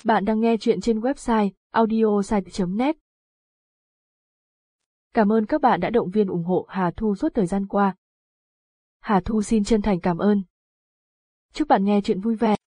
Bạn đang nghe chuyện trên website audiosite.net. Cảm ơn các bạn đã động viên ủng hộ Hà Thu suốt thời gian qua. Hà Thu xin chân thành cảm ơn. Chúc bạn nghe chuyện vui vẻ.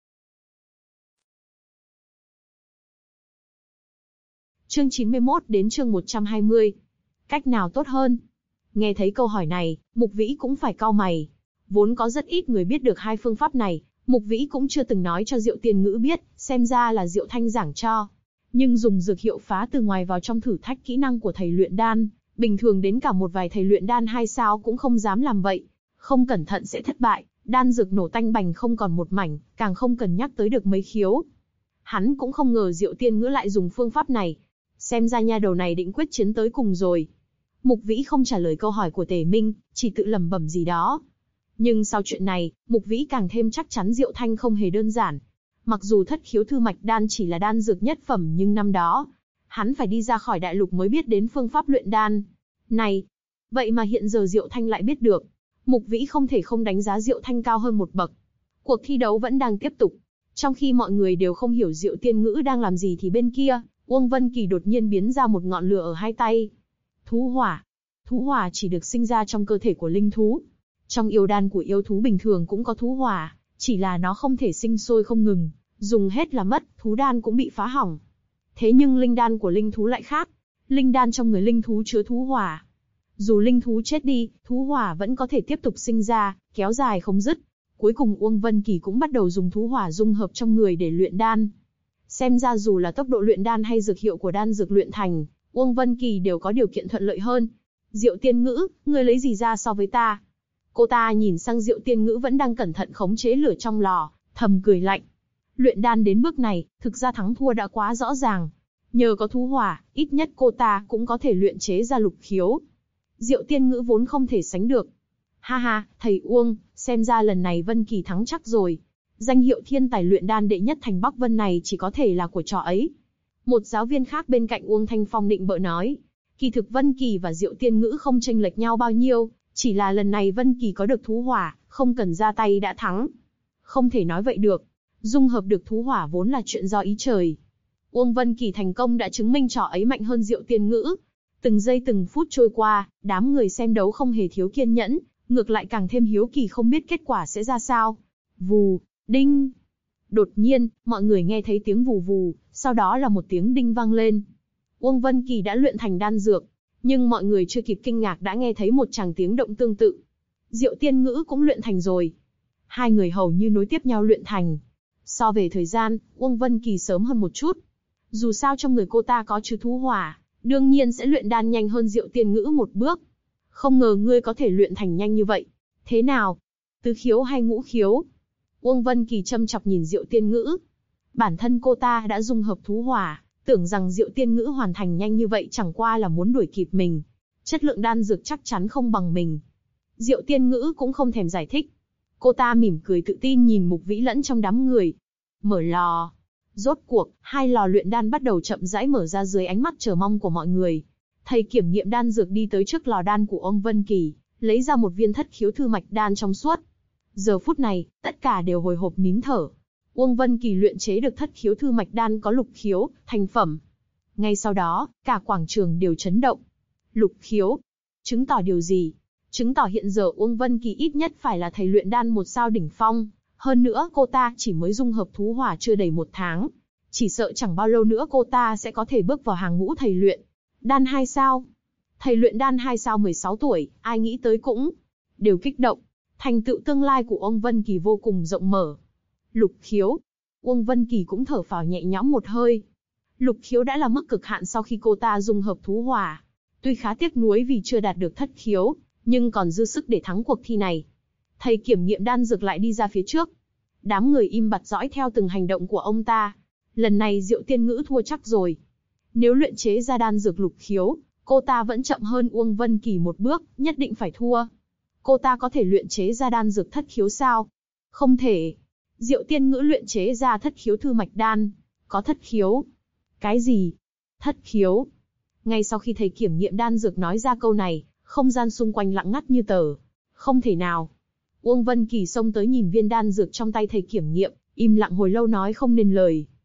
Chương 91 đến chương 120. Cách nào tốt hơn? Nghe thấy câu hỏi này, Mục Vĩ cũng phải cau mày. Vốn có rất ít người biết được hai phương pháp này, Mục Vĩ cũng chưa từng nói cho Diệu Tiên Ngữ biết, xem ra là Diệu Thanh giảng cho. Nhưng dùng dược hiệu phá từ ngoài vào trong thử thách kỹ năng của thầy luyện đan, bình thường đến cả một vài thầy luyện đan 2 sao cũng không dám làm vậy. Không cẩn thận sẽ thất bại, đan dược nổ tanh bành không còn một mảnh, càng không cần nhắc tới được mấy khiếu. Hắn cũng không ngờ Diệu Tiên Ngữ lại dùng phương pháp này. Xem ra nha đầu này định quyết chiến tới cùng rồi. Mục Vĩ không trả lời câu hỏi của Tề Minh, chỉ tự lẩm bẩm gì đó. Nhưng sau chuyện này, Mục Vĩ càng thêm chắc chắn Diệu Thanh không hề đơn giản. Mặc dù thất khiếu thư mạch đan chỉ là đan dược nhất phẩm nhưng năm đó, hắn phải đi ra khỏi đại lục mới biết đến phương pháp luyện đan. Này, vậy mà hiện giờ Diệu Thanh lại biết được. Mục Vĩ không thể không đánh giá Diệu Thanh cao hơn một bậc. Cuộc thi đấu vẫn đang tiếp tục. Trong khi mọi người đều không hiểu Diệu Tiên Ngữ đang làm gì thì bên kia, Uông Vân Kỳ đột nhiên biến ra một ngọn lửa ở hai tay. Thú hỏa. Thú hỏa chỉ được sinh ra trong cơ thể của linh thú. Trong yêu đan của yêu thú bình thường cũng có thú hỏa, chỉ là nó không thể sinh sôi không ngừng, dùng hết là mất, thú đan cũng bị phá hỏng. Thế nhưng linh đan của linh thú lại khác. Linh đan trong người linh thú chứa thú hỏa. Dù linh thú chết đi, thú hỏa vẫn có thể tiếp tục sinh ra, kéo dài không dứt. Cuối cùng Uông Vân Kỳ cũng bắt đầu dùng thú hỏa dung hợp trong người để luyện đan. Xem ra dù là tốc độ luyện đan hay dược hiệu của đan dược luyện thành, Uông Vân Kỳ đều có điều kiện thuận lợi hơn. Diệu Tiên Ngữ, ngươi lấy gì ra so với ta? Cô ta nhìn sang Diệu Tiên Ngữ vẫn đang cẩn thận khống chế lửa trong lò, thầm cười lạnh. Luyện đan đến bước này, thực ra thắng thua đã quá rõ ràng. Nhờ có thú hỏa, ít nhất cô ta cũng có thể luyện chế ra lục khiếu. Diệu Tiên Ngữ vốn không thể sánh được. Ha ha, thầy Uông, xem ra lần này Vân Kỳ thắng chắc rồi. Danh hiệu thiên tài luyện đan đệ nhất thành Bắc Vân này chỉ có thể là của trò ấy. Một giáo viên khác bên cạnh Uông Thanh Phong định bợ nói. Kỳ thực Vân Kỳ và Diệu Tiên Ngữ không chênh lệch nhau bao nhiêu, chỉ là lần này Vân Kỳ có được thú hỏa, không cần ra tay đã thắng. Không thể nói vậy được. Dung hợp được thú hỏa vốn là chuyện do ý trời. Uông Vân Kỳ thành công đã chứng minh trò ấy mạnh hơn Diệu Tiên Ngữ. Từng giây từng phút trôi qua, đám người xem đấu không hề thiếu kiên nhẫn, ngược lại càng thêm hiếu kỳ không biết kết quả sẽ ra sao. Vù, đinh. Đột nhiên, mọi người nghe thấy tiếng vù vù, sau đó là một tiếng đinh vang lên. Uông Vân Kỳ đã luyện thành đan dược, nhưng mọi người chưa kịp kinh ngạc đã nghe thấy một tràng tiếng động tương tự. Diệu Tiên Ngữ cũng luyện thành rồi. Hai người hầu như nối tiếp nhau luyện thành. So về thời gian, Uông Vân Kỳ sớm hơn một chút. Dù sao trong người cô ta có chứa thú hỏa, đương nhiên sẽ luyện đan nhanh hơn Diệu Tiên Ngữ một bước. Không ngờ ngươi có thể luyện thành nhanh như vậy. Thế nào? Tứ khiếu hay ngũ khiếu? Uông Vân Kỳ châm chọc nhìn Diệu Tiên Ngữ. Bản thân cô ta đã dung hợp thú hỏa, tưởng rằng Diệu Tiên Ngữ hoàn thành nhanh như vậy chẳng qua là muốn đuổi kịp mình. Chất lượng đan dược chắc chắn không bằng mình. Diệu Tiên Ngữ cũng không thèm giải thích. Cô ta mỉm cười tự tin nhìn Mục Vĩ lẫn trong đám người. Mở lò. Rốt cuộc, hai lò luyện đan bắt đầu chậm rãi mở ra dưới ánh mắt chờ mong của mọi người. Thầy kiểm nghiệm đan dược đi tới trước lò đan của ông Vân Kỳ, lấy ra một viên thất khiếu thư mạch đan trong suốt. Giờ phút này, tất cả đều hồi hộp nín thở. Uông Vân Kỳ luyện chế được thất khiếu thư mạch đan có lục khiếu, thành phẩm. Ngay sau đó, cả quảng trường đều chấn động. Lục khiếu. Chứng tỏ điều gì? Chứng tỏ hiện giờ Uông Vân Kỳ ít nhất phải là thầy luyện đan 1 sao đỉnh phong. Hơn nữa cô ta chỉ mới dung hợp thú hỏa chưa đầy 1 tháng. Chỉ sợ chẳng bao lâu nữa cô ta sẽ có thể bước vào hàng ngũ thầy luyện đan 2 sao. Thầy luyện đan 2 sao 16 tuổi, ai nghĩ tới cũng đều kích động. Thành tựu tương lai của Uông Vân Kỳ vô cùng rộng mở. Lục khiếu. Uông Vân Kỳ cũng thở phào nhẹ nhõm một hơi. Lục khiếu đã là mức cực hạn sau khi cô ta dung hợp thú hỏa. Tuy khá tiếc nuối vì chưa đạt được thất khiếu, nhưng còn dư sức để thắng cuộc thi này. Thầy kiểm nghiệm đan dược lại đi ra phía trước. Đám người im bặt dõi theo từng hành động của ông ta. Lần này Diệu Tiên Ngữ thua chắc rồi. Nếu luyện chế ra đan dược lục khiếu, cô ta vẫn chậm hơn Uông Vân Kỳ một bước, nhất định phải thua. Cô ta có thể luyện chế ra đan dược thất khiếu sao? Không thể. Diệu Tiên Ngữ luyện chế ra thất khiếu thư mạch đan. Có thất khiếu. Cái gì? Thất khiếu. Ngay sau khi thầy kiểm nghiệm đan dược nói ra câu này, không gian xung quanh lặng ngắt như tờ. Không thể nào. Uông Vân Kỳ xông tới nhìn viên đan dược trong tay thầy kiểm nghiệm, im lặng hồi lâu nói không nên lời.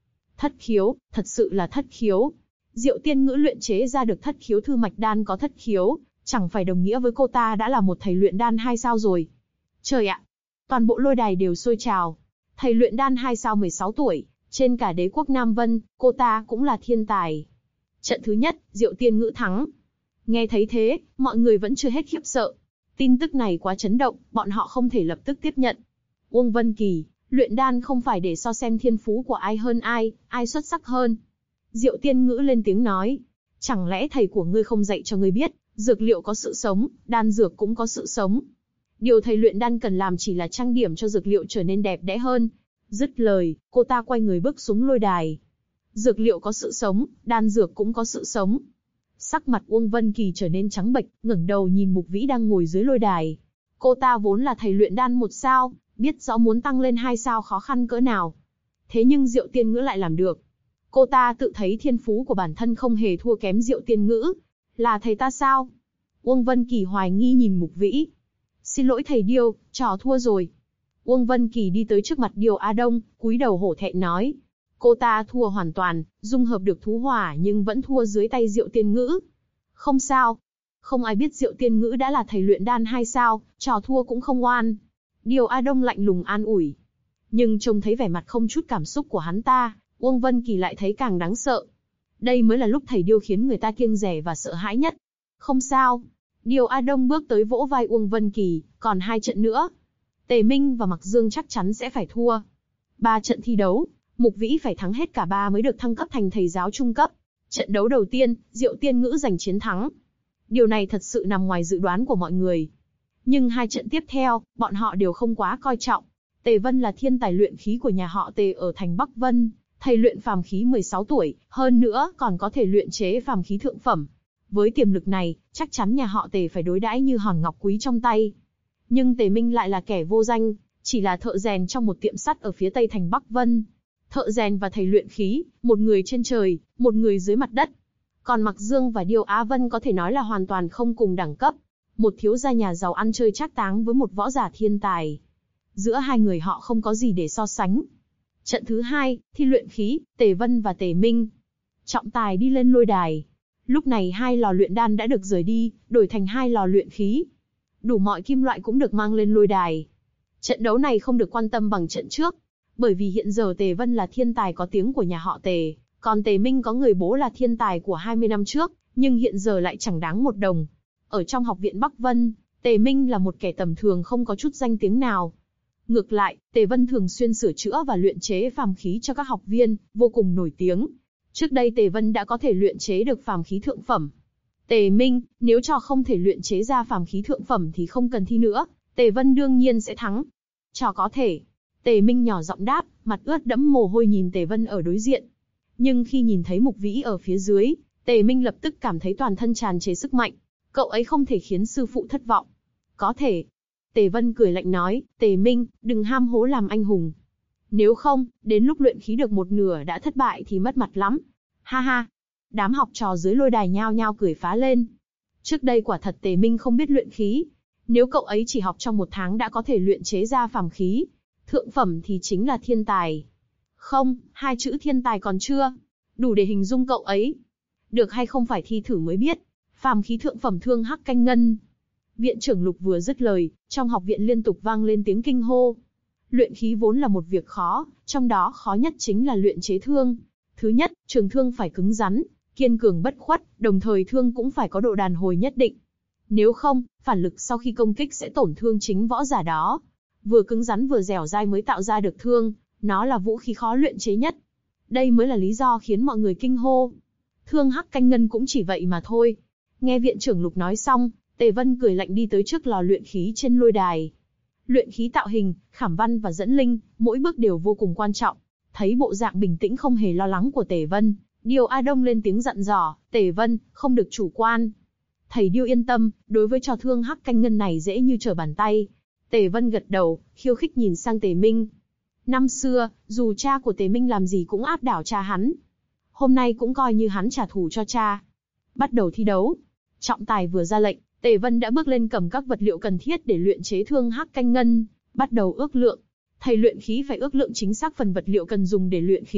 Thất khiếu, thật sự là thất khiếu. Diệu Tiên Ngữ luyện chế ra được thất khiếu thư mạch đan có thất khiếu, chẳng phải đồng nghĩa với cô ta đã là một thầy luyện đan 2 sao rồi. Trời ạ! Toàn bộ lôi đài đều sôi trào. Thầy luyện đan 2 sao 16 tuổi, trên cả đế quốc Nam Vân, cô ta cũng là thiên tài. Trận thứ nhất, Diệu Tiên Ngữ thắng. Nghe thấy thế, mọi người vẫn chưa hết khiếp sợ. Tin tức này quá chấn động, bọn họ không thể lập tức tiếp nhận. Uông Vân Kỳ, luyện đan không phải để so xem thiên phú của ai hơn ai xuất sắc hơn. Diệu Tiên Ngữ lên tiếng nói, chẳng lẽ thầy của ngươi không dạy cho ngươi biết, dược liệu có sự sống, đan dược cũng có sự sống. Điều thầy luyện đan cần làm chỉ là trang điểm cho dược liệu trở nên đẹp đẽ hơn. Dứt lời, cô ta quay người bước xuống lôi đài. Dược liệu có sự sống, đan dược cũng có sự sống. Sắc mặt Uông Vân Kỳ trở nên trắng bệch, ngẩng đầu nhìn Mục Vĩ đang ngồi dưới lôi đài. Cô ta vốn là thầy luyện đan 1 sao, biết rõ muốn tăng lên 2 sao khó khăn cỡ nào. Thế nhưng Diệu Tiên Ngữ lại làm được. Cô ta tự thấy thiên phú của bản thân không hề thua kém Diệu Tiên Ngữ. Là thầy ta sao? Uông Vân Kỳ hoài nghi nhìn Mục Vĩ. Xin lỗi thầy Điêu, trò thua rồi. Uông Vân Kỳ đi tới trước mặt Điêu Á Đông, cúi đầu hổ thẹn nói. Cô ta thua hoàn toàn, dung hợp được thú hỏa nhưng vẫn thua dưới tay Diệu Tiên Ngữ. Không sao. Không ai biết Diệu Tiên Ngữ đã là thầy luyện đan 2 sao, trò thua cũng không oan. Điêu Á Đông lạnh lùng an ủi. Nhưng trông thấy vẻ mặt không chút cảm xúc của hắn ta, Uông Vân Kỳ lại thấy càng đáng sợ. Đây mới là lúc thầy Điêu khiến người ta kiêng dè và sợ hãi nhất. Không sao. Điêu Á Đông bước tới vỗ vai Uông Vân Kỳ, còn 2 trận nữa. Tề Minh và Mặc Dương chắc chắn sẽ phải thua. 3 trận thi đấu, Mục Vĩ phải thắng hết cả 3 mới được thăng cấp thành thầy giáo trung cấp. Trận đấu đầu tiên, Diệu Tiên Ngữ giành chiến thắng. Điều này thật sự nằm ngoài dự đoán của mọi người. Nhưng 2 trận tiếp theo, bọn họ đều không quá coi trọng. Tề Vân là thiên tài luyện khí của nhà họ Tề ở thành Bắc Vân, thầy luyện phàm khí 16 tuổi, hơn nữa còn có thể luyện chế phàm khí thượng phẩm. Với tiềm lực này, chắc chắn nhà họ Tề phải đối đãi như hòn ngọc quý trong tay. Nhưng Tề Minh lại là kẻ vô danh, chỉ là thợ rèn trong một tiệm sắt ở phía tây thành Bắc Vân. Thợ rèn và thầy luyện khí, một người trên trời, một người dưới mặt đất. Còn Mặc Dương và Điêu Á Vân có thể nói là hoàn toàn không cùng đẳng cấp. Một thiếu gia nhà giàu ăn chơi trác táng với một võ giả thiên tài. Giữa hai người họ không có gì để so sánh. Trận thứ 2, thi luyện khí, Tề Vân và Tề Minh. Trọng tài đi lên lôi đài. Lúc này 2 lò luyện đan đã được rời đi, đổi thành 2 lò luyện khí. Đủ mọi kim loại cũng được mang lên lôi đài. Trận đấu này không được quan tâm bằng trận trước, bởi vì hiện giờ Tề Vân là thiên tài có tiếng của nhà họ Tề, còn Tề Minh có người bố là thiên tài của 20 năm trước, nhưng hiện giờ lại chẳng đáng một đồng. Ở trong học viện Bắc Vân, Tề Minh là một kẻ tầm thường không có chút danh tiếng nào. Ngược lại, Tề Vân thường xuyên sửa chữa và luyện chế phàm khí cho các học viên, vô cùng nổi tiếng. Trước đây Tề Vân đã có thể luyện chế được phàm khí thượng phẩm. Tề Minh, nếu cho không thể luyện chế ra phàm khí thượng phẩm thì không cần thi nữa, Tề Vân đương nhiên sẽ thắng. Cho có thể. Tề Minh nhỏ giọng đáp, mặt ướt đẫm mồ hôi nhìn Tề Vân ở đối diện. Nhưng khi nhìn thấy Mục Vĩ ở phía dưới, Tề Minh lập tức cảm thấy toàn thân tràn trề sức mạnh. Cậu ấy không thể khiến sư phụ thất vọng. Có thể. Tề Vân cười lạnh nói, Tề Minh, đừng ham hố làm anh hùng. Nếu không, đến lúc luyện khí được một nửa đã thất bại thì mất mặt lắm. Ha ha. Đám học trò dưới lôi đài nhao nhao cười phá lên. Trước đây quả thật Tề Minh không biết luyện khí. Nếu cậu ấy chỉ học trong 1 tháng đã có thể luyện chế ra phàm khí thượng phẩm thì chính là thiên tài. Không, 2 chữ thiên tài còn chưa đủ để hình dung cậu ấy. Được hay không phải thi thử mới biết. Phàm khí thượng phẩm thương hắc canh ngân. Viện trưởng Lục vừa dứt lời, trong học viện liên tục vang lên tiếng kinh hô. Luyện khí vốn là một việc khó, trong đó khó nhất chính là luyện chế thương. Thứ nhất, trường thương phải cứng rắn, kiên cường bất khuất, đồng thời thương cũng phải có độ đàn hồi nhất định. Nếu không, phản lực sau khi công kích sẽ tổn thương chính võ giả đó. Vừa cứng rắn vừa dẻo dai mới tạo ra được thương, nó là vũ khí khó luyện chế nhất. Đây mới là lý do khiến mọi người kinh hô. Thương hắc canh ngân cũng chỉ vậy mà thôi. Nghe viện trưởng Lục nói xong, Tề Vân cười lạnh đi tới trước lò luyện khí trên lôi đài. Luyện khí tạo hình, khảm văn và dẫn linh, mỗi bước đều vô cùng quan trọng. Thấy bộ dạng bình tĩnh không hề lo lắng của Tề Vân, Điêu Á Đông lên tiếng dặn dò, Tề Vân, không được chủ quan. Thầy Điêu yên tâm, đối với trò thương hắc canh ngân này dễ như trở bàn tay. Tề Vân gật đầu, khiêu khích nhìn sang Tề Minh. Năm xưa, dù cha của Tề Minh làm gì cũng áp đảo cha hắn. Hôm nay cũng coi như hắn trả thù cho cha. Bắt đầu thi đấu. Trọng tài vừa ra lệnh, Tề Vân đã bước lên cầm các vật liệu cần thiết để luyện chế thương hắc canh ngân, bắt đầu ước lượng. Thầy luyện khí phải ước lượng chính xác phần vật liệu cần dùng để luyện khí,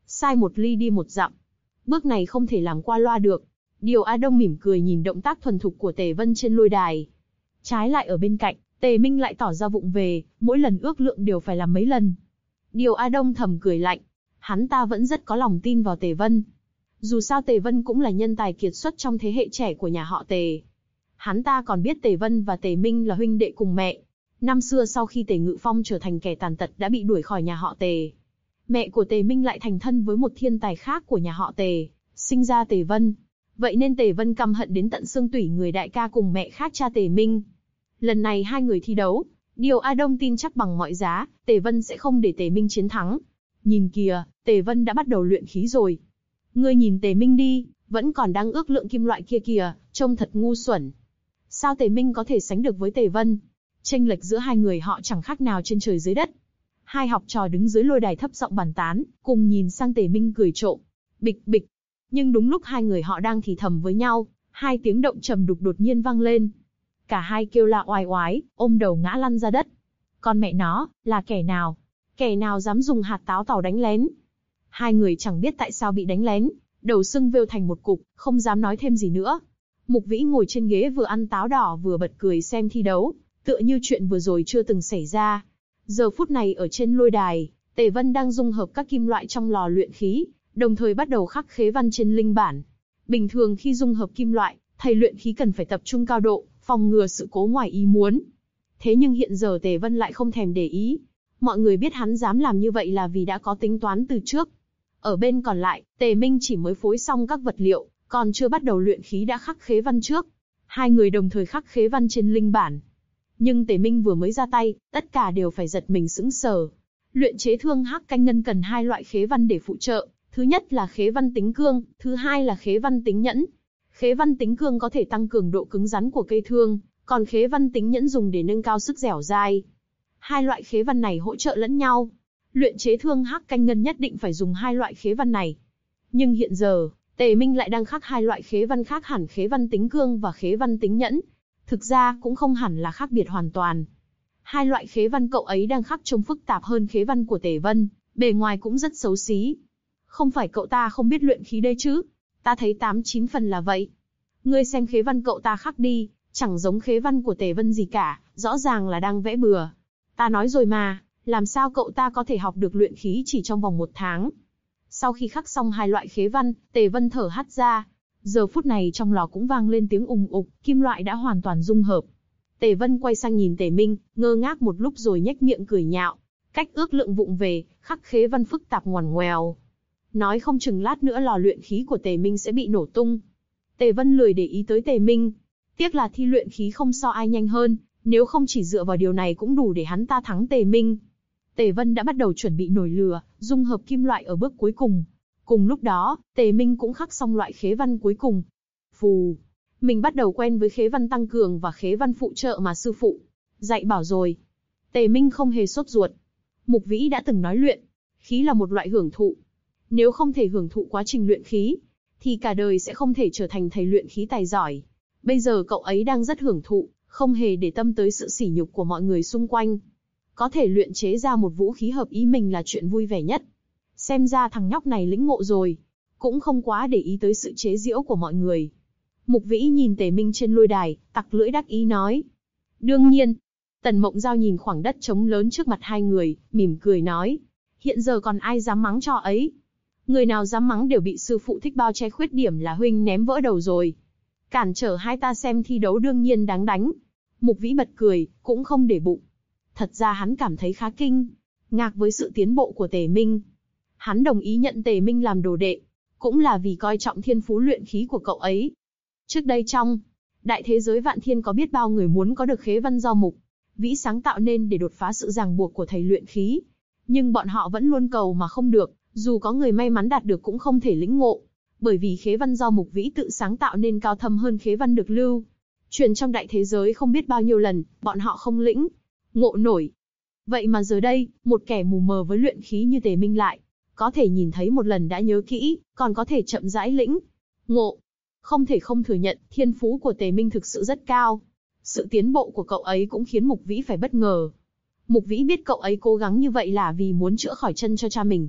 Sai một ly đi một dặm. Bước này không thể làm qua loa được. Điều A Đông mỉm cười nhìn động tác thuần thục của Tề Vân trên lôi đài. Trái lại ở bên cạnh, Tề Minh lại tỏ ra vụng về, mỗi lần ước lượng đều phải làm mấy lần. Điều A Đông thầm cười lạnh. Hắn ta vẫn rất có lòng tin vào Tề Vân. Dù sao Tề Vân cũng là nhân tài kiệt xuất trong thế hệ trẻ của nhà họ Tề. Hắn ta còn biết Tề Vân và Tề Minh là huynh đệ cùng mẹ. Năm xưa sau khi Tề Ngự Phong trở thành kẻ tàn tật đã bị đuổi khỏi nhà họ Tề. Mẹ của Tề Minh lại thành thân với một thiên tài khác của nhà họ Tề, sinh ra Tề Vân. Vậy nên Tề Vân căm hận đến tận xương tủy người đại ca cùng mẹ khác cha Tề Minh. Lần này hai người thi đấu, Điều A Đông tin chắc bằng mọi giá, Tề Vân sẽ không để Tề Minh chiến thắng. Nhìn kìa, Tề Vân đã bắt đầu luyện khí rồi. Ngươi nhìn Tề Minh đi, vẫn còn đang ước lượng kim loại kia kìa, trông thật ngu xuẩn. Sao Tề Minh có thể sánh được với Tề Vân? Chênh lệch giữa hai người họ chẳng khác nào trên trời dưới đất. Hai học trò đứng dưới lôi đài thấp giọng bàn tán, cùng nhìn sang Tề Minh cười trộm. Bịch bịch. Nhưng đúng lúc hai người họ đang thì thầm với nhau, hai tiếng động trầm đục đột nhiên vang lên. Cả hai kêu la oai oái, ôm đầu ngã lăn ra đất. Con mẹ nó, là kẻ nào? Kẻ nào dám dùng hạt táo tàu đánh lén? Hai người chẳng biết tại sao bị đánh lén, đầu sưng vêu thành một cục, không dám nói thêm gì nữa. Mục Vĩ ngồi trên ghế vừa ăn táo đỏ vừa bật cười xem thi đấu, tựa như chuyện vừa rồi chưa từng xảy ra. Giờ phút này ở trên lôi đài, Tề Vân đang dung hợp các kim loại trong lò luyện khí, đồng thời bắt đầu khắc khế văn trên linh bản. Bình thường khi dung hợp kim loại, thầy luyện khí cần phải tập trung cao độ, phòng ngừa sự cố ngoài ý muốn. Thế nhưng hiện giờ Tề Vân lại không thèm để ý. Mọi người biết hắn dám làm như vậy là vì đã có tính toán từ trước. Ở bên còn lại, Tề Minh chỉ mới phối xong các vật liệu, còn chưa bắt đầu luyện khí đã khắc khế văn trước. Hai người đồng thời khắc khế văn trên linh bản. Nhưng Tề Minh vừa mới ra tay, tất cả đều phải giật mình sững sờ. Luyện chế thương hắc canh ngân cần hai loại khế văn để phụ trợ. Thứ nhất là khế văn tính cương, thứ hai là khế văn tính nhẫn. Khế văn tính cương có thể tăng cường độ cứng rắn của cây thương, còn khế văn tính nhẫn dùng để nâng cao sức dẻo dai. Hai loại khế văn này hỗ trợ lẫn nhau. Luyện chế thương hắc canh ngân nhất định phải dùng hai loại khế văn này. Nhưng hiện giờ, Tề Minh lại đang khắc hai loại khế văn khác hẳn khế văn tính cương và khế văn tính nhẫn. Thực ra cũng không hẳn là khác biệt hoàn toàn. Hai loại khế văn cậu ấy đang khắc trông phức tạp hơn khế văn của Tề Vân, bề ngoài cũng rất xấu xí. Không phải cậu ta không biết luyện khí đây chứ? Ta thấy 8-9 phần là vậy. Ngươi xem khế văn cậu ta khắc đi, chẳng giống khế văn của Tề Vân gì cả, rõ ràng là đang vẽ bừa. Ta nói rồi mà, làm sao cậu ta có thể học được luyện khí chỉ trong vòng 1 tháng? Sau khi khắc xong hai loại khế văn, Tề Vân thở hắt ra. Giờ phút này trong lò cũng vang lên tiếng ùng ục, kim loại đã hoàn toàn dung hợp. Tề Vân quay sang nhìn Tề Minh, ngơ ngác một lúc rồi nhếch miệng cười nhạo. Cách ước lượng vụng về, khắc khế văn phức tạp ngoằn ngoèo. Nói không chừng lát nữa lò luyện khí của Tề Minh sẽ bị nổ tung. Tề Vân lười để ý tới Tề Minh. Tiếc là thi luyện khí không so ai nhanh hơn, nếu không chỉ dựa vào điều này cũng đủ để hắn ta thắng Tề Minh. Tề Vân đã bắt đầu chuẩn bị nổi lửa, dung hợp kim loại ở bước cuối cùng. Cùng lúc đó, Tề Minh cũng khắc xong loại khế văn cuối cùng. Phù, mình bắt đầu quen với khế văn tăng cường và khế văn phụ trợ mà sư phụ dạy bảo rồi. Tề Minh không hề sốt ruột. Mục Vĩ đã từng nói luyện khí là một loại hưởng thụ. Nếu không thể hưởng thụ quá trình luyện khí, thì cả đời sẽ không thể trở thành thầy luyện khí tài giỏi. Bây giờ cậu ấy đang rất hưởng thụ, không hề để tâm tới sự sỉ nhục của mọi người xung quanh. Có thể luyện chế ra một vũ khí hợp ý mình là chuyện vui vẻ nhất. Xem ra thằng nhóc này lĩnh ngộ rồi, cũng không quá để ý tới sự chế giễu của mọi người. Mục Vĩ nhìn Tề Minh trên lôi đài, tặc lưỡi đắc ý nói. Đương nhiên. Tần Mộng Giao nhìn khoảng đất trống lớn trước mặt hai người, mỉm cười nói. Hiện giờ còn ai dám mắng cho ấy? Người nào dám mắng đều bị sư phụ thích bao che khuyết điểm là huynh ném vỡ đầu rồi. Cản trở hai ta xem thi đấu đương nhiên đáng đánh. Mục Vĩ bật cười, cũng không để bụng. Thật ra hắn cảm thấy khá kinh ngạc với sự tiến bộ của Tề Minh. Hắn đồng ý nhận Tề Minh làm đồ đệ, cũng là vì coi trọng thiên phú luyện khí của cậu ấy. Trước đây trong đại thế giới vạn thiên có biết bao người muốn có được khế văn do Mục Vĩ sáng tạo nên để đột phá sự ràng buộc của thầy luyện khí. Nhưng bọn họ vẫn luôn cầu mà không được, dù có người may mắn đạt được cũng không thể lĩnh ngộ. Bởi vì khế văn do Mục Vĩ tự sáng tạo nên cao thâm hơn khế văn được lưu truyền trong đại thế giới không biết bao nhiêu lần, bọn họ không lĩnh ngộ nổi. Vậy mà giờ đây, một kẻ mù mờ với luyện khí như Tề Minh lại có thể nhìn thấy một lần đã nhớ kỹ, còn có thể chậm rãi lĩnh ngộ. Không thể không thừa nhận, thiên phú của Tề Minh thực sự rất cao. Sự tiến bộ của cậu ấy cũng khiến Mục Vĩ phải bất ngờ. Mục Vĩ biết cậu ấy cố gắng như vậy là vì muốn chữa khỏi chân cho cha mình.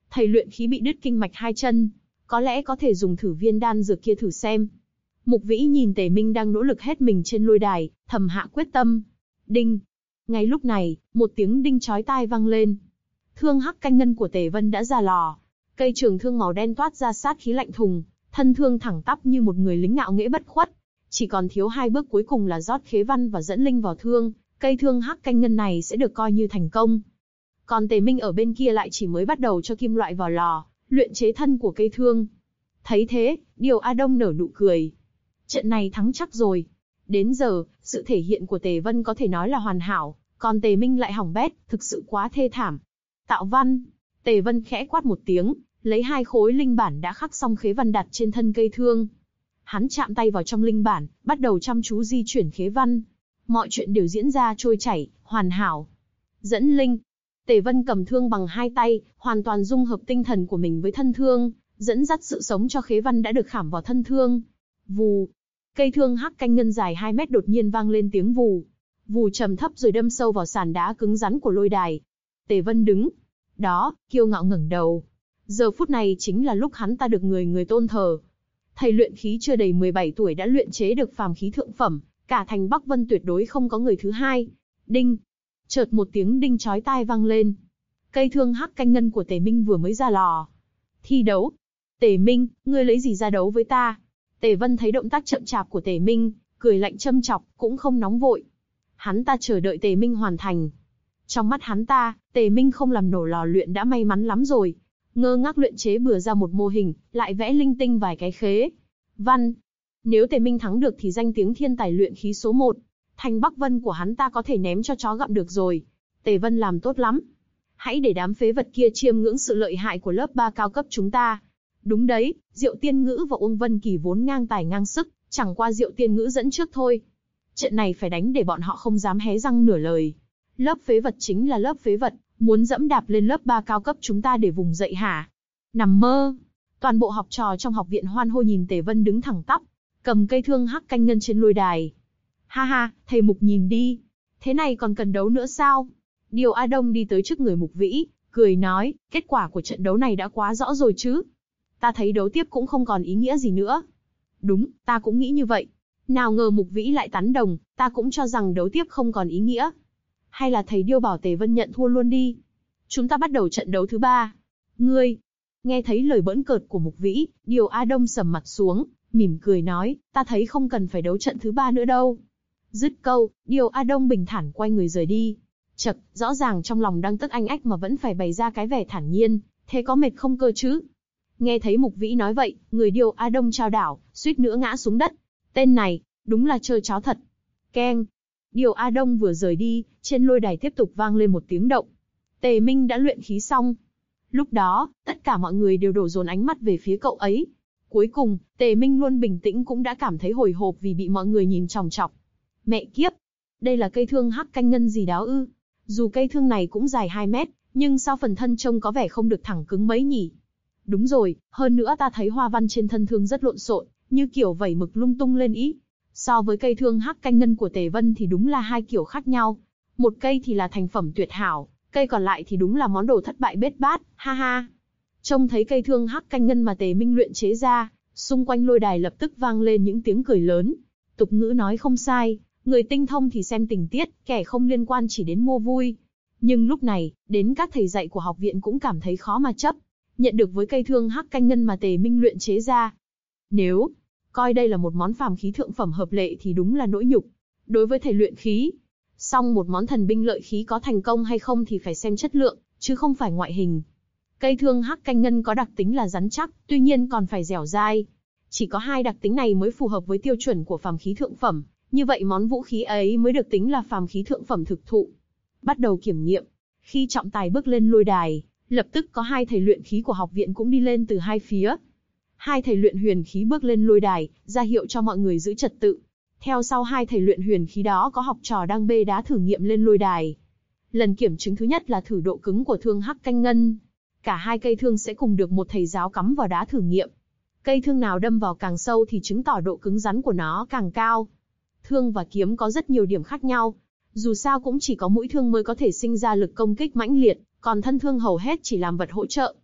thầy luyện khí bị đứt kinh mạch hai chân, có lẽ có thể dùng thử viên đan dược kia thử xem. Mục Vĩ nhìn Tề Minh đang nỗ lực hết mình trên lôi đài, thầm hạ quyết tâm. Đinh! Ngay lúc này, một tiếng đinh chói tai vang lên. Thương hắc canh ngân của Tề Vân đã ra lò. Cây trường thương màu đen toát ra sát khí lạnh thùng, thân thương thẳng tắp như một người lính ngạo nghễ bất khuất. Chỉ còn thiếu hai bước cuối cùng là rót khế văn và dẫn linh vào thương, cây thương hắc canh ngân này sẽ được coi như thành công. Còn Tề Minh ở bên kia lại chỉ mới bắt đầu cho kim loại vào lò, luyện chế thân của cây thương. Thấy thế, Điều A Đông nở nụ cười. Trận này thắng chắc rồi. Đến giờ, sự thể hiện của Tề Vân có thể nói là hoàn hảo, còn Tề Minh lại hỏng bét, thực sự quá thê thảm. Tạo văn. Tề Vân khẽ quát một tiếng, lấy hai khối linh bản đã khắc xong khế văn đặt trên thân cây thương. Hắn chạm tay vào trong linh bản, bắt đầu chăm chú di chuyển khế văn. Mọi chuyện đều diễn ra trôi chảy, hoàn hảo. Dẫn linh. Tề Vân cầm thương bằng hai tay, hoàn toàn dung hợp tinh thần của mình với thân thương, dẫn dắt sự sống cho khế văn đã được khảm vào thân thương. Vù. Cây thương hắc canh ngân dài 2 mét đột nhiên vang lên tiếng vù. Vù trầm thấp rồi đâm sâu vào sàn đá cứng rắn của lôi đài. Tề Vân đứng đó, kiêu ngạo ngẩng đầu. Giờ phút này chính là lúc hắn ta được người tôn thờ. Thầy luyện khí chưa đầy 17 tuổi đã luyện chế được phàm khí thượng phẩm, cả thành Bắc Vân tuyệt đối không có người thứ hai. Đinh! Chợt một tiếng đinh chói tai vang lên. Cây thương hắc canh ngân của Tề Minh vừa mới ra lò. Thi đấu. Tề Minh, ngươi lấy gì ra đấu với ta? Tề Vân thấy động tác chậm chạp của Tề Minh, cười lạnh châm chọc, cũng không nóng vội. Hắn ta chờ đợi Tề Minh hoàn thành. Trong mắt hắn ta, Tề Minh không làm nổ lò luyện đã may mắn lắm rồi. Ngơ ngác luyện chế bừa ra một mô hình, lại vẽ linh tinh vài cái khế văn. Nếu Tề Minh thắng được thì danh tiếng thiên tài luyện khí số 1. Thành Bắc Vân của hắn ta có thể ném cho chó gặm được rồi. Tề Vân làm tốt lắm. Hãy để đám phế vật kia chiêm ngưỡng sự lợi hại của lớp 3 cao cấp chúng ta. Đúng đấy, Diệu Tiên Ngữ và Uông Vân Kỳ vốn ngang tài ngang sức, chẳng qua Diệu Tiên Ngữ dẫn trước thôi. Trận này phải đánh để bọn họ không dám hé răng nửa lời. Lớp phế vật chính là lớp phế vật, muốn dẫm đạp lên lớp 3 cao cấp chúng ta để vùng dậy hả? Nằm mơ. Toàn bộ học trò trong học viện hoan hô nhìn Tề Vân đứng thẳng tắp, cầm cây thương hắc canh ngân trên lôi đài. Ha ha, thầy Mục nhìn đi. Thế này còn cần đấu nữa sao? Điều A Đông đi tới trước người Mục Vĩ, cười nói, kết quả của trận đấu này đã quá rõ rồi chứ. Ta thấy đấu tiếp cũng không còn ý nghĩa gì nữa. Đúng, ta cũng nghĩ như vậy. Nào ngờ Mục Vĩ lại tán đồng, ta cũng cho rằng đấu tiếp không còn ý nghĩa. Hay là thầy Điêu bảo Tề Vân nhận thua luôn đi. Chúng ta bắt đầu trận đấu thứ 3. Ngươi. Nghe thấy lời bỡn cợt của Mục Vĩ, Điều A Đông sầm mặt xuống, mỉm cười nói, ta thấy không cần phải đấu trận thứ 3 nữa đâu. Dứt câu, Điều A Đông bình thản quay người rời đi. Chậc, rõ ràng trong lòng đang tức anh ách mà vẫn phải bày ra cái vẻ thản nhiên, thế có mệt không cơ chứ? Nghe thấy Mục Vĩ nói vậy, người Điều A Đông chao đảo, suýt nữa ngã xuống đất. Tên này, đúng là chơi chó thật. Keng. Điều A Đông vừa rời đi, trên lôi đài tiếp tục vang lên một tiếng động. Tề Minh đã luyện khí xong. Lúc đó, tất cả mọi người đều đổ dồn ánh mắt về phía cậu ấy. Cuối cùng, Tề Minh luôn bình tĩnh cũng đã cảm thấy hồi hộp vì bị mọi người nhìn chòng chọc. Mẹ kiếp! Đây là cây thương hắc canh ngân gì đó ư? Dù cây thương này cũng dài 2 mét, nhưng sao phần thân trông có vẻ không được thẳng cứng mấy nhỉ? Đúng rồi, hơn nữa ta thấy hoa văn trên thân thương rất lộn xộn, như kiểu vẩy mực lung tung lên ý. So với cây thương hắc canh ngân của Tề Vân thì đúng là hai kiểu khác nhau. Một cây thì là thành phẩm tuyệt hảo, cây còn lại thì đúng là món đồ thất bại bết bát, ha ha. Trông thấy cây thương hắc canh ngân mà Tề Minh luyện chế ra, xung quanh lôi đài lập tức vang lên những tiếng cười lớn. Tục ngữ nói không sai, người tinh thông thì xem tình tiết, kẻ không liên quan chỉ đến mua vui. Nhưng lúc này, đến các thầy dạy của học viện cũng cảm thấy khó mà chấp nhận được với cây thương hắc canh ngân mà Tề Minh luyện chế ra. Nếu coi đây là một món phàm khí thượng phẩm hợp lệ thì đúng là nỗi nhục đối với thầy luyện khí. Song một món thần binh lợi khí có thành công hay không thì phải xem chất lượng, chứ không phải ngoại hình. Cây thương hắc canh ngân có đặc tính là rắn chắc, tuy nhiên còn phải dẻo dai. Chỉ có hai đặc tính này mới phù hợp với tiêu chuẩn của phàm khí thượng phẩm, như vậy món vũ khí ấy mới được tính là phàm khí thượng phẩm thực thụ. Bắt đầu kiểm nghiệm. Khi trọng tài bước lên lôi đài, lập tức có hai thầy luyện khí của học viện cũng đi lên từ hai phía. Hai thầy luyện huyền khí bước lên lôi đài, ra hiệu cho mọi người giữ trật tự. Theo sau hai thầy luyện huyền khí đó có học trò đang bê đá thử nghiệm lên lôi đài. Lần kiểm chứng thứ nhất là thử độ cứng của thương hắc canh ngân. Cả hai cây thương sẽ cùng được một thầy giáo cắm vào đá thử nghiệm. Cây thương nào đâm vào càng sâu thì chứng tỏ độ cứng rắn của nó càng cao. Thương và kiếm có rất nhiều điểm khác nhau. Dù sao cũng chỉ có mũi thương mới có thể sinh ra lực công kích mãnh liệt, còn thân thương hầu hết chỉ làm vật hỗ trợ.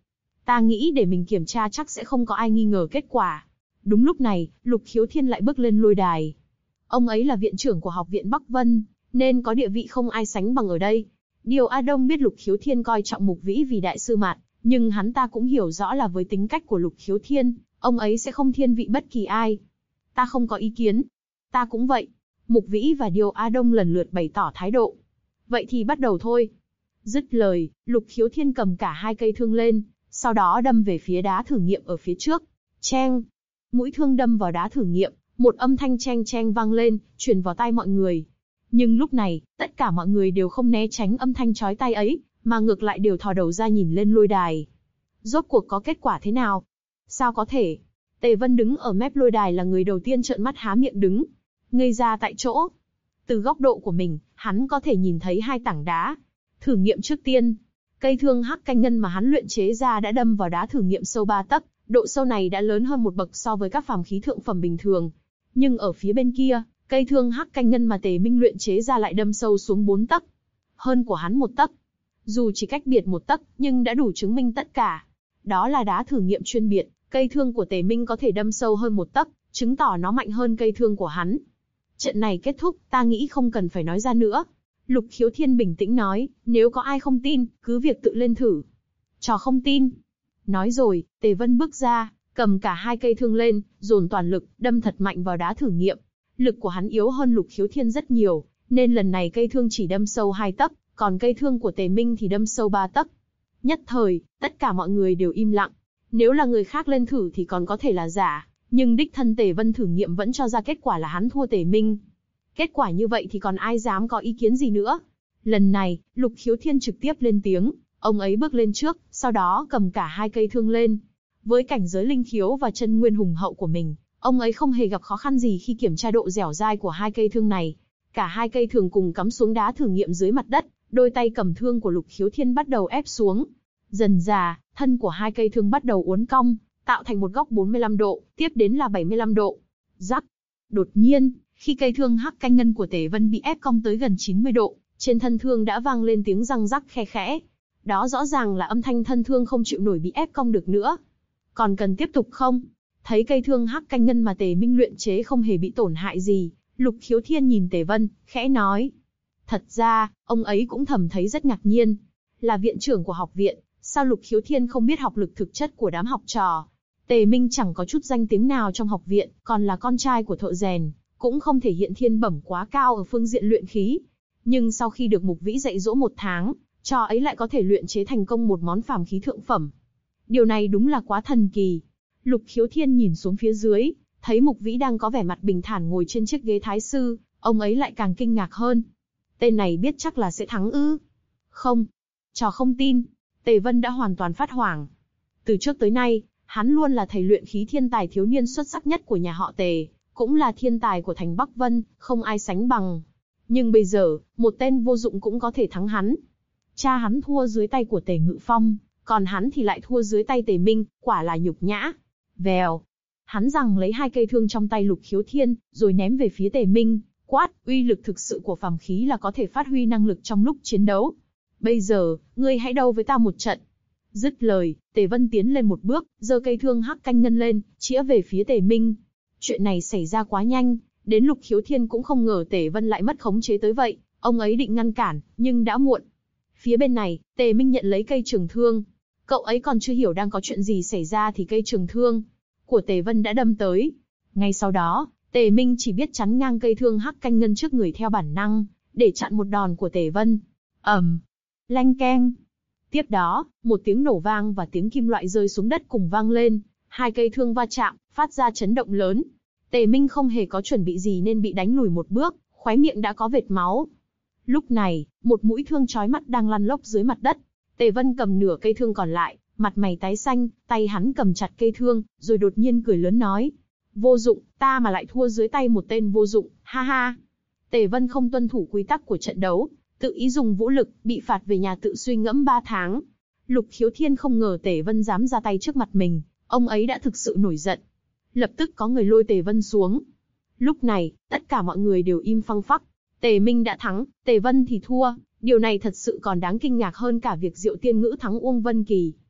Ta nghĩ để mình kiểm tra chắc sẽ không có ai nghi ngờ kết quả. Đúng lúc này, Lục Khiếu Thiên lại bước lên lôi đài. Ông ấy là viện trưởng của Học viện Bắc Vân, nên có địa vị không ai sánh bằng ở đây. Điều A Đông biết Lục Khiếu Thiên coi trọng Mục Vĩ vì đại sư Mạt, nhưng hắn ta cũng hiểu rõ là với tính cách của Lục Khiếu Thiên, ông ấy sẽ không thiên vị bất kỳ ai. Ta không có ý kiến. Ta cũng vậy. Mục Vĩ và Điều A Đông lần lượt bày tỏ thái độ. Vậy thì bắt đầu thôi. Dứt lời, Lục Khiếu Thiên cầm cả hai cây thương lên, sau đó đâm về phía đá thử nghiệm ở phía trước. Cheng! Mũi thương đâm vào đá thử nghiệm, một âm thanh cheng cheng vang lên, truyền vào tai mọi người. Nhưng lúc này, tất cả mọi người đều không né tránh âm thanh chói tai ấy, mà ngược lại đều thò đầu ra nhìn lên lôi đài. Rốt cuộc có kết quả thế nào? Sao có thể? Tề Vân đứng ở mép lôi đài là người đầu tiên trợn mắt há miệng đứng, ngây ra tại chỗ. Từ góc độ của mình, hắn có thể nhìn thấy hai tảng đá. Thử nghiệm trước tiên, cây thương hắc canh ngân mà hắn luyện chế ra đã đâm vào đá thử nghiệm sâu 3 tấc, độ sâu này đã lớn hơn một bậc so với các phàm khí thượng phẩm bình thường. Nhưng ở phía bên kia, cây thương hắc canh ngân mà Tề Minh luyện chế ra lại đâm sâu xuống 4 tấc, hơn của hắn 1 tấc. Dù chỉ cách biệt 1 tấc, nhưng đã đủ chứng minh tất cả. Đó là đá thử nghiệm chuyên biệt, cây thương của Tề Minh có thể đâm sâu hơn 1 tấc, chứng tỏ nó mạnh hơn cây thương của hắn. Trận này kết thúc, ta nghĩ không cần phải nói ra nữa. Lục Khiếu Thiên bình tĩnh nói, nếu có ai không tin, cứ việc tự lên thử. Trò không tin. Nói rồi, Tề Vân bước ra, cầm cả hai cây thương lên, dồn toàn lực, đâm thật mạnh vào đá thử nghiệm. Lực của hắn yếu hơn Lục Khiếu Thiên rất nhiều, nên lần này cây thương chỉ đâm sâu 2 tấc, còn cây thương của Tề Minh thì đâm sâu 3 tấc. Nhất thời, tất cả mọi người đều im lặng. Nếu là người khác lên thử thì còn có thể là giả, nhưng đích thân Tề Vân thử nghiệm vẫn cho ra kết quả là hắn thua Tề Minh. Kết quả như vậy thì còn ai dám có ý kiến gì nữa. Lần này, Lục Khiếu Thiên trực tiếp lên tiếng, ông ấy bước lên trước, sau đó cầm cả hai cây thương lên. Với cảnh giới linh khiếu và chân nguyên hùng hậu của mình, ông ấy không hề gặp khó khăn gì khi kiểm tra độ dẻo dai của hai cây thương này. Cả hai cây thương cùng cắm xuống đá thử nghiệm dưới mặt đất, đôi tay cầm thương của Lục Khiếu Thiên bắt đầu ép xuống. Dần dà, thân của hai cây thương bắt đầu uốn cong, tạo thành một góc 45 độ, tiếp đến là 75 độ. Rắc! Đột nhiên, khi cây thương hắc canh ngân của Tề Vân bị ép cong tới gần 90 độ, trên thân thương đã vang lên tiếng răng rắc khe khẽ. Đó rõ ràng là âm thanh thân thương không chịu nổi bị ép cong được nữa. Còn cần tiếp tục không? Thấy cây thương hắc canh ngân mà Tề Minh luyện chế không hề bị tổn hại gì, Lục Khiếu Thiên nhìn Tề Vân, khẽ nói. Thật ra, ông ấy cũng thầm thấy rất ngạc nhiên. Là viện trưởng của học viện, sao Lục Khiếu Thiên không biết học lực thực chất của đám học trò? Tề Minh chẳng có chút danh tiếng nào trong học viện, còn là con trai của thợ rèn, cũng không thể hiện thiên bẩm quá cao ở phương diện luyện khí. Nhưng sau khi được Mục Vĩ dạy dỗ 1 tháng, cho ấy lại có thể luyện chế thành công một món phàm khí thượng phẩm. Điều này đúng là quá thần kỳ. Lục Khiếu Thiên nhìn xuống phía dưới, thấy Mục Vĩ đang có vẻ mặt bình thản ngồi trên chiếc ghế thái sư, ông ấy lại càng kinh ngạc hơn. Tên này biết chắc là sẽ thắng ư? Không. Trò không tin. Tề Vân đã hoàn toàn phát hoảng. Từ trước tới nay, hắn luôn là thầy luyện khí thiên tài thiếu niên xuất sắc nhất của nhà họ Tề, cũng là thiên tài của thành Bắc Vân, không ai sánh bằng. Nhưng bây giờ, một tên vô dụng cũng có thể thắng hắn. Cha hắn thua dưới tay của Tề Ngự Phong, còn hắn thì lại thua dưới tay Tề Minh, quả là nhục nhã. Vèo. Hắn giằng lấy hai cây thương trong tay Lục Khiếu Thiên, rồi ném về phía Tề Minh, quát, uy lực thực sự của phàm khí là có thể phát huy năng lực trong lúc chiến đấu. Bây giờ, ngươi hãy đấu với ta một trận. Dứt lời, Tề Vân tiến lên một bước, giơ cây thương hắc canh ngân lên, chĩa về phía Tề Minh. Chuyện này xảy ra quá nhanh, đến Lục Khiếu Thiên cũng không ngờ Tề Vân lại mất khống chế tới vậy. Ông ấy định ngăn cản, nhưng đã muộn. Phía bên này, Tề Minh nhận lấy cây trường thương. Cậu ấy còn chưa hiểu đang có chuyện gì xảy ra thì cây trường thương của Tề Vân đã đâm tới. Ngay sau đó, Tề Minh chỉ biết chắn ngang cây thương hắc canh ngân trước người theo bản năng, để chặn một đòn của Tề Vân. Lanh keng. Tiếp đó, một tiếng nổ vang và tiếng kim loại rơi xuống đất cùng vang lên, hai cây thương va chạm, phát ra chấn động lớn. Tề Minh không hề có chuẩn bị gì nên bị đánh lùi một bước, khóe miệng đã có vệt máu. Lúc này, một mũi thương chói mắt đang lăn lóc dưới mặt đất. Tề Vân cầm nửa cây thương còn lại, mặt mày tái xanh, tay hắn cầm chặt cây thương, rồi đột nhiên cười lớn nói. Vô dụng, ta mà lại thua dưới tay một tên vô dụng, ha ha. Tề Vân không tuân thủ quy tắc của trận đấu, tự ý dùng vũ lực, bị phạt về nhà tự suy ngẫm 3 tháng. Lục Khiếu Thiên không ngờ Tề Vân dám ra tay trước mặt mình, ông ấy đã thực sự nổi giận. Lập tức có người lôi Tề Vân xuống. Lúc này, tất cả mọi người đều im phăng phắc. Tề Minh đã thắng, Tề Vân thì thua. Điều này thật sự còn đáng kinh ngạc hơn cả việc Diệu Tiên Ngữ thắng Uông Vân Kỳ.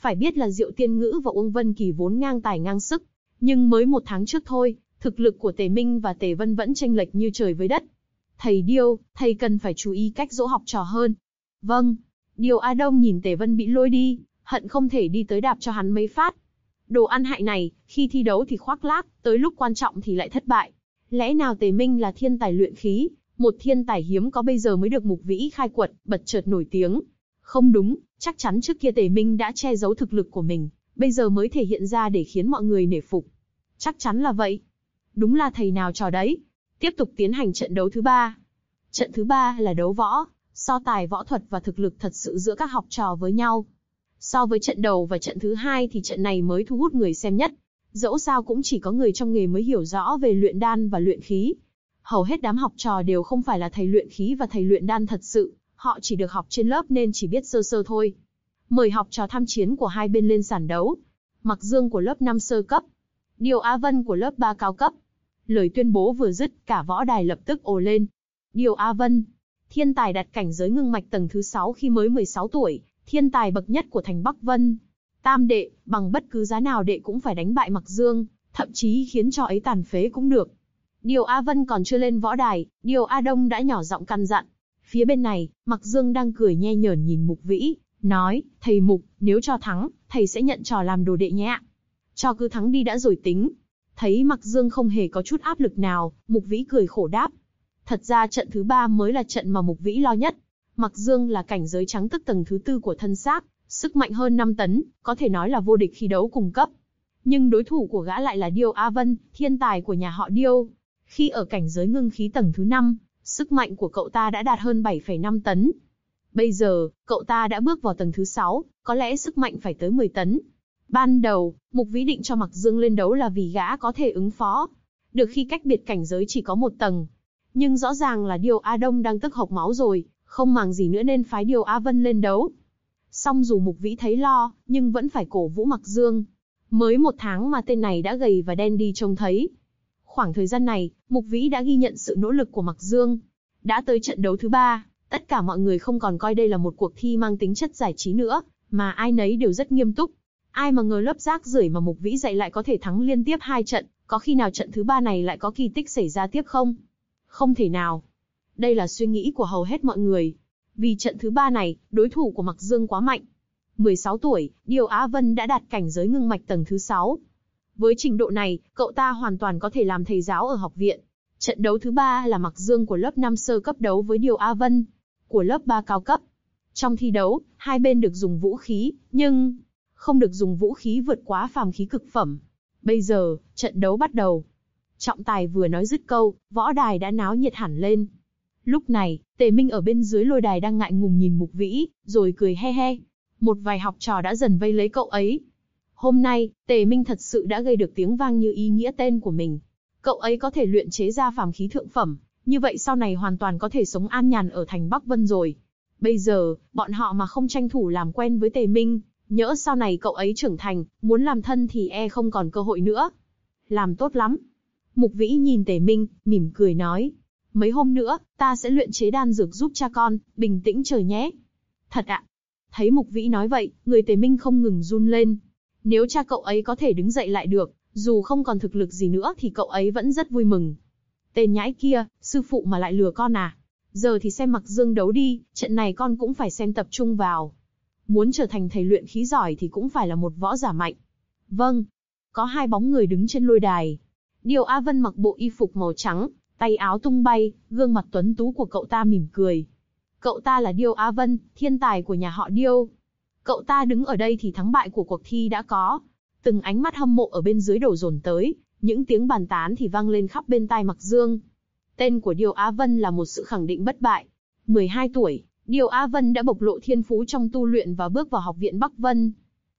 Phải biết là Diệu Tiên Ngữ và Uông Vân Kỳ vốn ngang tài ngang sức, nhưng mới 1 tháng trước thôi, thực lực của Tề Minh và Tề Vân vẫn chênh lệch như trời với đất. Thầy Điêu, thầy cần phải chú ý cách dỗ học trò hơn. Vâng. Điêu Á Đông nhìn Tề Vân bị lôi đi, hận không thể đi tới đạp cho hắn mấy phát. Đồ ăn hại này, khi thi đấu thì khoác lác, tới lúc quan trọng thì lại thất bại. Lẽ nào Tề Minh là thiên tài luyện khí, một thiên tài hiếm có bây giờ mới được Mục Vĩ khai quật, bật chợt nổi tiếng? Không đúng, chắc chắn trước kia Tề Minh đã che giấu thực lực của mình, bây giờ mới thể hiện ra để khiến mọi người nể phục. Chắc chắn là vậy. Đúng là thầy nào trò đấy. Tiếp tục tiến hành trận đấu thứ 3. Trận thứ 3 là đấu võ, so tài võ thuật và thực lực thật sự giữa các học trò với nhau. So với trận đầu và trận thứ 2 thì trận này mới thu hút người xem nhất. Dẫu sao cũng chỉ có người trong nghề mới hiểu rõ về luyện đan và luyện khí. Hầu hết đám học trò đều không phải là thầy luyện khí và thầy luyện đan thật sự, họ chỉ được học trên lớp nên chỉ biết sơ sơ thôi. Mời học trò tham chiến của hai bên lên sàn đấu. Mặc Dương của lớp 5 sơ cấp, Điêu Á Vân của lớp 3 cao cấp. Lời tuyên bố vừa dứt, cả võ đài lập tức ồ lên. Điêu Á Vân, thiên tài đạt cảnh giới ngưng mạch tầng thứ 6 khi mới 16 tuổi, thiên tài bậc nhất của thành Bắc Vân. Tam đệ, bằng bất cứ giá nào đệ cũng phải đánh bại Mặc Dương, thậm chí khiến cho ấy tàn phế cũng được. Điêu Á Vân còn chưa lên võ đài, Điêu Á Đông đã nhỏ giọng căn dặn. Phía bên này, Mặc Dương đang cười nhe nhởn nhìn Mục Vĩ, nói, thầy Mục, nếu cho thắng, thầy sẽ nhận trò làm đồ đệ nhé ạ. Cho cứ thắng đi đã rồi tính. Thấy Mặc Dương không hề có chút áp lực nào, Mục Vĩ cười khổ đáp. Thật ra trận thứ 3 mới là trận mà Mục Vĩ lo nhất. Mặc Dương là cảnh giới trắng tức tầng thứ 4 của thân xác, sức mạnh hơn 5 tấn, có thể nói là vô địch khi đấu cùng cấp. Nhưng đối thủ của gã lại là Điêu Á Vân, thiên tài của nhà họ Điêu. Khi ở cảnh giới ngưng khí tầng thứ 5, sức mạnh của cậu ta đã đạt hơn 7,5 tấn. Bây giờ, cậu ta đã bước vào tầng thứ 6, có lẽ sức mạnh phải tới 10 tấn. Ban đầu, Mục Vĩ định cho Mặc Dương lên đấu là vì gã có thể ứng phó. Được khi cách biệt cảnh giới chỉ có 1 tầng. Nhưng rõ ràng là Điêu Á Đông đang tức hộc máu rồi, không màng gì nữa nên phái Điêu Á Vân lên đấu. Song dù Mục Vĩ thấy lo, nhưng vẫn phải cổ vũ Mặc Dương. Mới 1 tháng mà tên này đã gầy và đen đi trông thấy. Khoảng thời gian này, Mục Vĩ đã ghi nhận sự nỗ lực của Mặc Dương. Đã tới trận đấu thứ 3, tất cả mọi người không còn coi đây là một cuộc thi mang tính chất giải trí nữa, mà ai nấy đều rất nghiêm túc. Ai mà ngờ lớp rác rưởi mà Mục Vĩ dạy lại có thể thắng liên tiếp 2 trận, có khi nào trận thứ 3 này lại có kỳ tích xảy ra tiếp không? Không thể nào. Đây là suy nghĩ của hầu hết mọi người. Vì trận thứ 3 này, đối thủ của Mặc Dương quá mạnh. 16 tuổi, Điêu Á Vân đã đạt cảnh giới ngưng mạch tầng thứ 6. Với trình độ này, cậu ta hoàn toàn có thể làm thầy giáo ở học viện. Trận đấu thứ 3 là Mặc Dương của lớp 5 sơ cấp đấu với Điêu Á Vân của lớp 3 cao cấp. Trong thi đấu, hai bên được dùng vũ khí, nhưng không được dùng vũ khí vượt quá phàm khí cực phẩm. Bây giờ, trận đấu bắt đầu. Trọng tài vừa nói dứt câu, võ đài đã náo nhiệt hẳn lên. Lúc này, Tề Minh ở bên dưới lôi đài đang ngại ngùng nhìn Mục Vĩ, rồi cười he he. Một vài học trò đã dần vây lấy cậu ấy. Hôm nay, Tề Minh thật sự đã gây được tiếng vang như ý nghĩa tên của mình. Cậu ấy có thể luyện chế ra phàm khí thượng phẩm, như vậy sau này hoàn toàn có thể sống an nhàn ở thành Bắc Vân rồi. Bây giờ, bọn họ mà không tranh thủ làm quen với Tề Minh, nhỡ sau này cậu ấy trưởng thành, muốn làm thân thì không còn cơ hội nữa. Làm tốt lắm. Mục Vĩ nhìn Tề Minh, mỉm cười nói. Mấy hôm nữa, ta sẽ luyện chế đan dược giúp cha con, bình tĩnh chờ nhé. Thật ạ. Thấy Mục Vĩ nói vậy, người Tề Minh không ngừng run lên. Nếu cha cậu ấy có thể đứng dậy lại được, dù không còn thực lực gì nữa thì cậu ấy vẫn rất vui mừng. Tên nhãi kia, sư phụ mà lại lừa con à? Giờ thì xem Mặc Dương đấu đi, trận này con cũng phải xem tập trung vào. Muốn trở thành thầy luyện khí giỏi thì cũng phải là một võ giả mạnh. Vâng. Có 2 bóng người đứng trên lôi đài. Điêu Á Vân mặc bộ y phục màu trắng, tay áo tung bay, gương mặt tuấn tú của cậu ta mỉm cười. Cậu ta là Điêu Á Vân, thiên tài của nhà họ Điêu. Cậu ta đứng ở đây thì thắng bại của cuộc thi đã có. Từng ánh mắt hâm mộ ở bên dưới đổ dồn tới, những tiếng bàn tán thì vang lên khắp bên tai Mặc Dương. Tên của Điêu Á Vân là một sự khẳng định bất bại. 12 tuổi, Điêu Á Vân đã bộc lộ thiên phú trong tu luyện và bước vào học viện Bắc Vân.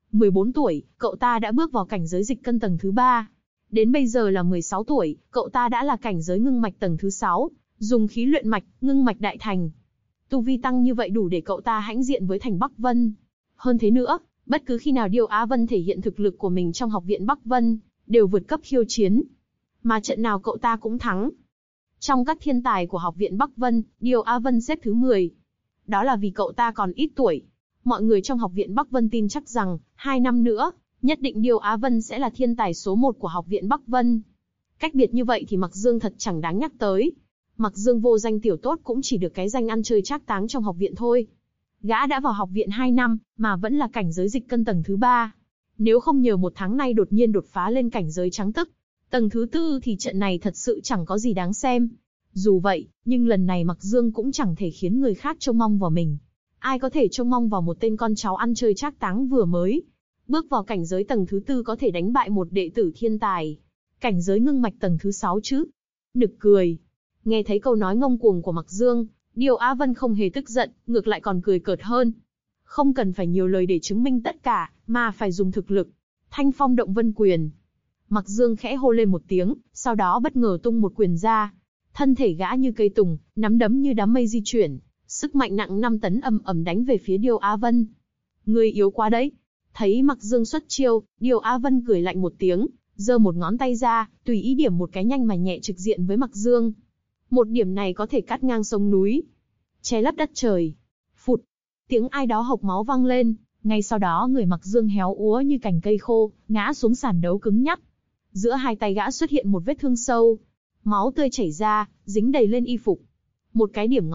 14 tuổi, cậu ta đã bước vào cảnh giới dịch cân tầng thứ 3. Đến bây giờ là 16 tuổi, cậu ta đã là cảnh giới ngưng mạch tầng thứ 6, dùng khí luyện mạch, ngưng mạch đại thành. Tu vi tăng như vậy đủ để cậu ta hãnh diện với thành Bắc Vân. Hơn thế nữa, bất cứ khi nào Điêu Á Vân thể hiện thực lực của mình trong học viện Bắc Vân, đều vượt cấp khiêu chiến. Mà trận nào cậu ta cũng thắng. Trong các thiên tài của học viện Bắc Vân, Điêu Á Vân xếp thứ 10. Đó là vì cậu ta còn ít tuổi. Mọi người trong học viện Bắc Vân tin chắc rằng, 2 năm nữa, nhất định Điêu Á Vân sẽ là thiên tài số 1 của học viện Bắc Vân. Cách biệt như vậy thì Mặc Dương thật chẳng đáng nhắc tới. Mặc Dương vô danh tiểu tốt cũng chỉ được cái danh ăn chơi trác táng trong học viện thôi. Gã đã vào học viện 2 năm, mà vẫn là cảnh giới dịch cân tầng thứ 3. Nếu không nhờ một tháng nay đột nhiên đột phá lên cảnh giới trắng tức, tầng thứ 4 thì trận này thật sự chẳng có gì đáng xem. Dù vậy, nhưng lần này Mặc Dương cũng chẳng thể khiến người khác trông mong vào mình. Ai có thể trông mong vào một tên con cháu ăn chơi trác táng vừa mới bước vào cảnh giới tầng thứ 4 có thể đánh bại một đệ tử thiên tài. Cảnh giới ngưng mạch tầng thứ 6 chứ. Nực cười. Nghe thấy câu nói ngông cuồng của Mặc Dương, Điêu Á Vân không hề tức giận, ngược lại còn cười cợt hơn. Không cần phải nhiều lời để chứng minh tất cả, mà phải dùng thực lực. Thanh phong động vân quyền. Mặc Dương khẽ hô lên một tiếng, sau đó bất ngờ tung một quyền ra. Thân thể gã như cây tùng, nắm đấm như đám mây di chuyển, sức mạnh nặng 5 tấn ầm ầm đánh về phía Điêu Á Vân. Ngươi yếu quá đấy. Thấy Mặc Dương xuất chiêu, Điêu Á Vân cười lạnh một tiếng, giơ một ngón tay ra, tùy ý điểm một cái nhanh mà nhẹ trực diện với Mặc Dương. Một điểm này có thể cắt ngang sông núi, che lấp đất trời. Phụt, tiếng ai đó hộc máu vang lên, ngay sau đó người Mặc Dương héo úa như cành cây khô, ngã xuống sàn đấu cứng nhắc. Giữa hai tay gã xuất hiện một vết thương sâu, máu tươi chảy ra, dính đầy lên y phục. Một cái điểm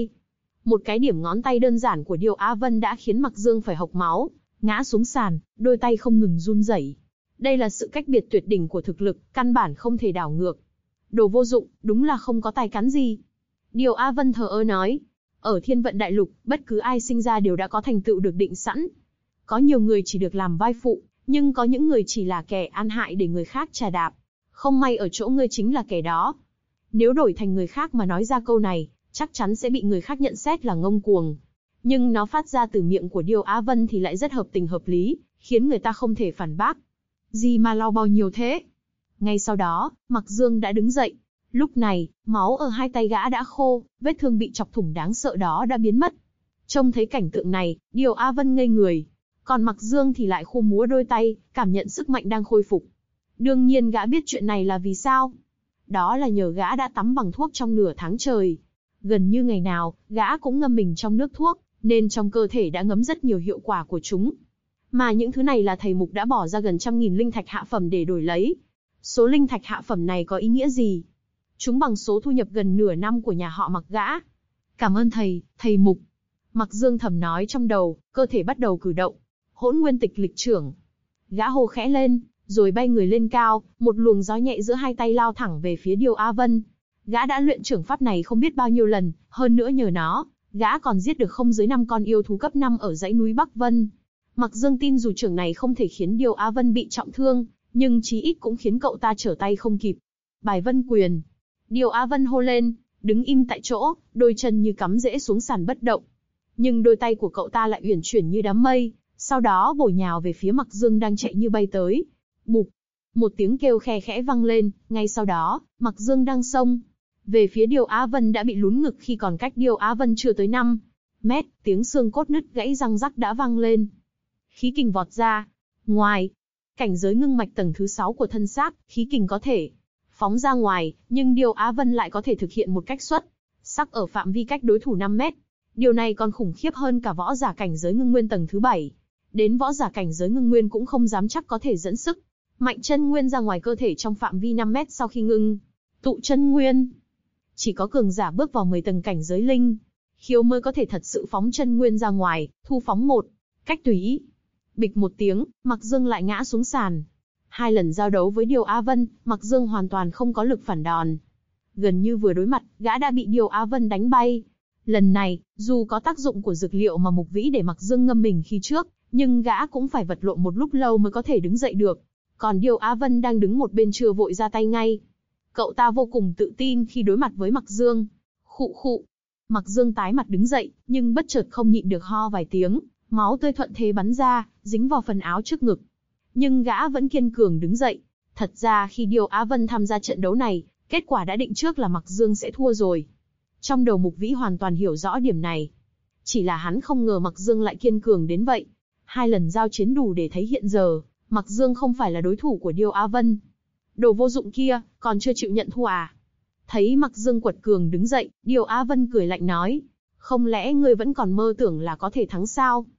ngón tay đơn giản của Điêu Á Vân đã khiến Mặc Dương phải hộc máu, ngã xuống sàn, đôi tay không ngừng run rẩy. Đây là sự cách biệt tuyệt đỉnh của thực lực, căn bản không thể đảo ngược. Đồ vô dụng, đúng là không có tài cán gì. Điêu Á Vân thờ ơ nói, ở Thiên Vận Đại Lục, bất cứ ai sinh ra đều đã có thành tựu được định sẵn. Có nhiều người chỉ được làm vai phụ, nhưng có những người chỉ là kẻ ăn hại để người khác trà đạp. Không may ở chỗ ngươi chính là kẻ đó. Nếu đổi thành người khác mà nói ra câu này, chắc chắn sẽ bị người khác nhận xét là ngông cuồng. Nhưng nó phát ra từ miệng của Điêu Á Vân thì lại rất hợp tình hợp lý, khiến người ta không thể phản bác. Gì mà lau bao nhiều thế? Ngay sau đó, Mặc Dương đã đứng dậy. Lúc này, máu ở hai tay gã đã khô, vết thương bị chọc thủng đáng sợ đó đã biến mất. Trông thấy cảnh tượng này, Điêu Á Vân ngây người. Còn Mặc Dương thì lại khô múa đôi tay, cảm nhận sức mạnh đang khôi phục. Đương nhiên gã biết chuyện này là vì sao. Đó là nhờ gã đã tắm bằng thuốc trong nửa tháng trời. Gần như ngày nào, gã cũng ngâm mình trong nước thuốc, nên trong cơ thể đã ngấm rất nhiều hiệu quả của chúng. Mà những thứ này là thầy Mục đã bỏ ra gần 100.000 linh thạch hạ phẩm để đổi lấy. Số linh thạch hạ phẩm này có ý nghĩa gì? Chúng bằng số thu nhập gần nửa năm của nhà họ Mặc gã. Cảm ơn thầy Mục. Mặc Dương thầm nói trong đầu, cơ thể bắt đầu cử động. Hỗn nguyên tịch lịch trưởng. Gã hô khẽ lên, rồi bay người lên cao, một luồng gió nhẹ giữa hai tay lao thẳng về phía Điêu Á Vân. Gã đã luyện trưởng pháp này không biết bao nhiêu lần, hơn nữa nhờ nó, gã còn giết được không dưới 5 con yêu thú cấp 5 ở dãy núi Bắc Vân. Mặc Dương tin dù trưởng này không thể khiến Điêu Á Vân bị trọng thương, nhưng chí ít cũng khiến cậu ta trở tay không kịp. Bài vân quyền. Điêu Á Vân hô lên, đứng im tại chỗ, đôi chân như cắm rễ xuống sàn bất động. Nhưng đôi tay của cậu ta lại uyển chuyển như đám mây, sau đó bổ nhào về phía Mặc Dương đang chạy như bay tới. Bụp. Một tiếng kêu khe khẽ vang lên, ngay sau đó, Mặc Dương đang xông về phía Điêu Á Vân đã bị lún ngực khi còn cách Điêu Á Vân chưa tới 5 mét, tiếng xương cốt nứt gãy răng rắc đã vang lên. Khí kình vọt ra. Ngoài, cảnh giới ngưng mạch tầng thứ 6 của thân xác, khí kình có thể phóng ra ngoài, nhưng Điêu Á Vân lại có thể thực hiện một cách xuất sắc ở phạm vi cách đối thủ 5 mét. Điều này còn khủng khiếp hơn cả võ giả cảnh giới ngưng nguyên tầng thứ 7. Đến võ giả cảnh giới ngưng nguyên cũng không dám chắc có thể dẫn sức mạnh chân nguyên ra ngoài cơ thể trong phạm vi 5 mét sau khi ngưng tụ chân nguyên. Chỉ có cường giả bước vào 10 tầng cảnh giới linh khiếu mới có thể thật sự phóng chân nguyên ra ngoài, thu phóng một cách tùy ý. Bịch một tiếng, Mặc Dương lại ngã xuống sàn. 2 lần giao đấu với Điêu Á Vân, Mặc Dương hoàn toàn không có lực phản đòn. Gần như vừa đối mặt, gã đã bị Điêu Á Vân đánh bay. Lần này, dù có tác dụng của dược liệu mà Mục Vĩ để Mặc Dương ngâm mình khi trước, nhưng gã cũng phải vật lộn một lúc lâu mới có thể đứng dậy được. Còn Điêu Á Vân đang đứng một bên chưa vội ra tay ngay. Cậu ta vô cùng tự tin khi đối mặt với Mặc Dương. Khụ khụ. Mặc Dương tái mặt đứng dậy, nhưng bất chợt không nhịn được ho vài tiếng, máu tươi thuận thế bắn ra, dính vào phần áo trước ngực. Nhưng gã vẫn kiên cường đứng dậy. Thật ra khi Điêu Á Vân tham gia trận đấu này, kết quả đã định trước là Mặc Dương sẽ thua rồi. Trong đầu Mục Vĩ hoàn toàn hiểu rõ điểm này. Chỉ là hắn không ngờ Mặc Dương lại kiên cường đến vậy. 2 lần giao chiến đủ để thấy hiện giờ, Mặc Dương không phải là đối thủ của Điêu Á Vân. Đồ vô dụng kia, còn chưa chịu nhận thua à? Thấy Mặc Dương quật cường đứng dậy, Điêu Á Vân cười lạnh nói. Không lẽ ngươi vẫn còn mơ tưởng là có thể thắng sao?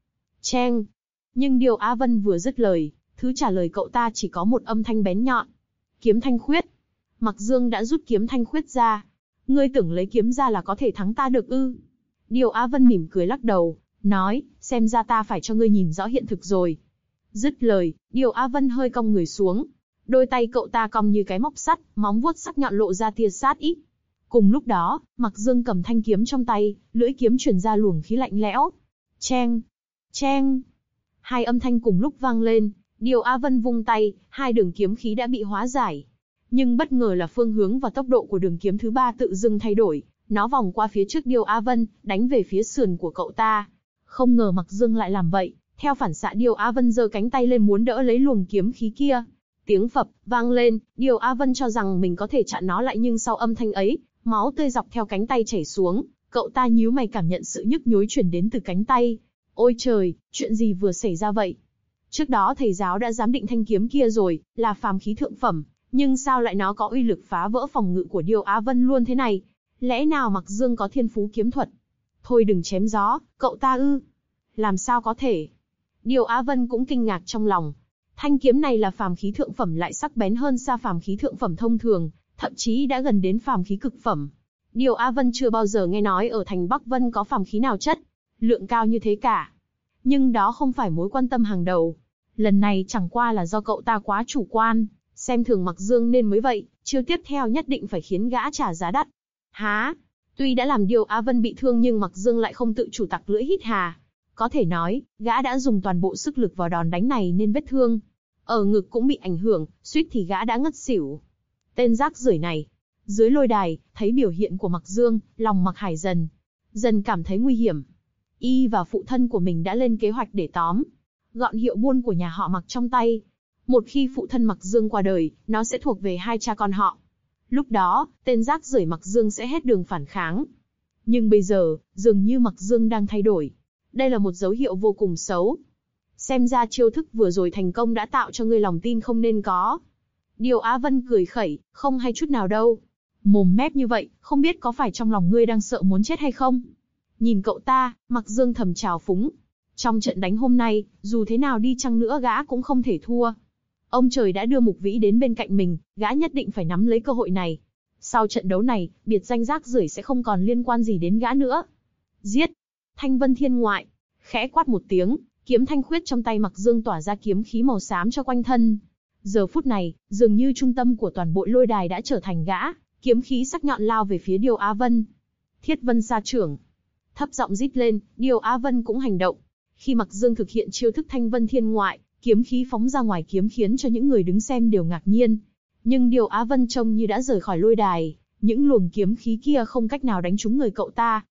Cheng. Nhưng Điêu Á Vân vừa dứt lời, thứ trả lời cậu ta chỉ có một âm thanh bén nhọn. Kiếm thanh khuyết. Mặc Dương đã rút kiếm thanh khuyết ra. Ngươi tưởng lấy kiếm ra là có thể thắng ta được ư? Điêu Á Vân mỉm cười lắc đầu, nói, xem ra ta phải cho ngươi nhìn rõ hiện thực rồi. Dứt lời, Điêu Á Vân hơi cong người xuống. Đôi tay cậu ta cong như cái móc sắt, móng vuốt sắc nhọn lộ ra tia sát ý. Cùng lúc đó, Mặc Dương cầm thanh kiếm trong tay, lưỡi kiếm truyền ra luồng khí lạnh lẽo. Cheng, cheng. Hai âm thanh cùng lúc vang lên, Điêu Á Vân vung tay, hai đường kiếm khí đã bị hóa giải. Nhưng bất ngờ là phương hướng và tốc độ của đường kiếm thứ ba tự dưng thay đổi, nó vòng qua phía trước Điêu Á Vân, đánh về phía sườn của cậu ta. Không ngờ Mặc Dương lại làm vậy, theo phản xạ Điêu Á Vân giơ cánh tay lên muốn đỡ lấy luồng kiếm khí kia. Tiếng phập vang lên, Điêu Á Vân cho rằng mình có thể chặn nó lại nhưng sau âm thanh ấy, máu tươi dọc theo cánh tay chảy xuống, cậu ta nhíu mày cảm nhận sự nhức nhối truyền đến từ cánh tay. Ôi trời, chuyện gì vừa xảy ra vậy? Trước đó thầy giáo đã giám định thanh kiếm kia rồi, là phàm khí thượng phẩm, nhưng sao lại nó có uy lực phá vỡ phòng ngự của Điêu Á Vân luôn thế này? Lẽ nào Mặc Dương có thiên phú kiếm thuật? Thôi đừng chém gió, cậu ta ư? Làm sao có thể? Điêu Á Vân cũng kinh ngạc trong lòng. Thanh kiếm này là phàm khí thượng phẩm lại sắc bén hơn xa phàm khí thượng phẩm thông thường, thậm chí đã gần đến phàm khí cực phẩm. Điêu Á Vân chưa bao giờ nghe nói ở thành Bắc Vân có phàm khí nào chất lượng cao như thế cả. Nhưng đó không phải mối quan tâm hàng đầu. Lần này chẳng qua là do cậu ta quá chủ quan, xem thường Mặc Dương nên mới vậy, chiêu tiếp theo nhất định phải khiến gã trả giá đắt. Há, tuy đã làm Điêu Á Vân bị thương nhưng Mặc Dương lại không tự chủ tặc lưỡi hít hà. Có thể nói, gã đã dùng toàn bộ sức lực vào đòn đánh này nên vết thương ở ngực cũng bị ảnh hưởng, suýt thì gã đã ngất xỉu. Tên rác rưởi này. Dưới lôi đài, thấy biểu hiện của Mặc Dương, lòng Mặc Hải dần cảm thấy nguy hiểm. Y và phụ thân của mình đã lên kế hoạch để tóm gọn hiệu buôn của nhà họ Mặc trong tay. Một khi phụ thân Mặc Dương qua đời, nó sẽ thuộc về hai cha con họ. Lúc đó, tên rác rưởi Mặc Dương sẽ hết đường phản kháng. Nhưng bây giờ, dường như Mặc Dương đang thay đổi. Đây là một dấu hiệu vô cùng xấu. Xem ra chiêu thức vừa rồi thành công đã tạo cho ngươi lòng tin không nên có. Điêu Á Vân cười khẩy, không hay chút nào đâu. Mồm mép như vậy, không biết có phải trong lòng ngươi đang sợ muốn chết hay không? Nhìn cậu ta, Mặc Dương thầm trào phúng. Trong trận đánh hôm nay, dù thế nào đi chăng nữa gã cũng không thể thua. Ông trời đã đưa Mục Vĩ đến bên cạnh mình, gã nhất định phải nắm lấy cơ hội này. Sau trận đấu này, biệt danh rác rưởi sẽ không còn liên quan gì đến gã nữa. Giết! Thanh Vân Thiên Ngoại. Khẽ quát một tiếng, kiếm thanh khuyết trong tay Mặc Dương tỏa ra kiếm khí màu xám cho quanh thân. Giờ phút này, dường như trung tâm của toàn bộ lôi đài đã trở thành gã, kiếm khí sắc nhọn lao về phía Điêu Á Vân. Thiết Vân Sa Trưởng. Thấp giọng rít lên, Điêu Á Vân cũng hành động. Khi Mặc Dương thực hiện chiêu thức Thanh Vân Thiên Ngoại, kiếm khí phóng ra ngoài kiếm khiến cho những người đứng xem đều ngạc nhiên. Nhưng Điêu Á Vân trông như đã rời khỏi lôi đài, những luồng kiếm khí kia không cách nào đánh trúng người cậu ta.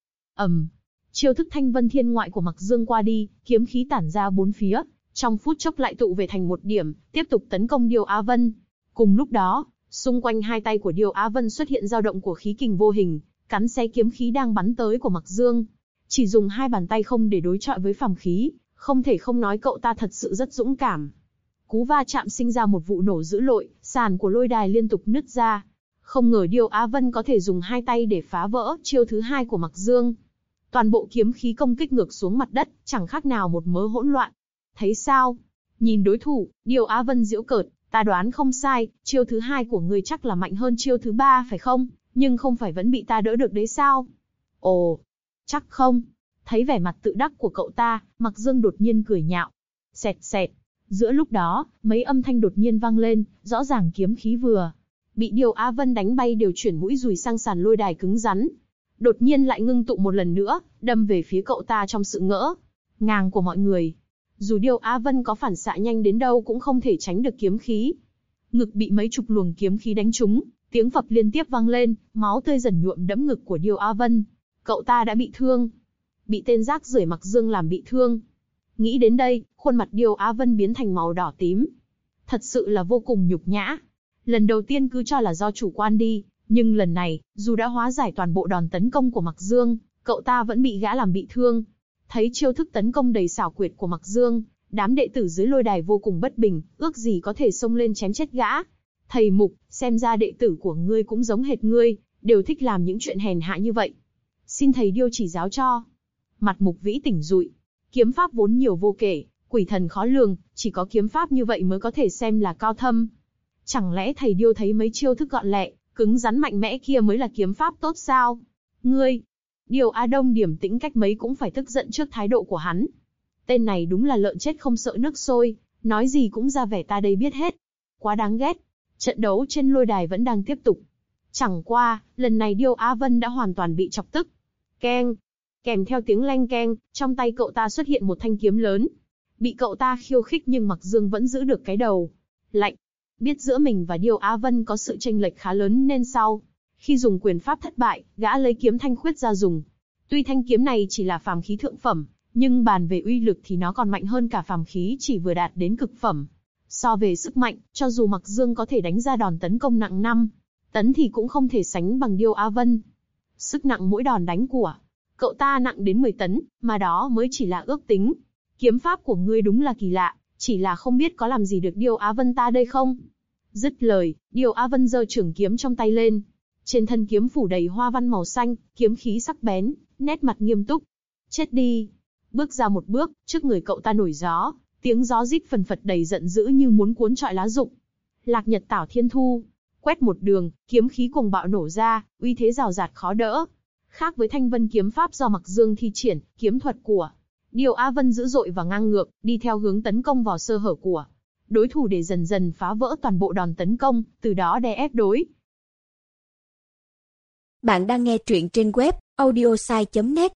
Chiêu thức Thanh Vân Thiên Ngoại của Mặc Dương qua đi, kiếm khí tản ra bốn phía, trong phút chốc lại tụ về thành một điểm, tiếp tục tấn công Điêu Á Vân. Cùng lúc đó, xung quanh hai tay của Điêu Á Vân xuất hiện dao động của khí kình vô hình, cắn xé kiếm khí đang bắn tới của Mặc Dương. Chỉ dùng hai bàn tay không để đối chọi với phàm khí, không thể không nói cậu ta thật sự rất dũng cảm. Cú va chạm sinh ra một vụ nổ dữ dội, sàn của lôi đài liên tục nứt ra. Không ngờ Điêu Á Vân có thể dùng hai tay để phá vỡ chiêu thứ hai của Mặc Dương. Toàn bộ kiếm khí công kích ngược xuống mặt đất, chẳng khác nào một mớ hỗn loạn. Thấy sao? Nhìn đối thủ, Điêu Á Vân giễu cợt, ta đoán không sai, chiêu thứ hai của ngươi chắc là mạnh hơn chiêu thứ ba phải không? Nhưng không phải vẫn bị ta đỡ được đấy sao? Ồ, chắc không. Thấy vẻ mặt tự đắc của cậu ta, Mặc Dương đột nhiên cười nhạo. Xẹt xẹt. Giữa lúc đó, mấy âm thanh đột nhiên vang lên, rõ ràng kiếm khí vừa bị Điêu Á Vân đánh bay đều chuyển mũi dùi sang sàn lôi đài cứng rắn. Đột nhiên lại ngưng tụ một lần nữa, đâm về phía cậu ta trong sự ngỡ ngàng của mọi người. Dù Điêu Á Vân có phản xạ nhanh đến đâu cũng không thể tránh được kiếm khí. Ngực bị mấy chục luồng kiếm khí đánh trúng, tiếng phập liên tiếp vang lên, máu tươi dần nhuộm đẫm ngực của Điêu Á Vân. Cậu ta đã bị thương. Bị tên rác rưởi Mặc Dương làm bị thương. Nghĩ đến đây, khuôn mặt Điêu Á Vân biến thành màu đỏ tím. Thật sự là vô cùng nhục nhã. Lần đầu tiên cứ cho là do chủ quan đi, nhưng lần này, dù đã hóa giải toàn bộ đòn tấn công của Mặc Dương, cậu ta vẫn bị gã làm bị thương. Thấy chiêu thức tấn công đầy xảo quyệt của Mặc Dương, đám đệ tử dưới lôi đài vô cùng bất bình, ước gì có thể xông lên chém chết gã. Thầy Mục, xem ra đệ tử của ngươi cũng giống hệt ngươi, đều thích làm những chuyện hèn hạ như vậy. Xin thầy Điêu chỉ giáo cho. Mặt Mục Vĩ tỉnh rụi. Kiếm pháp vốn nhiều vô kể, quỷ thần khó lường, chỉ có kiếm pháp như vậy mới có thể xem là cao thâm. Chẳng lẽ thầy Điêu thấy mấy chiêu thức gọn lẹ, cứng rắn mạnh mẽ kia mới là kiếm pháp tốt sao? Ngươi! Điêu Á Đông điềm tĩnh cách mấy cũng phải tức giận trước thái độ của hắn. Tên này đúng là lợn chết không sợ nước sôi, nói gì cũng ra vẻ ta đây biết hết. Quá đáng ghét. Trận đấu trên lôi đài vẫn đang tiếp tục. Chẳng qua, lần này Điêu Á Vân đã hoàn toàn bị chọc tức. Keng! Kèm theo tiếng leng keng, trong tay cậu ta xuất hiện một thanh kiếm lớn. Bị cậu ta khiêu khích nhưng Mặc Dương vẫn giữ được cái đầu lạnh. Biết giữa mình và Điêu Á Vân có sự chênh lệch khá lớn nên sau khi dùng quyền pháp thất bại, gã lấy kiếm thanh khuyết ra dùng. Tuy thanh kiếm này chỉ là phàm khí thượng phẩm, nhưng bàn về uy lực thì nó còn mạnh hơn cả phàm khí chỉ vừa đạt đến cực phẩm. So về sức mạnh, cho dù Mặc Dương có thể đánh ra đòn tấn công nặng 5 tấn thì cũng không thể sánh bằng Điêu Á Vân. Sức nặng mỗi đòn đánh của cậu ta nặng đến 10 tấn, mà đó mới chỉ là ước tính. Kiếm pháp của ngươi đúng là kỳ lạ, chỉ là không biết có làm gì được Điêu Á Vân ta đây không? Dứt lời, Điêu Á Vân giơ trường kiếm trong tay lên. Trên thân kiếm phủ đầy hoa văn màu xanh, kiếm khí sắc bén, nét mặt nghiêm túc. Chết đi! Bước ra một bước, trước người cậu ta nổi gió, tiếng gió rít phần phật đầy giận dữ như muốn cuốn trọi lá rụng. Lạc Nhật Tảo Thiên Thu, quét một đường, kiếm khí cuồng bạo nổ ra, uy thế rào rạt khó đỡ. Khác với Thanh Vân kiếm pháp do Mặc Dương thi triển, kiếm thuật của Điêu Á Vân dữ dội và ngang ngược, đi theo hướng tấn công vào sơ hở của đối thủ để dần dần phá vỡ toàn bộ đòn tấn công, từ đó đè ép đối. Bạn đang nghe truyện trên web audiosai.net.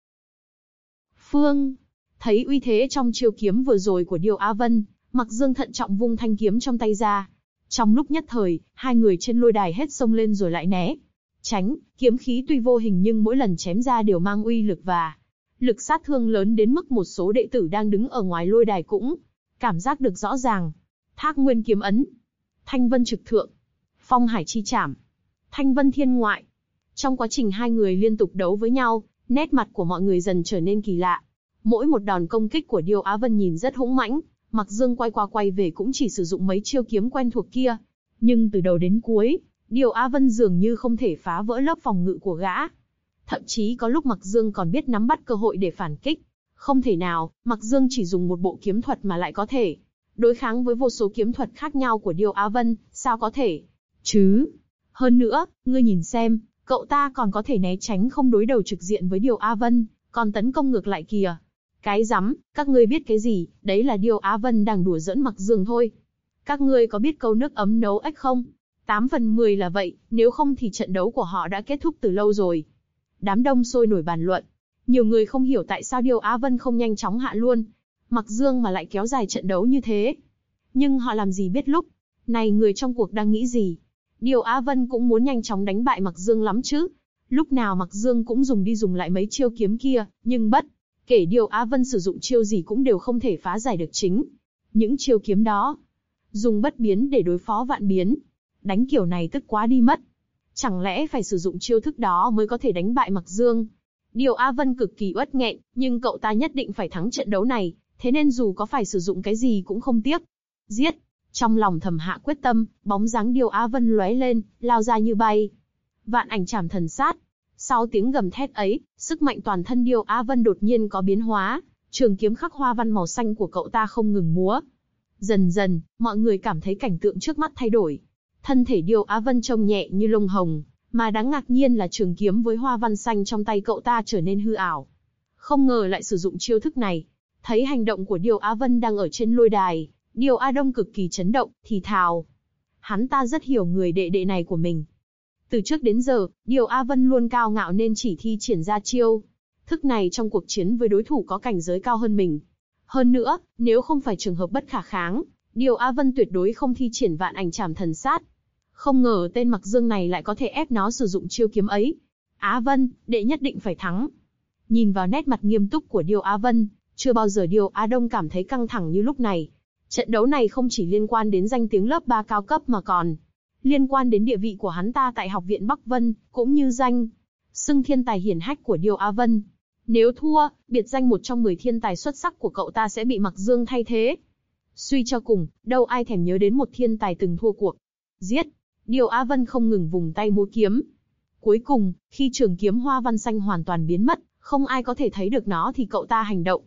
Phương thấy uy thế trong chiêu kiếm vừa rồi của Điêu Á Vân, Mặc Dương thận trọng vung thanh kiếm trong tay ra. Trong lúc nhất thời, hai người trên lôi đài hết xông lên rồi lại né tránh, kiếm khí tuy vô hình nhưng mỗi lần chém ra đều mang uy lực và lực sát thương lớn đến mức một số đệ tử đang đứng ở ngoài lôi đài cũng cảm giác được rõ ràng. Thác Nguyên kiếm ấn, Thanh Vân trực thượng, Phong Hải chi chảm, Thanh Vân thiên ngoại. Trong quá trình hai người liên tục đấu với nhau, nét mặt của mọi người dần trở nên kỳ lạ. Mỗi một đòn công kích của Điêu Á Vân nhìn rất hũng mãnh, Mặc Dương quay qua quay về cũng chỉ sử dụng mấy chiêu kiếm quen thuộc kia. Nhưng từ đầu đến cuối, Điêu Á Vân dường như không thể phá vỡ lớp phòng ngự của gã. Thậm chí có lúc Mặc Dương còn biết nắm bắt cơ hội để phản kích. Không thể nào, Mặc Dương chỉ dùng một bộ kiếm thuật mà lại có thể đối kháng với vô số kiếm thuật khác nhau của Điêu Á Vân, sao có thể chứ? Hơn nữa, ngươi nhìn xem, cậu ta còn có thể né tránh không đối đầu trực diện với Điêu Á Vân, còn tấn công ngược lại kìa. Cái rắm, các ngươi biết cái gì, đấy là Điêu Á Vân đang đùa giỡn Mặc Dương thôi. Các ngươi có biết câu nước ấm nấu ếch không? 8 phần 10 là vậy, nếu không thì trận đấu của họ đã kết thúc từ lâu rồi. Đám đông sôi nổi bàn luận. Nhiều người không hiểu tại sao Điêu Á Vân không nhanh chóng hạ luôn Mặc Dương mà lại kéo dài trận đấu như thế. Nhưng họ làm gì biết lúc này người trong cuộc đang nghĩ gì. Điêu Á Vân cũng muốn nhanh chóng đánh bại Mặc Dương lắm chứ. Lúc nào Mặc Dương cũng dùng đi dùng lại mấy chiêu kiếm kia, nhưng bất kể Điêu Á Vân sử dụng chiêu gì cũng đều không thể phá giải được chính những chiêu kiếm đó. Dùng bất biến để đối phó vạn biến. Đánh kiểu này tức quá đi mất. Chẳng lẽ phải sử dụng chiêu thức đó mới có thể đánh bại Mặc Dương? Điêu Á Vân cực kỳ uất nghẹn, nhưng cậu ta nhất định phải thắng trận đấu này, thế nên dù có phải sử dụng cái gì cũng không tiếc. Giết! Trong lòng thầm hạ quyết tâm, bóng dáng Điêu Á Vân lóe lên, lao ra như bay. Vạn ảnh chảm thần sát. Sau tiếng gầm thét ấy, sức mạnh toàn thân Điêu Á Vân đột nhiên có biến hóa, trường kiếm khắc hoa văn màu xanh của cậu ta không ngừng múa. Dần dần, mọi người cảm thấy cảnh tượng trước mắt thay đổi. Thân thể Điêu Á Vân trông nhẹ như lông hồng, mà đáng ngạc nhiên là trường kiếm với hoa văn xanh trong tay cậu ta trở nên hư ảo. Không ngờ lại sử dụng chiêu thức này. Thấy hành động của Điêu Á Vân đang ở trên lôi đài, Điêu Á Đông cực kỳ chấn động, thì thào. Hắn ta rất hiểu người đệ đệ này của mình. Từ trước đến giờ, Điêu Á Vân luôn cao ngạo nên chỉ thi triển ra chiêu thức này trong cuộc chiến với đối thủ có cảnh giới cao hơn mình. Hơn nữa, nếu không phải trường hợp bất khả kháng, Điêu Á Vân tuyệt đối không thi triển vạn ảnh chảm thần sát. Không ngờ tên Mặc Dương này lại có thể ép nó sử dụng chiêu kiếm ấy. Á Vân, đệ nhất định phải thắng. Nhìn vào nét mặt nghiêm túc của Điêu Á Vân, chưa bao giờ Điêu Á Đông cảm thấy căng thẳng như lúc này. Trận đấu này không chỉ liên quan đến danh tiếng lớp 3 cao cấp mà còn liên quan đến địa vị của hắn ta tại Học viện Bắc Vân, cũng như danh xưng thiên tài hiển hách của Điêu Á Vân. Nếu thua, biệt danh một trong 10 thiên tài xuất sắc của cậu ta sẽ bị Mặc Dương thay thế. Suy cho cùng, đâu ai thèm nhớ đến một thiên tài từng thua cuộc. Giết! Điêu Á Vân không ngừng vùng tay múa kiếm. Cuối cùng, khi trường kiếm hoa văn xanh hoàn toàn biến mất, không ai có thể thấy được nó thì cậu ta hành động.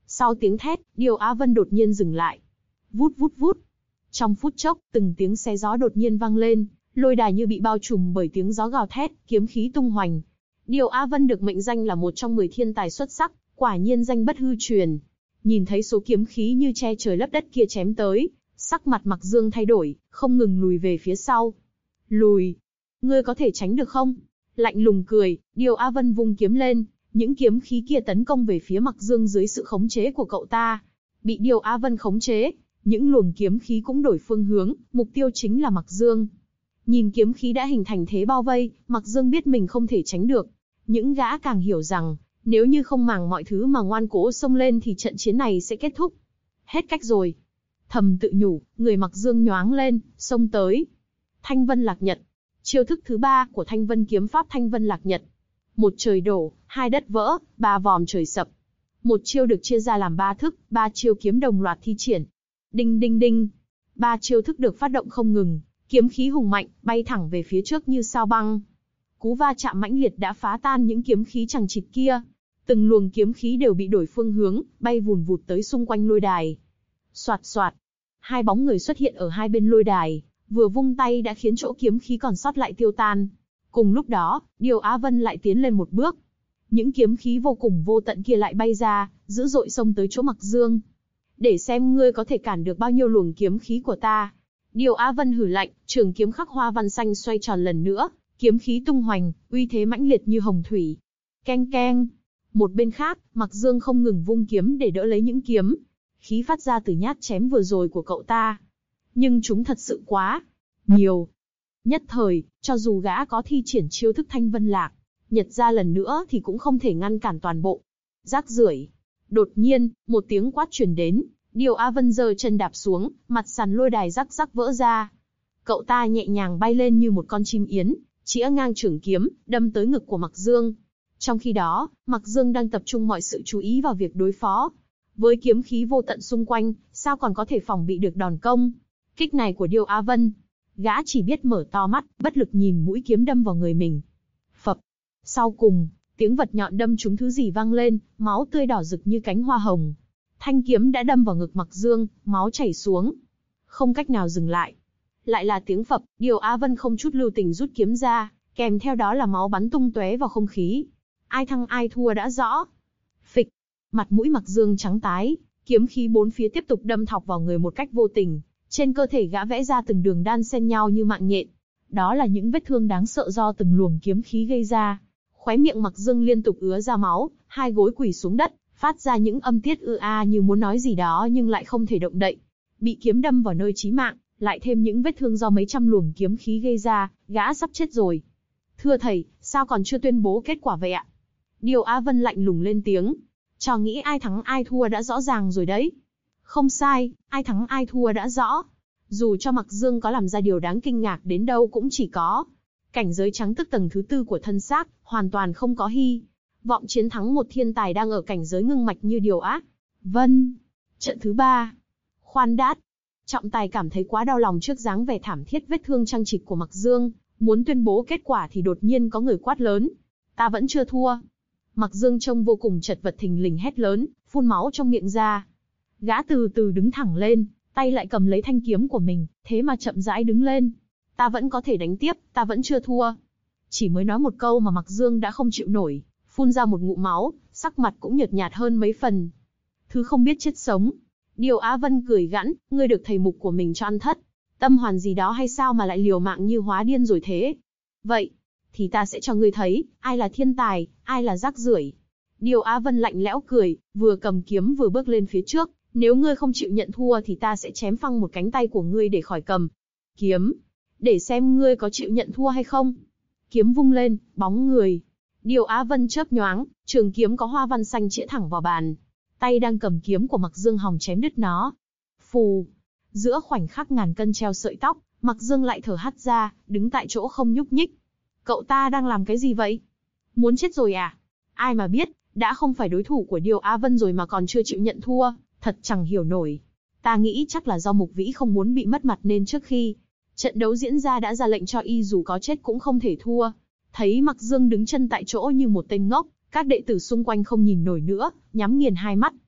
Sau tiếng thét, Điêu Á Vân đột nhiên dừng lại. Vút vút vút. Trong phút chốc, từng tiếng xé gió đột nhiên vang lên, lôi đài như bị bao trùm bởi tiếng gió gào thét, kiếm khí tung hoành. Điêu Á Vân được mệnh danh là một trong 10 thiên tài xuất sắc, quả nhiên danh bất hư truyền. Nhìn thấy số kiếm khí như che trời lấp đất kia chém tới, sắc mặt Mặc Dương thay đổi, không ngừng lùi về phía sau. Lùi? Ngươi có thể tránh được không? Lạnh lùng cười, Điêu Á Vân vung kiếm lên, những kiếm khí kia tấn công về phía Mặc Dương dưới sự khống chế của cậu ta. Bị Điêu Á Vân khống chế, những luồng kiếm khí cũng đổi phương hướng, mục tiêu chính là Mặc Dương. Nhìn kiếm khí đã hình thành thế bao vây, Mặc Dương biết mình không thể tránh được. Những gã càng hiểu rằng, nếu như không màng mọi thứ mà ngoan cố xông lên thì trận chiến này sẽ kết thúc. Hết cách rồi. Thầm tự nhủ, người Mặc Dương nhoáng lên, xông tới. Thanh Vân Lạc Nhật. Chiêu thức thứ 3 của Thanh Vân kiếm pháp Thanh Vân Lạc Nhật. Một trời đổ, hai đất vỡ, ba vòm trời sập. Một chiêu được chia ra làm 3 thức, 3 chiêu kiếm đồng loạt thi triển. Đinh đinh đinh. 3 chiêu thức được phát động không ngừng, kiếm khí hùng mạnh, bay thẳng về phía trước như sao băng. Cú va chạm mãnh liệt đã phá tan những kiếm khí chằng chịt kia. Từng luồng kiếm khí đều bị đổi phương hướng, bay vùn vụt tới xung quanh lôi đài. Soạt soạt. Hai bóng người xuất hiện ở hai bên lôi đài, vừa vung tay đã khiến chỗ kiếm khí còn sót lại tiêu tan. Cùng lúc đó, Điêu Á Vân lại tiến lên một bước. Những kiếm khí vô cùng vô tận kia lại bay ra, dữ dội xông tới chỗ Mặc Dương. Để xem ngươi có thể cản được bao nhiêu luồng kiếm khí của ta. Điêu Á Vân hử lạnh, trường kiếm khắc hoa văn xanh xoay tròn lần nữa, kiếm khí tung hoành, uy thế mãnh liệt như hồng thủy. Keng keng. Một bên khác, Mặc Dương không ngừng vung kiếm để đỡ lấy những kiếm khí phát ra từ nhát chém vừa rồi của cậu ta. Nhưng chúng thật sự quá nhiều. Nhất thời, cho dù gã có thi triển chiêu thức Thanh Vân Lạc Nhật ra lần nữa thì cũng không thể ngăn cản toàn bộ. Rác rưởi. Đột nhiên, một tiếng quát truyền đến, Điêu Á Vân giơ chân đạp xuống, mặt sàn lôi đài rắc rắc vỡ ra. Cậu ta nhẹ nhàng bay lên như một con chim yến, chĩa ngang trường kiếm, đâm tới ngực của Mặc Dương. Trong khi đó, Mặc Dương đang tập trung mọi sự chú ý vào việc đối phó. Với kiếm khí vô tận xung quanh, sao còn có thể phòng bị được đòn công kích này của Điêu Á Vân? Gã chỉ biết mở to mắt, bất lực nhìn mũi kiếm đâm vào người mình. Phập. Sau cùng, tiếng vật nhọn đâm trúng thứ gì vang lên, máu tươi đỏ rực như cánh hoa hồng. Thanh kiếm đã đâm vào ngực Mặc Dương, máu chảy xuống. Không cách nào dừng lại. Lại là tiếng phập, Điêu Á Vân không chút lưu tình rút kiếm ra, kèm theo đó là máu bắn tung tóe vào không khí. Ai thắng ai thua đã rõ. Phịch. Mặt mũi Mặc Dương trắng tái, kiếm khí bốn phía tiếp tục đâm thọc vào người một cách vô tình. Trên cơ thể gã vẽ ra từng đường đan xen nhau như mạng nhện. Đó là những vết thương đáng sợ do từng luồng kiếm khí gây ra. Khóe miệng Mặc Dương liên tục ứa ra máu, hai gối quỳ xuống đất, phát ra những âm tiết ư a như muốn nói gì đó nhưng lại không thể động đậy. Bị kiếm đâm vào nơi chí mạng, lại thêm những vết thương do mấy trăm luồng kiếm khí gây ra, gã sắp chết rồi. Thưa thầy, sao còn chưa tuyên bố kết quả vậy ạ? Điêu Á Vân lạnh lùng lên tiếng. Trò nghĩ ai thắng ai thua đã rõ ràng rồi đấy. Không sai, ai thắng ai thua đã rõ. Dù cho Mặc Dương có làm ra điều đáng kinh ngạc đến đâu cũng chỉ có cảnh giới trắng tức tầng thứ 4 của thân xác, hoàn toàn không có hy vọng chiến thắng một thiên tài đang ở cảnh giới ngưng mạch như Điêu Á Vân. Trận thứ 3. Khoan đát. Trọng tài cảm thấy quá đau lòng trước dáng vẻ thảm thiết vết thương chằng chịt của Mặc Dương, muốn tuyên bố kết quả thì đột nhiên có người quát lớn. Ta vẫn chưa thua. Mặc Dương trông vô cùng chật vật thình lình hét lớn, phun máu trong miệng ra. Gã từ từ đứng thẳng lên, tay lại cầm lấy thanh kiếm của mình, thế mà chậm rãi đứng lên. Ta vẫn có thể đánh tiếp, ta vẫn chưa thua. Chỉ mới nói một câu mà Mặc Dương đã không chịu nổi, phun ra một ngụm máu, sắc mặt cũng nhợt nhạt hơn mấy phần. Thứ không biết chết sống. Điêu Á Vân cười gẵn, ngươi được thầy mục của mình cho ăn thất. Tâm hoàn gì đó hay sao mà lại liều mạng như hóa điên rồi thế? Vậy, thì ta sẽ cho ngươi thấy, ai là thiên tài, ai là rác rưởi. Điêu Á Vân lạnh lẽo cười, vừa cầm kiếm vừa bước lên phía trước. Nếu ngươi không chịu nhận thua thì ta sẽ chém phăng một cánh tay của ngươi để khỏi cầm kiếm, để xem ngươi có chịu nhận thua hay không. Kiếm vung lên, bóng người. Điêu Á Vân chớp nhoáng, trường kiếm có hoa văn xanh chĩa thẳng vào bàn. Tay đang cầm kiếm của Mặc Dương hòng chém đứt nó. Phù. Giữa khoảnh khắc ngàn cân treo sợi tóc, Mặc Dương lại thở hắt ra, đứng tại chỗ không nhúc nhích. Cậu ta đang làm cái gì vậy? Muốn chết rồi à? Ai mà biết, đã không phải đối thủ của Điêu Á Vân rồi mà còn chưa chịu nhận thua, thật chẳng hiểu nổi. Ta nghĩ chắc là do Mục Vĩ không muốn bị mất mặt nên trước khi trận đấu diễn ra đã ra lệnh cho y dù có chết cũng không thể thua. Thấy Mặc Dương đứng chân tại chỗ như một tên ngốc, các đệ tử xung quanh không nhìn nổi nữa, nhắm nghiền hai mắt.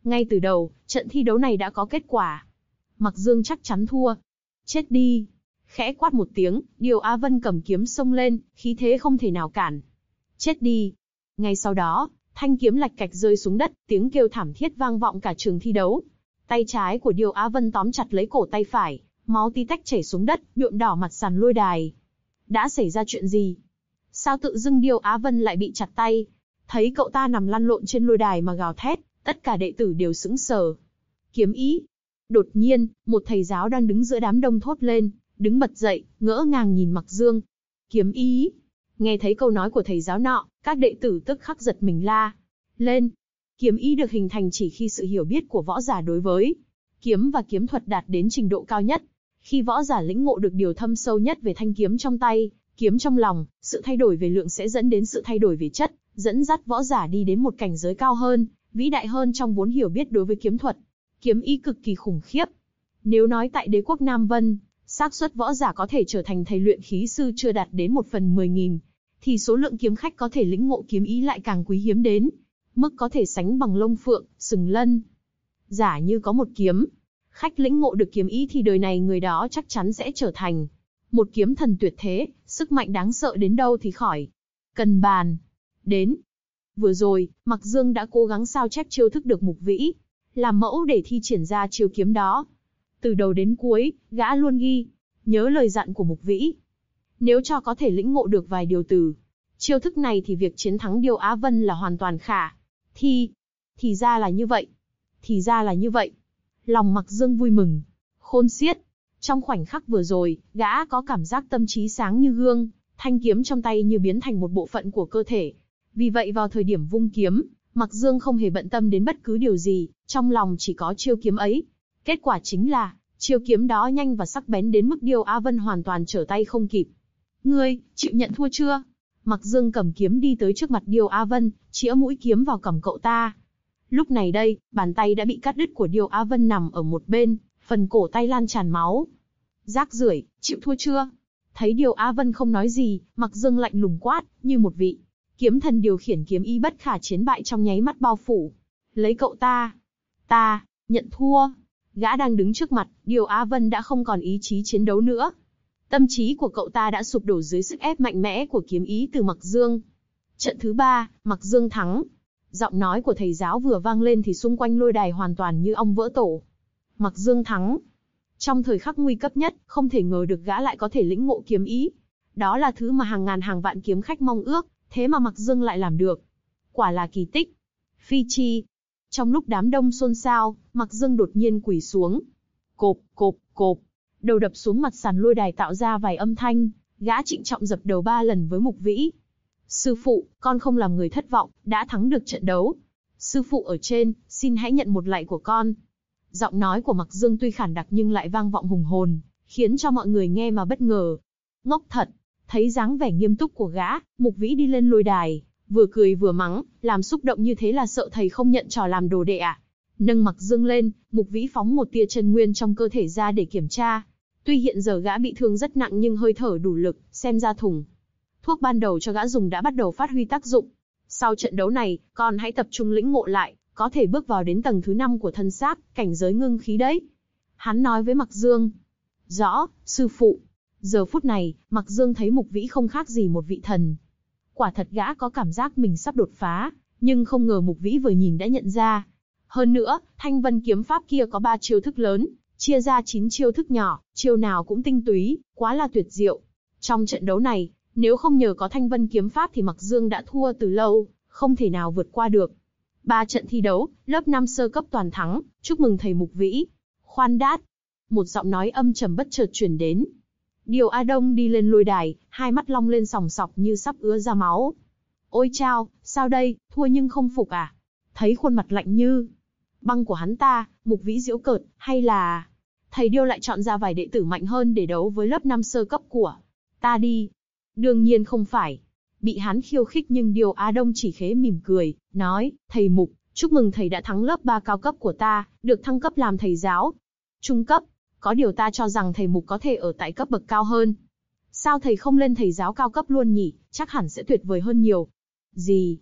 Ngay từ đầu, trận thi đấu này đã có kết quả. Mặc Dương chắc chắn thua. Chết đi. Khẽ quát một tiếng, Điêu Á Vân cầm kiếm xông lên, khí thế không thể nào cản. Chết đi. Ngay sau đó, thanh kiếm lạch cạch rơi xuống đất, tiếng kêu thảm thiết vang vọng cả trường thi đấu. Tay trái của Điêu Á Vân tóm chặt lấy cổ tay phải, máu tí tách chảy xuống đất, nhuộm đỏ mặt sàn lôi đài. Đã xảy ra chuyện gì? Sao tự dưng Điêu Á Vân lại bị chặt tay? Thấy cậu ta nằm lăn lộn trên lôi đài mà gào thét, tất cả đệ tử đều sững sờ. Kiếm ý. Đột nhiên, một thầy giáo đang đứng giữa đám đông thốt lên, đứng bật dậy, ngỡ ngàng nhìn Mặc Dương. Kiếm ý. Nghe thấy câu nói của thầy giáo nọ, các đệ tử tức khắc giật mình la lên. Kiếm ý được hình thành chỉ khi sự hiểu biết của võ giả đối với kiếm và kiếm thuật đạt đến trình độ cao nhất. Khi võ giả lĩnh ngộ được điều thâm sâu nhất về thanh kiếm trong tay, kiếm trong lòng, sự thay đổi về lượng sẽ dẫn đến sự thay đổi về chất, dẫn dắt võ giả đi đến một cảnh giới cao hơn, vĩ đại hơn trong vốn hiểu biết đối với kiếm thuật. Kiếm ý cực kỳ khủng khiếp. Nếu nói tại đế quốc Nam Vân, xác suất võ giả có thể trở thành thầy luyện khí sư chưa đạt đến 1/10.000, thì số lượng kiếm khách có thể lĩnh ngộ kiếm ý lại càng quý hiếm đến mức có thể sánh bằng Long Phượng, Sừng Lân. Giả như có một kiếm khách lĩnh ngộ được kiếm ý thì đời này người đó chắc chắn sẽ trở thành một kiếm thần tuyệt thế, sức mạnh đáng sợ đến đâu thì khỏi cần bàn đến. Vừa rồi, Mặc Dương đã cố gắng sao chép chiêu thức được Mục Vĩ làm mẫu để thi triển ra chiêu kiếm đó. Từ đầu đến cuối, gã luôn ghi nhớ lời dặn của Mục Vĩ. Nếu cho có thể lĩnh ngộ được vài điều từ chiêu thức này thì việc chiến thắng Điêu Á Vân là hoàn toàn khả thi. Thì ra là như vậy. Thì ra là như vậy. Lòng Mặc Dương vui mừng khôn xiết. Trong khoảnh khắc vừa rồi, gã có cảm giác tâm trí sáng như gương, thanh kiếm trong tay như biến thành một bộ phận của cơ thể. Vì vậy vào thời điểm vung kiếm, Mặc Dương không hề bận tâm đến bất cứ điều gì, trong lòng chỉ có chiêu kiếm ấy. Kết quả chính là, chiêu kiếm đó nhanh và sắc bén đến mức Điêu Á Vân hoàn toàn trở tay không kịp. Ngươi, chịu nhận thua chưa? Mặc Dương cầm kiếm đi tới trước mặt Điêu Á Vân, chĩa mũi kiếm vào cằm cậu ta. Lúc này đây, bàn tay đã bị cắt đứt của Điêu Á Vân nằm ở một bên, phần cổ tay lan tràn máu. Rác rưởi, chịu thua chưa? Thấy Điêu Á Vân không nói gì, Mặc Dương lạnh lùng quát, như một vị kiếm thần điều khiển kiếm ý bất khả chiến bại trong nháy mắt bao phủ lấy cậu ta. Ta nhận thua. Gã đang đứng trước mặt, Điêu Á Vân đã không còn ý chí chiến đấu nữa. Tâm trí của cậu ta đã sụp đổ dưới sức ép mạnh mẽ của kiếm ý từ Mặc Dương. Trận thứ 3, Mặc Dương thắng. Giọng nói của thầy giáo vừa vang lên thì xung quanh lôi đài hoàn toàn như ong vỡ tổ. Mặc Dương thắng. Trong thời khắc nguy cấp nhất, không thể ngờ được gã lại có thể lĩnh ngộ kiếm ý. Đó là thứ mà hàng ngàn hàng vạn kiếm khách mong ước, thế mà Mặc Dương lại làm được. Quả là kỳ tích. Phi chi. Trong lúc đám đông xôn xao, Mặc Dương đột nhiên quỳ xuống. Cộp, cộp, cộp. Đầu đập xuống mặt sàn lôi đài tạo ra vài âm thanh, gã trịnh trọng dập đầu 3 lần với Mục Vĩ. Sư phụ, con không làm người thất vọng, đã thắng được trận đấu. Sư phụ ở trên, xin hãy nhận một lạy của con. Giọng nói của Mặc Dương tuy khản đặc nhưng lại vang vọng hùng hồn, khiến cho mọi người nghe mà bất ngờ. Ngốc thật. Thấy dáng vẻ nghiêm túc của gã, Mục Vĩ đi lên lôi đài, vừa cười vừa mắng, làm xúc động như thế là sợ thầy không nhận trò làm đồ đệ à? Nâng Mặc Dương lên, Mục Vĩ phóng một tia chân nguyên trong cơ thể ra để kiểm tra. Tuy hiện giờ gã bị thương rất nặng nhưng hơi thở đủ lực, xem ra thùng thuốc ban đầu cho gã dùng đã bắt đầu phát huy tác dụng. Sau trận đấu này, con hãy tập trung lĩnh ngộ lại, có thể bước vào đến tầng thứ 5 của thân xác, cảnh giới ngưng khí đấy. Hắn nói với Mặc Dương. Rõ, sư phụ. Giờ phút này, Mặc Dương thấy Mục Vĩ không khác gì một vị thần. Quả thật gã có cảm giác mình sắp đột phá, nhưng không ngờ Mục Vĩ vừa nhìn đã nhận ra. Hơn nữa, Thanh Vân kiếm pháp kia có 3 chiêu thức lớn, chia ra 9 chiêu thức nhỏ, chiêu nào cũng tinh túy, quá là tuyệt diệu. Trong trận đấu này, nếu không nhờ có Thanh Vân kiếm pháp thì Mặc Dương đã thua từ lâu, không thể nào vượt qua được. 3 trận thi đấu, lớp 5 sơ cấp toàn thắng, chúc mừng thầy Mục Vĩ. Khoan đát. Một giọng nói âm trầm bất chợt truyền đến. Điêu Á Đông đi lên lôi đài, hai mắt long lên sòng sọc như sắp ứa ra máu. Ôi chao, sao đây, thua nhưng không phục à? Thấy khuôn mặt lạnh như băng của hắn ta, Mục Vĩ giễu cợt, hay là thầy Điêu lại chọn ra vài đệ tử mạnh hơn để đấu với lớp 5 sơ cấp của ta đi? Đương nhiên không phải. Bị hắn khiêu khích nhưng Điêu Á Đông chỉ khẽ mỉm cười, nói, thầy Mục, chúc mừng thầy đã thắng lớp 3 cao cấp của ta, được thăng cấp làm thầy giáo trung cấp. Có điều ta cho rằng thầy Mục có thể ở tại cấp bậc cao hơn. Sao thầy không lên thầy giáo cao cấp luôn nhỉ, chắc hẳn sẽ tuyệt vời hơn nhiều. Gì?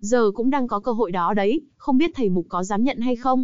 Giờ cũng đang có cơ hội đó đấy, không biết thầy Mục có dám nhận hay không?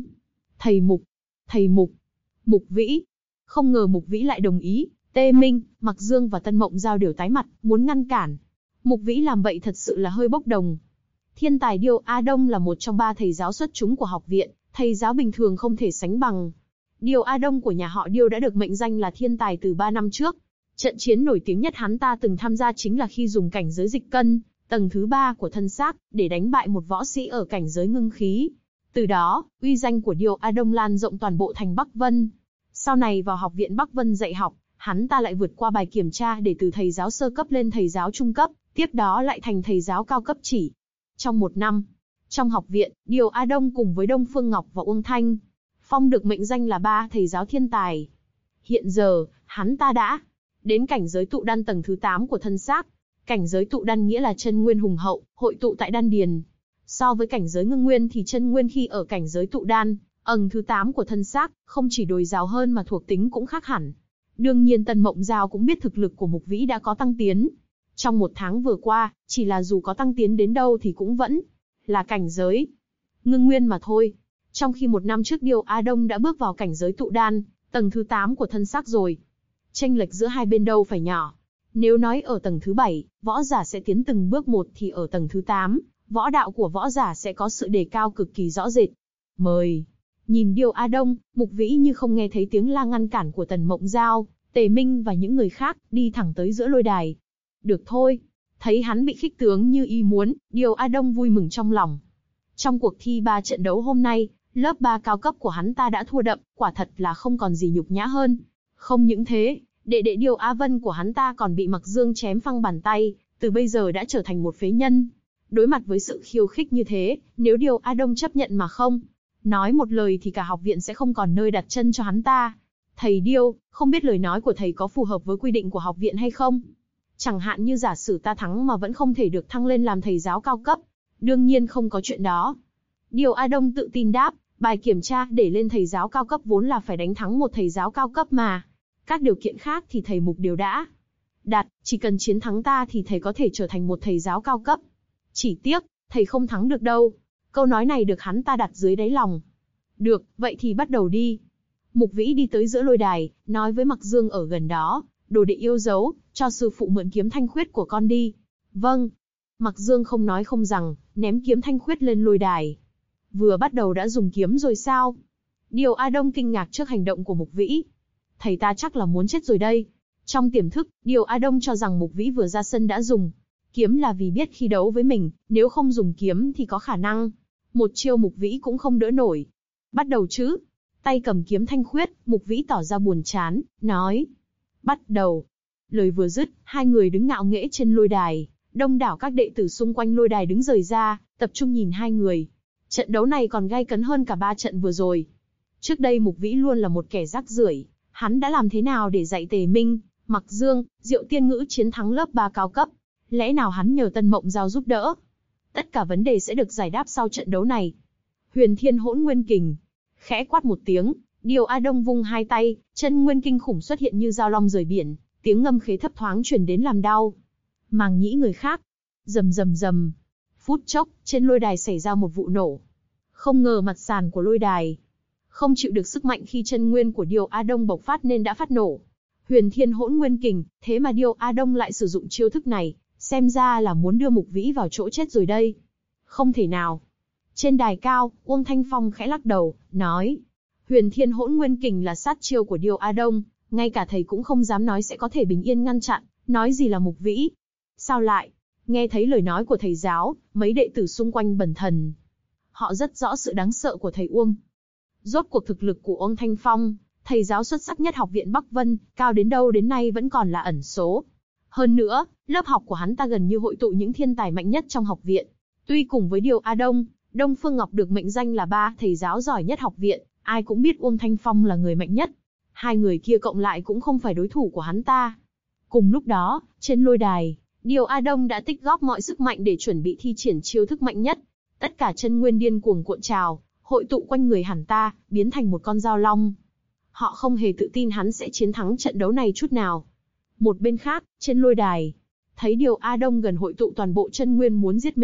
Thầy Mục, Mục Vĩ. Không ngờ Mục Vĩ lại đồng ý, Tê Minh, Mặc Dương và Tân Mộng Giao đều tái mặt, muốn ngăn cản. Mục Vĩ làm vậy thật sự là hơi bốc đồng. Thiên tài Điêu A Đông là một trong 3 thầy giáo xuất chúng của học viện, thầy giáo bình thường không thể sánh bằng. Điêu A Đông của nhà họ Điêu đã được mệnh danh là thiên tài từ 3 năm trước. Trận chiến nổi tiếng nhất hắn ta từng tham gia chính là khi dùng cảnh giới dịch cân, tầng thứ 3 của thân xác, để đánh bại một võ sĩ ở cảnh giới ngưng khí. Từ đó, uy danh của Điêu A Đông lan rộng toàn bộ thành Bắc Vân. Sau này vào học viện Bắc Vân dạy học, hắn ta lại vượt qua bài kiểm tra để từ thầy giáo sơ cấp lên thầy giáo trung cấp, tiếp đó lại thành thầy giáo cao cấp chỉ. Trong 1 năm, trong học viện, Điêu A Đông cùng với Đông Phương Ngọc và Uông Thanh Phong được mệnh danh là 3 thầy giáo thiên tài. Hiện giờ, hắn ta đã đến cảnh giới tụ đan tầng thứ 8 của thân xác. Cảnh giới tụ đan nghĩa là chân nguyên hùng hậu, hội tụ tại đan điền. So với cảnh giới ngưng nguyên thì chân nguyên khi ở cảnh giới tụ đan, tầng thứ 8 của thân xác, không chỉ dồi dào hơn mà thuộc tính cũng khác hẳn. Đương nhiên Tân Mộng Giao cũng biết thực lực của Mục Vĩ đã có tăng tiến. Trong 1 tháng vừa qua, chỉ là dù có tăng tiến đến đâu thì cũng vẫn là cảnh giới ngưng nguyên mà thôi. Trong khi 1 năm trước Điêu A Đông đã bước vào cảnh giới tụ đan, tầng thứ 8 của thân xác rồi. Chênh lệch giữa hai bên đâu phải nhỏ. Nếu nói ở tầng thứ 7, võ giả sẽ tiến từng bước một thì ở tầng thứ 8, võ đạo của võ giả sẽ có sự đề cao cực kỳ rõ rệt. Mời. Nhìn Điêu A Đông, Mục Vĩ như không nghe thấy tiếng la ngăn cản của Tần Mộng Giao, Tề Minh và những người khác, đi thẳng tới giữa lôi đài. Được thôi. Thấy hắn bị khích tướng như ý muốn, Điêu A Đông vui mừng trong lòng. Trong cuộc thi 3 trận đấu hôm nay, lớp 3 cao cấp của hắn ta đã thua đậm, quả thật là không còn gì nhục nhã hơn. Không những thế, đệ đệ Điêu A Vân của hắn ta còn bị Mặc Dương chém phăng bàn tay, từ bây giờ đã trở thành một phế nhân. Đối mặt với sự khiêu khích như thế, nếu Điêu A Đông chấp nhận mà không nói một lời thì cả học viện sẽ không còn nơi đặt chân cho hắn ta. Thầy Điêu, không biết lời nói của thầy có phù hợp với quy định của học viện hay không? Chẳng hạn như giả sử ta thắng mà vẫn không thể được thăng lên làm thầy giáo cao cấp. Đương nhiên không có chuyện đó. Điêu A Đông tự tin đáp, bài kiểm tra để lên thầy giáo cao cấp vốn là phải đánh thắng một thầy giáo cao cấp mà. Các điều kiện khác thì thầy Mục đều đã đặt, chỉ cần chiến thắng ta thì thầy có thể trở thành một thầy giáo cao cấp. Chỉ tiếc, thầy không thắng được đâu. Câu nói này được hắn ta đặt dưới đáy lòng. Được, vậy thì bắt đầu đi. Mục Vĩ đi tới giữa lôi đài, nói với Mặc Dương ở gần đó, đồ đệ yêu dấu, cho sư phụ mượn kiếm thanh khuyết của con đi. Vâng. Mặc Dương không nói không rằng, ném kiếm thanh khuyết lên lôi đài. Vừa bắt đầu đã dùng kiếm rồi sao? Điêu A Đông kinh ngạc trước hành động của Mục Vĩ. Thầy ta chắc là muốn chết rồi đây. Trong tiềm thức, Điêu A Đông cho rằng Mục Vĩ vừa ra sân đã dùng kiếm là vì biết khi đấu với mình, nếu không dùng kiếm thì có khả năng một chiêu Mục Vĩ cũng không đỡ nổi. Bắt đầu chứ. Tay cầm kiếm thanh khuyết, Mục Vĩ tỏ ra buồn chán, nói. Bắt đầu. Lời vừa dứt, hai người đứng ngạo nghễ trên lôi đài. Đông đảo các đệ tử xung quanh lôi đài đứng rời ra, tập trung nhìn hai người. Trận đấu này còn gay cấn hơn cả 3 trận vừa rồi. Trước đây Mục Vĩ luôn là một kẻ rác rưởi, hắn đã làm thế nào để dạy Tề Minh, Mặc Dương, Diệu Tiên Ngữ chiến thắng lớp 3 cao cấp? Lẽ nào hắn nhờ Tân Mộng Giao giúp đỡ? Tất cả vấn đề sẽ được giải đáp sau trận đấu này. Huyền Thiên Hỗn Nguyên Kình. Khẽ quát một tiếng, Điêu A Đông vung hai tay, chân nguyên kinh khủng xuất hiện như dao long rời biển, tiếng ngâm khế thấp thoáng truyền đến làm đau màng nhĩ người khác. Rầm rầm rầm. Phút chốc, trên lôi đài xảy ra một vụ nổ. Không ngờ mặt sàn của lôi đài không chịu được sức mạnh khi chân nguyên của Điêu A Đông bộc phát nên đã phát nổ. Huyền Thiên Hỗn Nguyên Kình, thế mà Điêu A Đông lại sử dụng chiêu thức này, xem ra là muốn đưa Mục Vĩ vào chỗ chết rồi đây. Không thể nào. Trên đài cao, Uông Thanh Phong khẽ lắc đầu, nói. Huyền Thiên Hỗn Nguyên Kình là sát chiêu của Điêu A Đông, ngay cả thầy cũng không dám nói sẽ có thể bình yên ngăn chặn, nói gì là Mục Vĩ. Sao lại? Nghe thấy lời nói của thầy giáo, mấy đệ tử xung quanh bần thần. Họ rất rõ sự đáng sợ của thầy Uông. Rốt cuộc thực lực của Uông Thanh Phong, thầy giáo xuất sắc nhất học viện Bắc Vân, cao đến đâu đến nay vẫn còn là ẩn số. Hơn nữa, lớp học của hắn ta gần như hội tụ những thiên tài mạnh nhất trong học viện. Tuy cùng với Điêu A Đông, Đông Phương Ngọc được mệnh danh là 3 thầy giáo giỏi nhất học viện, ai cũng biết Uông Thanh Phong là người mạnh nhất. Hai người kia cộng lại cũng không phải đối thủ của hắn ta. Cùng lúc đó, trên lôi đài, Điêu A Đông đã tích góp mọi sức mạnh để chuẩn bị thi triển chiêu thức mạnh nhất. Tất cả chân nguyên điên cuồng cuộn trào, hội tụ quanh người hắn ta, biến thành một con dao long. Họ không hề tự tin hắn sẽ chiến thắng trận đấu này chút nào. Một bên khác, trên lôi đài, thấy Điêu A Đông gần hội tụ toàn bộ chân nguyên muốn giết mình,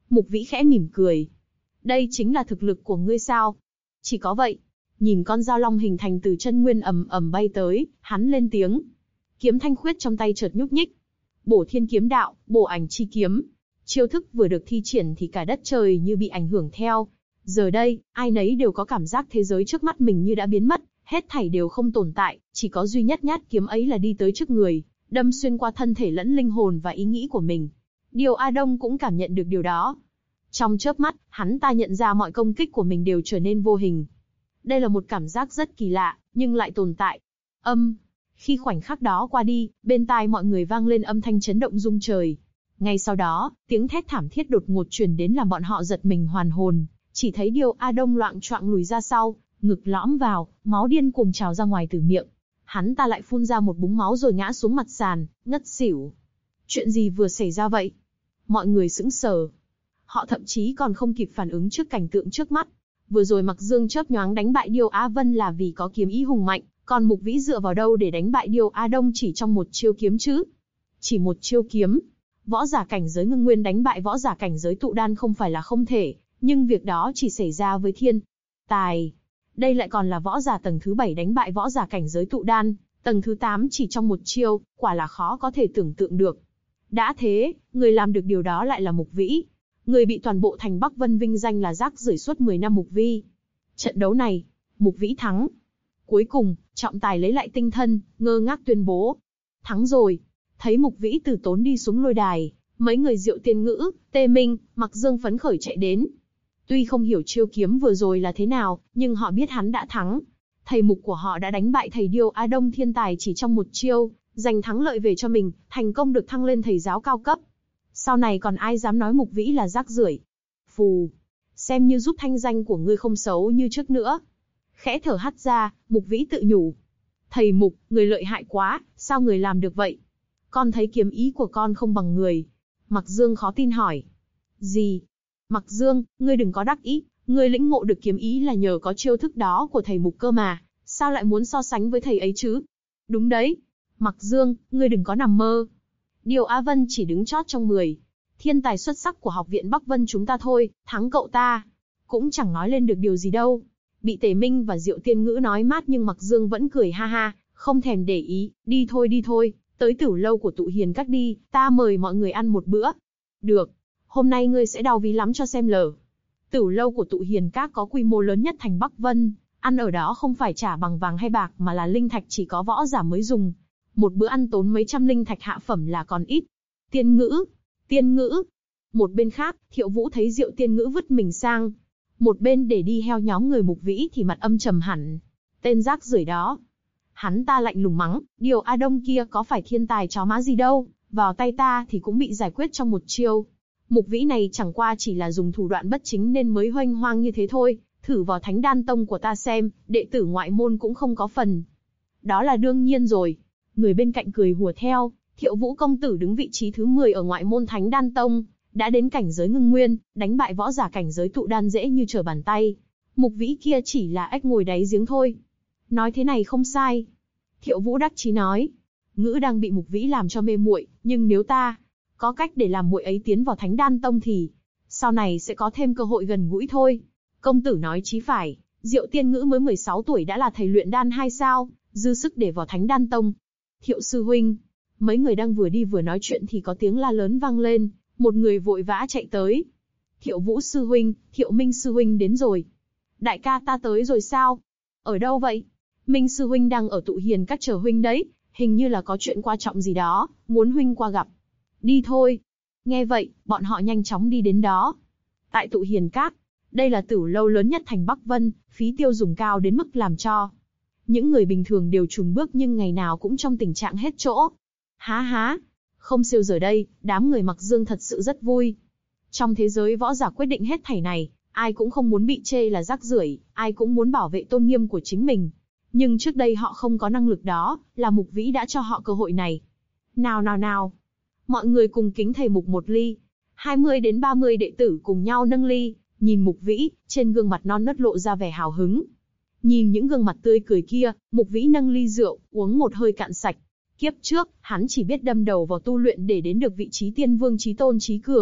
Mục Vĩ khẽ mỉm cười. Đây chính là thực lực của ngươi sao? Chỉ có vậy. Nhìn con dao long hình thành từ chân nguyên ầm ầm bay tới, hắn lên tiếng. Kiếm thanh khuyết trong tay chợt nhúc nhích. Bổ thiên kiếm đạo, bổ ảnh chi kiếm. Chiêu thức vừa được thi triển thì cả đất trời như bị ảnh hưởng theo. Giờ đây, ai nấy đều có cảm giác thế giới trước mắt mình như đã biến mất, hết thảy đều không tồn tại, chỉ có duy nhất nhát kiếm ấy là đi tới trước người, đâm xuyên qua thân thể lẫn linh hồn và ý nghĩ của mình. Điều A Đông cũng cảm nhận được điều đó. Trong chớp mắt, hắn ta nhận ra mọi công kích của mình đều trở nên vô hình. Đây là một cảm giác rất kỳ lạ, nhưng lại tồn tại. Khi khoảnh khắc đó qua đi, bên tai mọi người vang lên âm thanh chấn động rung trời. Ngay sau đó, tiếng thét thảm thiết đột ngột truyền đến làm bọn họ giật mình hoàn hồn. Chỉ thấy Điều A Đông loạng choạng lùi ra sau, ngực lõm vào, máu điên cuồng trào ra ngoài từ miệng. Hắn ta lại phun ra một búng máu rồi ngã xuống mặt sàn, ngất xỉu. Chuyện gì vừa xảy ra vậy? Mọi người sững sờ. Họ thậm chí còn không kịp phản ứng trước cảnh tượng trước mắt. Vừa rồi Mặc Dương chớp nhoáng đánh bại Điêu Á Vân là vì có kiếm ý hùng mạnh, còn Mục Vĩ dựa vào đâu để đánh bại Điêu A Đông chỉ trong một chiêu kiếm chứ? Chỉ một chiêu kiếm. Võ giả cảnh giới ngưng nguyên đánh bại võ giả cảnh giới tụ đan không phải là không thể, nhưng việc đó chỉ xảy ra với thiên tài. Đây lại còn là võ giả tầng thứ 7 đánh bại võ giả cảnh giới tụ đan, tầng thứ 8 chỉ trong một chiêu, quả là khó có thể tưởng tượng được. Đã thế, người làm được điều đó lại là Mục Vĩ. Người bị toàn bộ thành Bắc Vân vinh danh là rác rưởi suốt 10 năm Mục Vi. Trận đấu này, Mục Vĩ thắng. Cuối cùng, trọng tài lấy lại tinh thần, ngơ ngác tuyên bố. Thắng rồi. Thấy Mục Vĩ từ tốn đi xuống lôi đài, mấy người Diệu Tiên Ngữ, Tê Minh, Mặc Dương phấn khởi chạy đến. Tuy không hiểu chiêu kiếm vừa rồi là thế nào, nhưng họ biết hắn đã thắng. Thầy Mục của họ đã đánh bại thầy Điêu Á Đông thiên tài chỉ trong một chiêu, giành thắng lợi về cho mình, thành công được thăng lên thầy giáo cao cấp. Sau này còn ai dám nói Mục Vĩ là rác rưởi? Phù, xem như giúp thanh danh của ngươi không xấu như trước nữa. Khẽ thở hắt ra, Mục Vĩ tự nhủ. Thầy Mục, người lợi hại quá, sao người làm được vậy? Con thấy kiếm ý của con không bằng người. Mặc Dương khó tin hỏi. Gì? Mặc Dương, ngươi đừng có đắc ý, ngươi lĩnh ngộ được kiếm ý là nhờ có chiêu thức đó của thầy Mục cơ mà, sao lại muốn so sánh với thầy ấy chứ? Đúng đấy. Mặc Dương, ngươi đừng có nằm mơ. Điêu Á Vân chỉ đứng chót trong 10 thiên tài xuất sắc của học viện Bắc Vân chúng ta thôi, thắng cậu ta cũng chẳng nói lên được điều gì đâu. Bị Tề Minh và Diệu Tiên Ngữ nói mát nhưng Mặc Dương vẫn cười ha ha, không thèm để ý. Đi thôi, tới Tửu lâu của Tụ Hiền Các đi, ta mời mọi người ăn một bữa. Được, hôm nay ngươi sẽ đau ví lắm cho xem lờ. Tửu lâu của Tụ Hiền Các có quy mô lớn nhất thành Bắc Vân, ăn ở đó không phải trả bằng vàng hay bạc mà là linh thạch chỉ có võ giả mới dùng. Một bữa ăn tốn mấy trăm linh thạch hạ phẩm là còn ít. Tiên Ngữ. Một bên khác, Thiệu Vũ thấy Diệu Tiên Ngữ vứt mình sang một bên để đi theo nhóm người Mục Vĩ thì mặt âm trầm hẳn. Tên rác rưởi đó. Hắn ta lạnh lùng mắng, Điều A Đông kia có phải thiên tài chó má gì đâu, vào tay ta thì cũng bị giải quyết trong một chiêu. Mục Vĩ này chẳng qua chỉ là dùng thủ đoạn bất chính nên mới hoanh hoang như thế thôi, thử vào Thánh Đan Tông của ta xem, đệ tử ngoại môn cũng không có phần. Đó là đương nhiên rồi. Người bên cạnh cười hùa theo, Thiệu Vũ công tử đứng vị trí thứ 10 ở ngoại môn Thánh Đan Tông, đã đến cảnh giới ngưng nguyên, đánh bại võ giả cảnh giới tụ đan dễ như trở bàn tay. Mục Vĩ kia chỉ là ếch ngồi đáy giếng thôi. Nói thế này không sai. Thiệu Vũ đắc chí nói. Ngữ đang bị Mục Vĩ làm cho mê muội, nhưng nếu ta có cách để làm muội ấy tiến vào Thánh Đan Tông thì sau này sẽ có thêm cơ hội gần gũi thôi. Công tử nói chí phải, Diệu Tiên Ngữ mới 16 tuổi đã là thầy luyện đan 2 sao, dư sức để vào Thánh Đan Tông. Thiệu sư huynh. Mấy người đang vừa đi vừa nói chuyện thì có tiếng la lớn vang lên, một người vội vã chạy tới. Thiệu Vũ sư huynh, Thiệu Minh sư huynh đến rồi. Đại ca ta tới rồi sao? Ở đâu vậy? Minh sư huynh đang ở Tụ Hiền Các chờ huynh đấy, hình như là có chuyện quan trọng gì đó, muốn huynh qua gặp. Đi thôi. Nghe vậy, bọn họ nhanh chóng đi đến đó. Tại Tụ Hiền Các, đây là tửu lâu lớn nhất thành Bắc Vân, phí tiêu dùng cao đến mức làm cho những người bình thường đều chùn bước nhưng ngày nào cũng trong tình trạng hết chỗ. Há, không siêu giờ đây, đám người Mặc Dương thật sự rất vui. Trong thế giới võ giả quyết định hết thảy này, ai cũng không muốn bị chê là rác rưởi, ai cũng muốn bảo vệ tôn nghiêm của chính mình. Nhưng trước đây họ không có năng lực đó, là Mục Vĩ đã cho họ cơ hội này. Nào. Mọi người cùng kính thầy Mục một ly. 20 đến 30 đệ tử cùng nhau nâng ly, nhìn Mục Vĩ, trên gương mặt non nớt lộ ra vẻ hào hứng. Nhìn những gương mặt tươi cười kia, Mục Vĩ nâng ly rượu, uống một hơi cạn sạch. Kiếp trước, hắn chỉ biết đâm đầu vào tu luyện để đến được vị trí tiên vương chí tôn chí cường,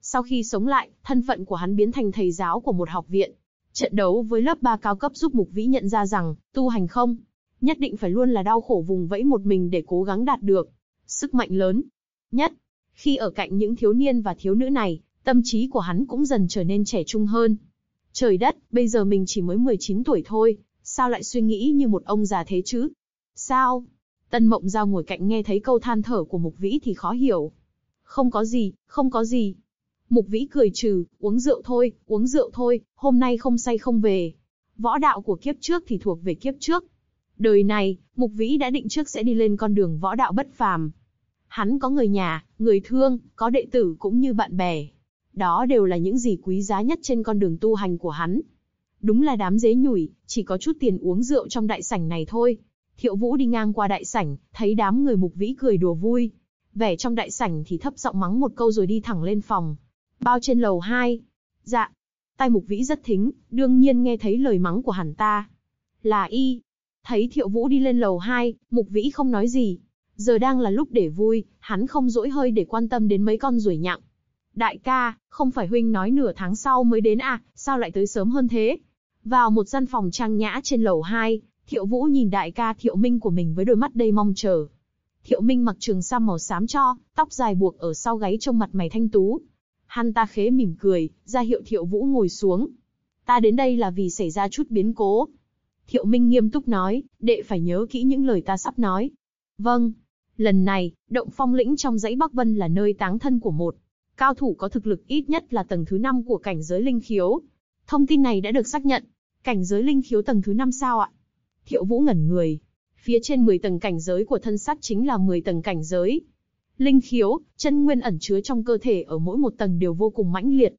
Sau khi sống lại, thân phận của hắn biến thành thầy giáo của một học viện. Trận đấu với lớp 3 cao cấp giúp Mục Vĩ nhận ra rằng, tu hành không nhất định phải luôn là đau khổ vùng vẫy một mình để cố gắng đạt được sức mạnh lớn nhất. Khi ở cạnh những thiếu niên và thiếu nữ này, tâm trí của hắn cũng dần trở nên trẻ trung hơn. Trời đất, bây giờ mình chỉ mới 19 tuổi thôi, sao lại suy nghĩ như một ông già thế chứ? Sao? Tân Mộng Giao ngồi cạnh nghe thấy câu than thở của Mục Vĩ thì khó hiểu. Không có gì, không có gì. Mục Vĩ cười trừ, uống rượu thôi, hôm nay không say không về. Võ đạo của kiếp trước thì thuộc về kiếp trước. Đời này, Mục Vĩ đã định trước sẽ đi lên con đường võ đạo bất phàm. Hắn có người nhà, người thương, có đệ tử cũng như bạn bè. Đó đều là những gì quý giá nhất trên con đường tu hành của hắn. Đúng là đám dế nhủi, chỉ có chút tiền uống rượu trong đại sảnh này thôi. Thiệu Vũ đi ngang qua đại sảnh, thấy đám người Mục Vĩ cười đùa vui. Vẻ trong đại sảnh thì thấp giọng mắng một câu rồi đi thẳng lên phòng. Bao trên lầu 2. Dạ. Tai Mục Vĩ rất thính, đương nhiên nghe thấy lời mắng của hắn ta. Là y. Thấy Thiệu Vũ đi lên lầu 2, Mục Vĩ không nói gì. Giờ đang là lúc để vui, hắn không dỗi hơi để quan tâm đến mấy con ruồi nhặng. Đại ca, không phải huynh nói nửa tháng sau mới đến à, sao lại tới sớm hơn thế? Vào một gian phòng trang nhã trên lầu 2, Thiệu Vũ nhìn đại ca Thiệu Minh của mình với đôi mắt đầy mong chờ. Thiệu Minh mặc trường sam màu xám cho, tóc dài buộc ở sau gáy trông mặt mày thanh tú. Hắn ta khẽ mỉm cười, ra hiệu Thiệu Vũ ngồi xuống. Ta đến đây là vì xảy ra chút biến cố. Thiệu Minh nghiêm túc nói, đệ phải nhớ kỹ những lời ta sắp nói. Vâng. Lần này, Động Phong Lĩnh trong dãy Bắc Vân là nơi táng thân của một cao thủ có thực lực ít nhất là tầng thứ 5 của cảnh giới linh khiếu. Thông tin này đã được xác nhận. Cảnh giới linh khiếu tầng thứ 5 sao ạ? Thiệu Vũ ngẩn người. Phía trên 10 tầng cảnh giới của thân xác chính là 10 tầng cảnh giới. Linh khiếu, chân nguyên ẩn chứa trong cơ thể ở mỗi một tầng đều vô cùng mãnh liệt.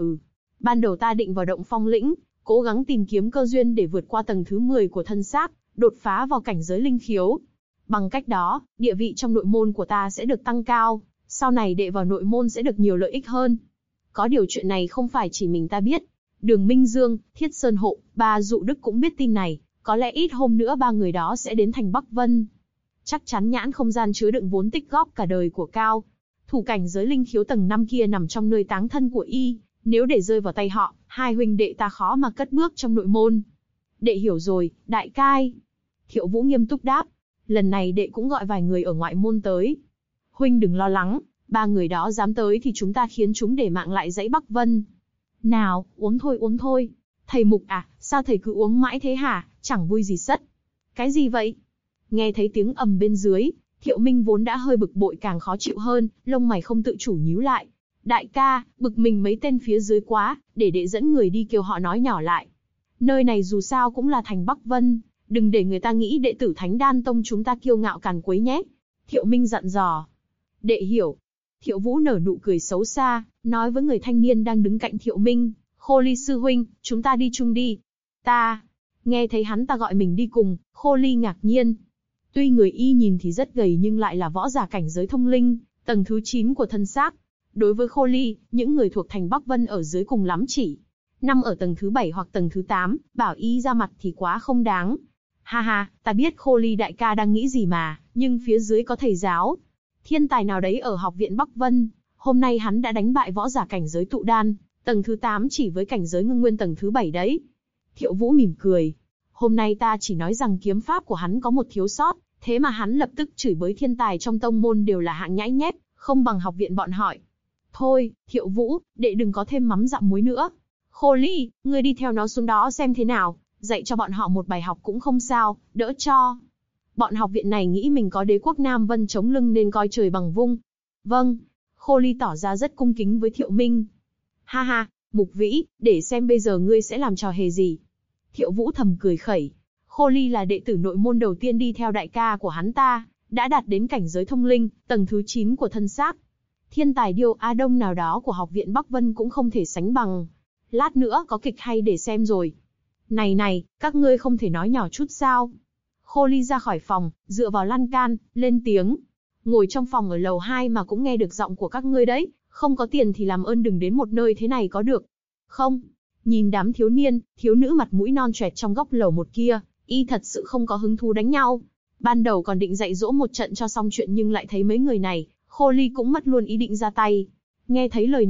Ban đầu ta định vào Động Phong Lĩnh, cố gắng tìm kiếm cơ duyên để vượt qua tầng thứ 10 của thân xác, đột phá vào cảnh giới linh khiếu. Bằng cách đó, địa vị trong nội môn của ta sẽ được tăng cao, sau này đệ vào nội môn sẽ được nhiều lợi ích hơn. Có điều chuyện này không phải chỉ mình ta biết. Đường Minh Dương, Thiết Sơn Hộ, Ba Dụ Đức cũng biết tin này, có lẽ ít hôm nữa ba người đó sẽ đến thành Bắc Vân. Chắc chắn nhãn không gian chứa đựng vốn tích góp cả đời của Cao thủ cảnh giới linh khiếu tầng 5 kia nằm trong nơi táng thân của y, nếu để rơi vào tay họ, hai huynh đệ ta khó mà cất bước trong nội môn. Đệ hiểu rồi, đại cai. Thiệu Vũ nghiêm túc đáp, lần này đệ cũng gọi vài người ở ngoại môn tới. Huynh đừng lo lắng, ba người đó dám tới thì chúng ta khiến chúng để mạng lại dãy Bắc Vân. Nào, uống thôi. Thầy Mục à, sao thầy cứ uống mãi thế hả, chẳng vui gì sất. Cái gì vậy? Nghe thấy tiếng ầm bên dưới, Thiệu Minh vốn đã hơi bực bội càng khó chịu hơn, lông mày không tự chủ nhíu lại. Đại ca, bực mình mấy tên phía dưới quá, để đệ dẫn người đi kêu họ nói nhỏ lại. Nơi này dù sao cũng là thành Bắc Vân, đừng để người ta nghĩ đệ tử Thánh Đan Tông chúng ta kiêu ngạo càn quấy nhé. Thiệu Minh dặn dò. Đệ hiểu. Thiệu Vũ nở nụ cười xấu xa, nói với người thanh niên đang đứng cạnh Thiệu Minh, Khô Ly sư huynh, chúng ta đi chung đi. Ta. Nghe thấy hắn ta gọi mình đi cùng, Khô Ly ngạc nhiên. Tuy người y nhìn thì rất gầy nhưng lại là võ giả cảnh giới thông linh, tầng thứ 9 của thân xác. Đối với Khô Ly, những người thuộc thành Bắc Vân ở dưới cùng lắm chỉ nằm ở tầng thứ 7 hoặc tầng thứ 8, bảo y ra mặt thì quá không đáng. Ha ha, ta biết Khô Ly đại ca đang nghĩ gì mà, nhưng phía dưới có thầy giáo thiên tài nào đấy ở học viện Bắc Vân, hôm nay hắn đã đánh bại võ giả cảnh giới tụ đan, tầng thứ 8 chỉ với cảnh giới ngưng nguyên tầng thứ 7 đấy. Thiệu Vũ mỉm cười. Hôm nay ta chỉ nói rằng kiếm pháp của hắn có một thiếu sót, thế mà hắn lập tức chửi bới thiên tài trong tông môn đều là hạng nhãi nhép, không bằng học viện bọn họ. Thôi, Thiệu Vũ, đệ đừng có thêm mắm dặm muối nữa. Khô Ly, ngươi đi theo nó xuống đó xem thế nào, dạy cho bọn họ một bài học cũng không sao, đỡ cho. Bọn học viện này nghĩ mình có đế quốc Nam Vân chống lưng nên coi trời bằng vung. Vâng, Khô Ly tỏ ra rất cung kính với Thiệu Minh. Ha ha, Mục Vĩ, để xem bây giờ ngươi sẽ làm trò hề gì. Thiệu Vũ thầm cười khẩy. Khô Ly là đệ tử nội môn đầu tiên đi theo đại ca của hắn ta, đã đạt đến cảnh giới thông linh, tầng thứ 9 của thân xác. Thiên tài điêu Á Đông nào đó của học viện Bắc Vân cũng không thể sánh bằng. Lát nữa có kịch hay để xem rồi. Này, các ngươi không thể nói nhỏ chút sao? Khô Ly ra khỏi phòng, dựa vào lan can, lên tiếng. Ngồi trong phòng ở lầu 2 mà cũng nghe được giọng của các ngươi đấy, không có tiền thì làm ơn đừng đến một nơi thế này có được. Không, nhìn đám thiếu niên, thiếu nữ mặt mũi non choẹt trong góc lầu một kia, y thật sự không có hứng thú đánh nhau. Ban đầu còn định dạy dỗ một trận cho xong chuyện nhưng lại thấy mấy người này, Khô Ly cũng mất luôn ý định ra tay. Nghe thấy lời này,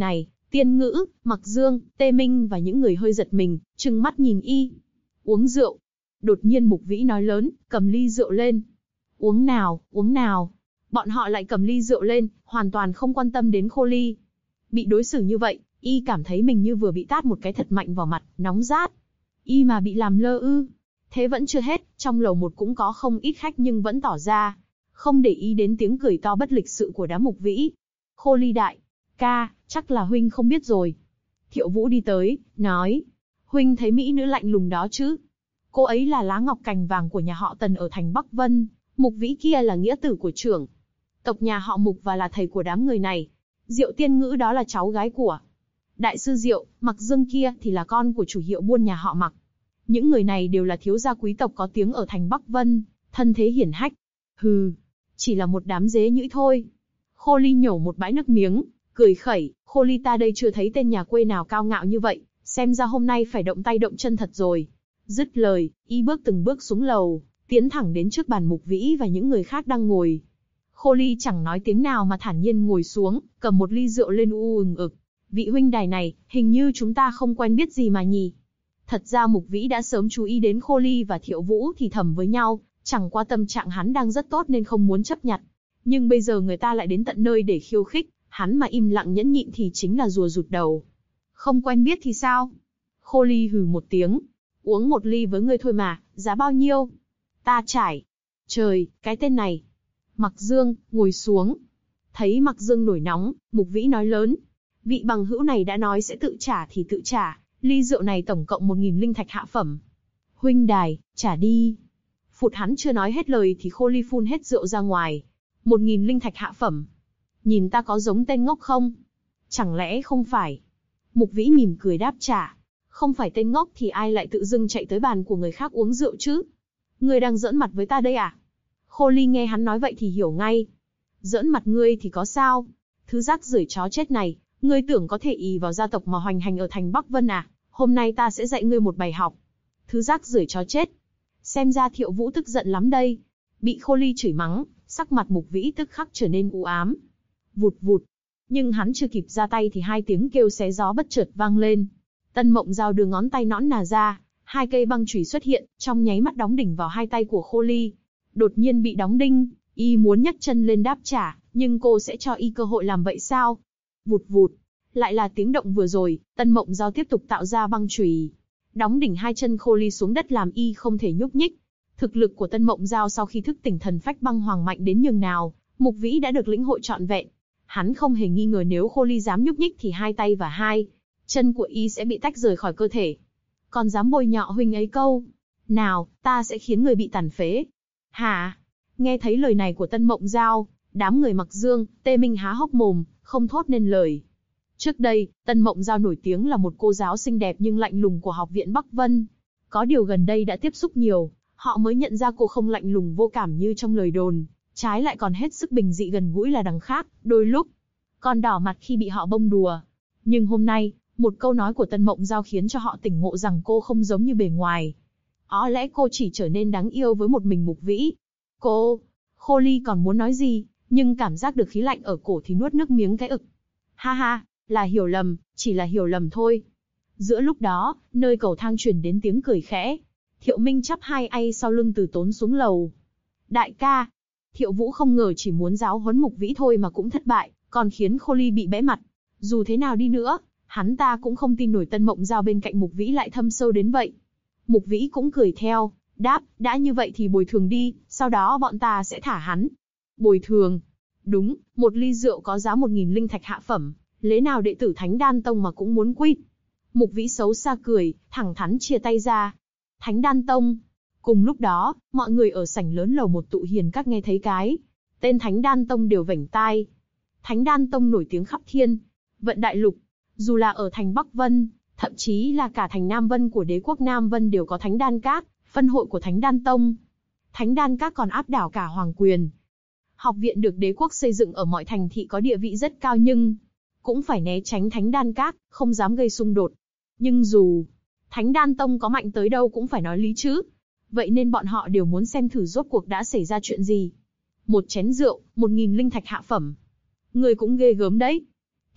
Tiên Ngữ, Mặc Dương, Tê Minh và những người hơi giật mình, trừng mắt nhìn y. Uống rượu. Đột nhiên Mục Vĩ nói lớn, cầm ly rượu lên. Uống nào, uống nào. Bọn họ lại cầm ly rượu lên, hoàn toàn không quan tâm đến Khô Ly. Bị đối xử như vậy, y cảm thấy mình như vừa bị tát một cái thật mạnh vào mặt, nóng rát. Y mà bị làm lơ ư. Thế vẫn chưa hết, trong lầu một cũng có không ít khách nhưng vẫn tỏ ra không để ý đến tiếng cười to bất lịch sự của đám Mục Vĩ. Khô Ly đại ca, chắc là huynh không biết rồi. Thiệu Vũ đi tới, nói, huynh thấy mỹ nữ lạnh lùng đó chứ? Cô ấy là lá ngọc cành vàng của nhà họ Tần ở thành Bắc Vân, Mục Vĩ kia là nghĩa tử của trưởng tộc nhà họ Mục và là thầy của đám người này. Diệu Tiên Ngữ đó là cháu gái của đại sư Diệu, Mặc Dương kia thì là con của chủ hiệu buôn nhà họ Mặc. Những người này đều là thiếu gia quý tộc có tiếng ở thành Bắc Vân, thân thế hiển hách. Hừ, chỉ là một đám dế nhũi thôi. Khô Ly nhổ một bãi nước miếng, cười khẩy, Khô Ly ta đây chưa thấy tên nhà quê nào cao ngạo như vậy, xem ra hôm nay phải động tay động chân thật rồi. Dứt lời, y bước từng bước xuống lầu, tiến thẳng đến trước bàn Mục Vĩ và những người khác đang ngồi. Khô Ly chẳng nói tiếng nào mà thản nhiên ngồi xuống, cầm một ly rượu lên ực. Vị huynh đài này, hình như chúng ta không quen biết gì mà nhỉ? Thật ra Mục Vĩ đã sớm chú ý đến Khô Ly và Thiệu Vũ thì thầm với nhau, chẳng qua tâm trạng hắn đang rất tốt nên không muốn chấp nhặt. Nhưng bây giờ người ta lại đến tận nơi để khiêu khích, hắn mà im lặng nhẫn nhịn thì chính là rùa rụt đầu. Không quen biết thì sao? Khô Ly hừ một tiếng. Uống một ly với ngươi thôi mà, giá bao nhiêu? Ta trải. Trời, cái tên này. Mặc Dương, ngồi xuống. Thấy Mặc Dương nổi nóng, Mục Vĩ nói lớn. Vị bằng hữu này đã nói sẽ tự trả thì tự trả, ly rượu này tổng cộng 1.000 linh thạch hạ phẩm. Huynh đài, trả đi. Phụt hắn chưa nói hết lời thì Khô Ly phun hết rượu ra ngoài. 1.000 linh thạch hạ phẩm. Nhìn ta có giống tên ngốc không? Chẳng lẽ không phải? Mục Vĩ mỉm cười đáp trả. Không phải tên ngốc thì ai lại tự dưng chạy tới bàn của người khác uống rượu chứ? Ngươi đang giỡn mặt với ta đây à? Khô Ly nghe hắn nói vậy thì hiểu ngay. Giỡn mặt ngươi thì có sao? Thứ rác rưởi chó chết này, ngươi tưởng có thể ì vào gia tộc mà hoành hành ở thành Bắc Vân à? Hôm nay ta sẽ dạy ngươi một bài học. Thứ rác rưởi chó chết. Xem ra Thiệu Vũ tức giận lắm đây. Bị Khô Ly chửi mắng, sắc mặt Mục Vĩ tức khắc trở nên u ám. Vụt vụt. Nhưng hắn chưa kịp ra tay thì hai tiếng kêu xé gió bất chợt vang lên. Tân Mộng Giao đưa ngón tay nõn nà ra, hai cây băng chùy xuất hiện, trong nháy mắt đóng đỉnh vào hai tay của Khô Ly. Đột nhiên bị đóng đinh, y muốn nhấc chân lên đáp trả, nhưng cô sẽ cho y cơ hội làm vậy sao? Vụt vụt. Lại là tiếng động vừa rồi, Tân Mộng Giao tiếp tục tạo ra băng chùy, đóng đỉnh hai chân Khô Ly xuống đất làm y không thể nhúc nhích. Thực lực của Tân Mộng Giao sau khi thức tỉnh thần phách băng hoàng mạnh đến nhường nào, Mục Vĩ đã được lĩnh hội trọn vẹn. Hắn không hề nghi ngờ nếu Khô Ly dám nhúc nhích thì hai tay và hai chân của y sẽ bị tách rời khỏi cơ thể. Còn dám bôi nhọ huynh ấy câu nào, ta sẽ khiến người bị tàn phế. Hả? Nghe thấy lời này của Tân Mộng Giao, đám người Mặc Dương, Tê Minh há hốc mồm, không thốt nên lời. Trước đây, Tân Mộng Giao nổi tiếng là một cô giáo xinh đẹp nhưng lạnh lùng của học viện Bắc Vân. Có điều gần đây đã tiếp xúc nhiều, họ mới nhận ra cô không lạnh lùng vô cảm như trong lời đồn, trái lại còn hết sức bình dị gần gũi là đằng khác, đôi lúc còn đỏ mặt khi bị họ bông đùa. Nhưng hôm nay, một câu nói của Tân Mộng Giao khiến cho họ tỉnh ngộ rằng cô không giống như bề ngoài. Có lẽ cô chỉ trở nên đáng yêu với một mình Mục Vĩ. Khô Ly còn muốn nói gì, nhưng cảm giác được khí lạnh ở cổ thì nuốt nước miếng cái ực. Ha ha, là hiểu lầm, chỉ là hiểu lầm thôi. Giữa lúc đó, nơi cầu thang truyền đến tiếng cười khẽ. Thiệu Minh chắp hai tay sau lưng từ tốn xuống lầu. Đại ca. Thiệu Vũ không ngờ chỉ muốn giáo huấn Mục Vĩ thôi mà cũng thất bại, còn khiến Khô Ly bị bẽ mặt. Dù thế nào đi nữa, hắn ta cũng không tin nổi Tân Mộng Giao bên cạnh Mục Vĩ lại thâm sâu đến vậy. Mục Vĩ cũng cười theo, đáp, đã như vậy thì bồi thường đi, sau đó bọn ta sẽ thả hắn. Bồi thường? Đúng, một ly rượu có giá 1.000 linh thạch hạ phẩm, lẽ nào đệ tử Thánh Đan Tông mà cũng muốn quỵt? Mục Vĩ xấu xa cười, thẳng thắn chia tay ra. Thánh Đan Tông. Cùng lúc đó, mọi người ở sảnh lớn lầu một tụ hiền các nghe thấy cái tên Thánh Đan Tông đều vểnh tai. Thánh Đan Tông nổi tiếng khắp thiên vận đại lục, dù là ở thành Bắc Vân, thậm chí là cả thành Nam Vân của đế quốc Nam Vân đều có Thánh Đan Các, phân hội của Thánh Đan Tông. Thánh Đan Các còn áp đảo cả hoàng quyền. Học viện được đế quốc xây dựng ở mọi thành thị có địa vị rất cao nhưng cũng phải né tránh Thánh Đan Các, không dám gây xung đột. Nhưng dù Thánh Đan Tông có mạnh tới đâu cũng phải nói lý chứ. Vậy nên bọn họ đều muốn xem thử rốt cuộc đã xảy ra chuyện gì. Một chén rượu, 1.000 linh thạch hạ phẩm. Người cũng ghê gớm đấy.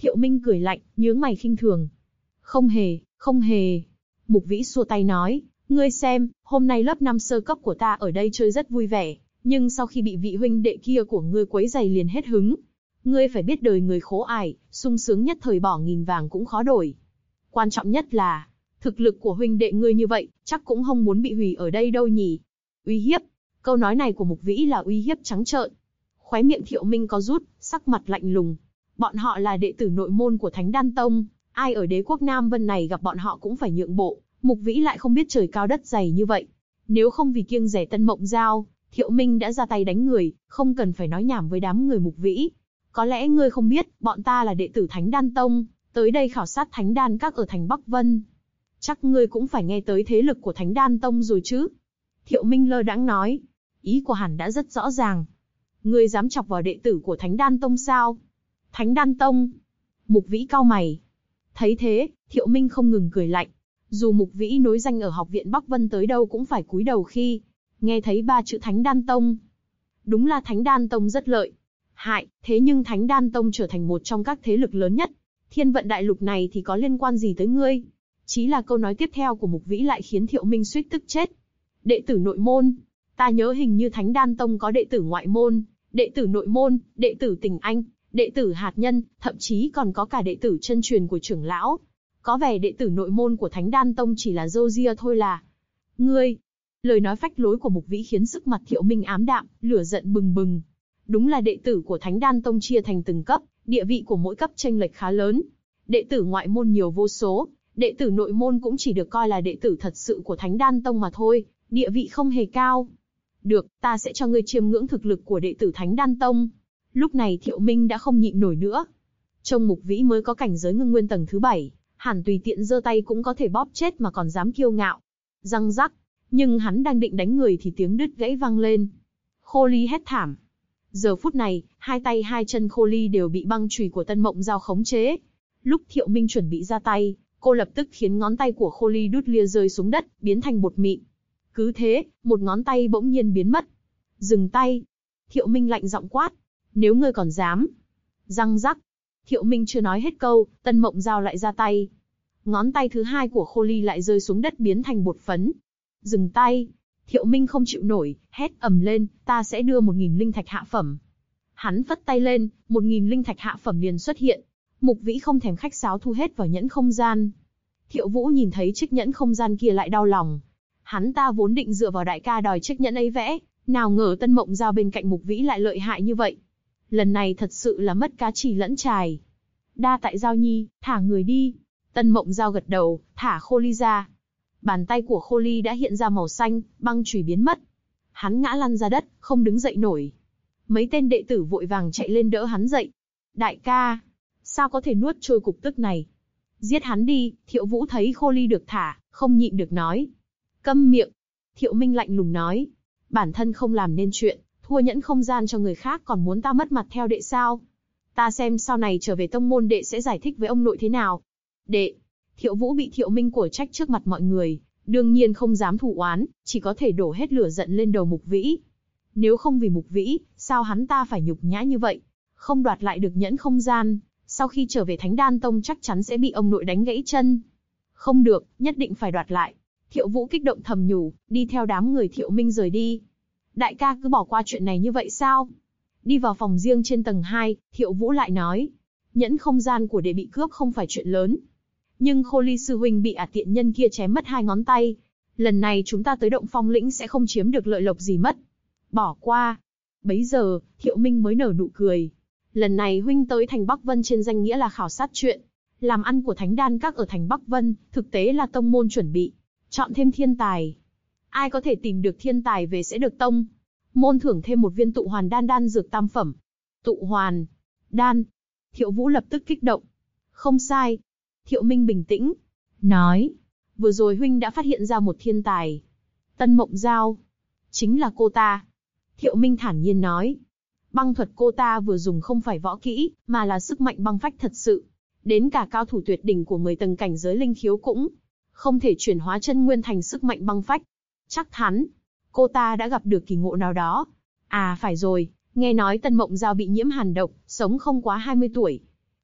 Thiệu Minh cười lạnh, nhướng mày khinh thường. Không hề, không hề. Mục Vĩ xua tay nói, ngươi xem, hôm nay lớp 5 sơ cấp của ta ở đây chơi rất vui vẻ, nhưng sau khi bị vị huynh đệ kia của ngươi quấy giày liền hết hứng. Ngươi phải biết đời người khổ ải, sung sướng nhất thời bỏ nghìn vàng cũng khó đổi. Quan trọng nhất là, thực lực của huynh đệ ngươi như vậy, chắc cũng không muốn bị hủy ở đây đâu nhỉ. Uy hiếp. Câu nói này của Mục Vĩ là uy hiếp trắng trợn. Khóe miệng Thiệu Minh có rút, sắc mặt lạnh lùng. Bọn họ là đệ tử nội môn của Thánh Đan Tông, ai ở đế quốc Nam Vân này gặp bọn họ cũng phải nhượng bộ. Mục Vĩ lại không biết trời cao đất dày như vậy. Nếu không vì kiêng rẻ Tân Mộng Giao, Thiệu Minh đã ra tay đánh người, không cần phải nói nhảm với đám người Mục Vĩ. Có lẽ ngươi không biết, bọn ta là đệ tử Thánh Đan Tông, tới đây khảo sát Thánh Đan Các ở thành Bắc Vân. Chắc ngươi cũng phải nghe tới thế lực của Thánh Đan Tông rồi chứ? Thiệu Minh lơ đãng nói. Ý của hắn đã rất rõ ràng. Ngươi dám chọc vào đệ tử của Thánh Đan Tông sao? Thánh Đan Tông. Mục Vĩ cau mày. Thấy thế, Thiệu Minh không ngừng cười lạnh. Dù Mục Vĩ nối danh ở học viện Bắc Vân tới đâu cũng phải cúi đầu khi nghe thấy 3 chữ Thánh Đan Tông. Đúng là Thánh Đan Tông rất lợi hại, thế nhưng Thánh Đan Tông trở thành một trong các thế lực lớn nhất Thiên Vận Đại Lục này thì có liên quan gì tới ngươi? Chí là câu nói tiếp theo của Mục Vĩ lại khiến Thiệu Minh suýt tức chết. Đệ tử nội môn, ta nhớ hình như Thánh Đan Tông có đệ tử ngoại môn, đệ tử nội môn, đệ tử tình anh, đệ tử hạt nhân, thậm chí còn có cả đệ tử chân truyền của trưởng lão. Có vẻ đệ tử nội môn của Thánh Đan Tông chỉ là râu ria thôi là. Ngươi! Lời nói phách lối của Mục Vĩ khiến sức mặt Thiệu Minh ám đạm, lửa giận bừng bừng. Đúng là đệ tử của Thánh Đan Tông chia thành từng cấp, địa vị của mỗi cấp chênh lệch khá lớn. Đệ tử ngoại môn nhiều vô số, đệ tử nội môn cũng chỉ được coi là đệ tử thật sự của Thánh Đan Tông mà thôi, địa vị không hề cao. Được, ta sẽ cho ngươi chiêm ngưỡng thực lực của đệ tử Thánh Đan Tông. Lúc này Thiệu Minh đã không nhịn nổi nữa. Trông Mục Vĩ mới có cảnh giới ngưng nguyên tầng thứ 7, hẳn tùy tiện giơ tay cũng có thể bóp chết mà còn dám kiêu ngạo. Răng rắc, nhưng hắn đang định đánh người thì tiếng đứt gãy vang lên. Khô Ly hét thảm. Giờ phút này, hai tay hai chân Khô Ly đều bị băng chùy của Tân Mộng Giao khống chế. Lúc Thiệu Minh chuẩn bị ra tay, cô lập tức khiến ngón tay của Khô Ly đút lia rơi xuống đất, biến thành bột mịn. Cứ thế, một ngón tay bỗng nhiên biến mất. Dừng tay. Thiệu Minh lạnh giọng quát. Nếu ngươi còn dám. Răng rắc. Thiệu Minh chưa nói hết câu, Tân Mộng Giao lại ra tay. Ngón tay thứ hai của Khô Ly lại rơi xuống đất biến thành bột phấn. Dừng tay. Thiệu Minh không chịu nổi, hét ầm lên, ta sẽ đưa 1000 linh thạch hạ phẩm. Hắn phất tay lên, 1000 linh thạch hạ phẩm liền xuất hiện. Mục Vĩ không thèm khách sáo thu hết vào nhẫn không gian. Thiệu Vũ nhìn thấy chiếc nhẫn không gian kia lại đau lòng. Hắn ta vốn định dựa vào đại ca đòi chiếc nhẫn ấy vẽ, nào ngờ Tân Mộng Giao bên cạnh Mục Vĩ lại lợi hại như vậy. Lần này thật sự là mất cá chỉ lẫn chài. Đa tại Giao Nhi, thả người đi. Tân Mộng Giao gật đầu, thả Khô Ly ra. Bàn tay của Khô Ly đã hiện ra màu xanh, băng chùy biến mất. Hắn ngã lăn ra đất, không đứng dậy nổi. Mấy tên đệ tử vội vàng chạy lên đỡ hắn dậy. Đại ca, sao có thể nuốt trôi cục tức này? Giết hắn đi. Thiệu Vũ thấy Khô Ly được thả, không nhịn được nói. Câm miệng. Thiệu Minh lạnh lùng nói. Bản thân không làm nên chuyện, thua nhẫn không gian cho người khác còn muốn ta mất mặt theo đệ sao? Ta xem sau này trở về tông môn đệ sẽ giải thích với ông nội thế nào. Đệ. Thiệu Vũ bị Thiệu Minh cổ trách trước mặt mọi người, đương nhiên không dám thù oán, chỉ có thể đổ hết lửa giận lên đầu Mục Vĩ. Nếu không vì Mục Vĩ, sao hắn ta phải nhục nhã như vậy? Không đoạt lại được nhẫn không gian, sau khi trở về Thánh Đan Tông chắc chắn sẽ bị ông nội đánh gãy chân. Không được, nhất định phải đoạt lại. Thiệu Vũ kích động thầm nhủ, đi theo đám người Thiệu Minh rời đi. Đại ca cứ bỏ qua chuyện này như vậy sao? Đi vào phòng riêng trên tầng 2, Thiệu Vũ lại nói, nhẫn không gian của đệ bị cướp không phải chuyện lớn. Nhưng Khô Ly sư huynh bị tiện nhân kia chém mất 2 ngón tay. Lần này chúng ta tới Động Phong lĩnh sẽ không chiếm được lợi lộc gì mất. Bỏ qua. Bấy giờ, Thiệu Minh mới nở nụ cười. Lần này huynh tới thành Bắc Vân trên danh nghĩa là khảo sát chuyện làm ăn của Thánh Đan Các ở thành Bắc Vân, thực tế là tông môn chuẩn bị chọn thêm thiên tài. Ai có thể tìm được thiên tài về sẽ được tông môn thưởng thêm một viên tụ hoàn đan dược tam phẩm. Tụ hoàn đan. Thiệu Vũ lập tức kích động. Không sai. Thiệu Minh bình tĩnh nói, vừa rồi huynh đã phát hiện ra một thiên tài. Tân Mộng Giao. Chính là cô ta. Thiệu Minh thản nhiên nói. Băng thuật cô ta vừa dùng không phải võ kỹ, mà là sức mạnh băng phách thật sự. Đến cả cao thủ tuyệt đỉnh của 10 tầng cảnh giới linh khiếu cũng không thể chuyển hóa chân nguyên thành sức mạnh băng phách. Chắc chắn, cô ta đã gặp được kỳ ngộ nào đó. À phải rồi, nghe nói Tân Mộng Giao bị nhiễm hàn độc, sống không quá 20 tuổi.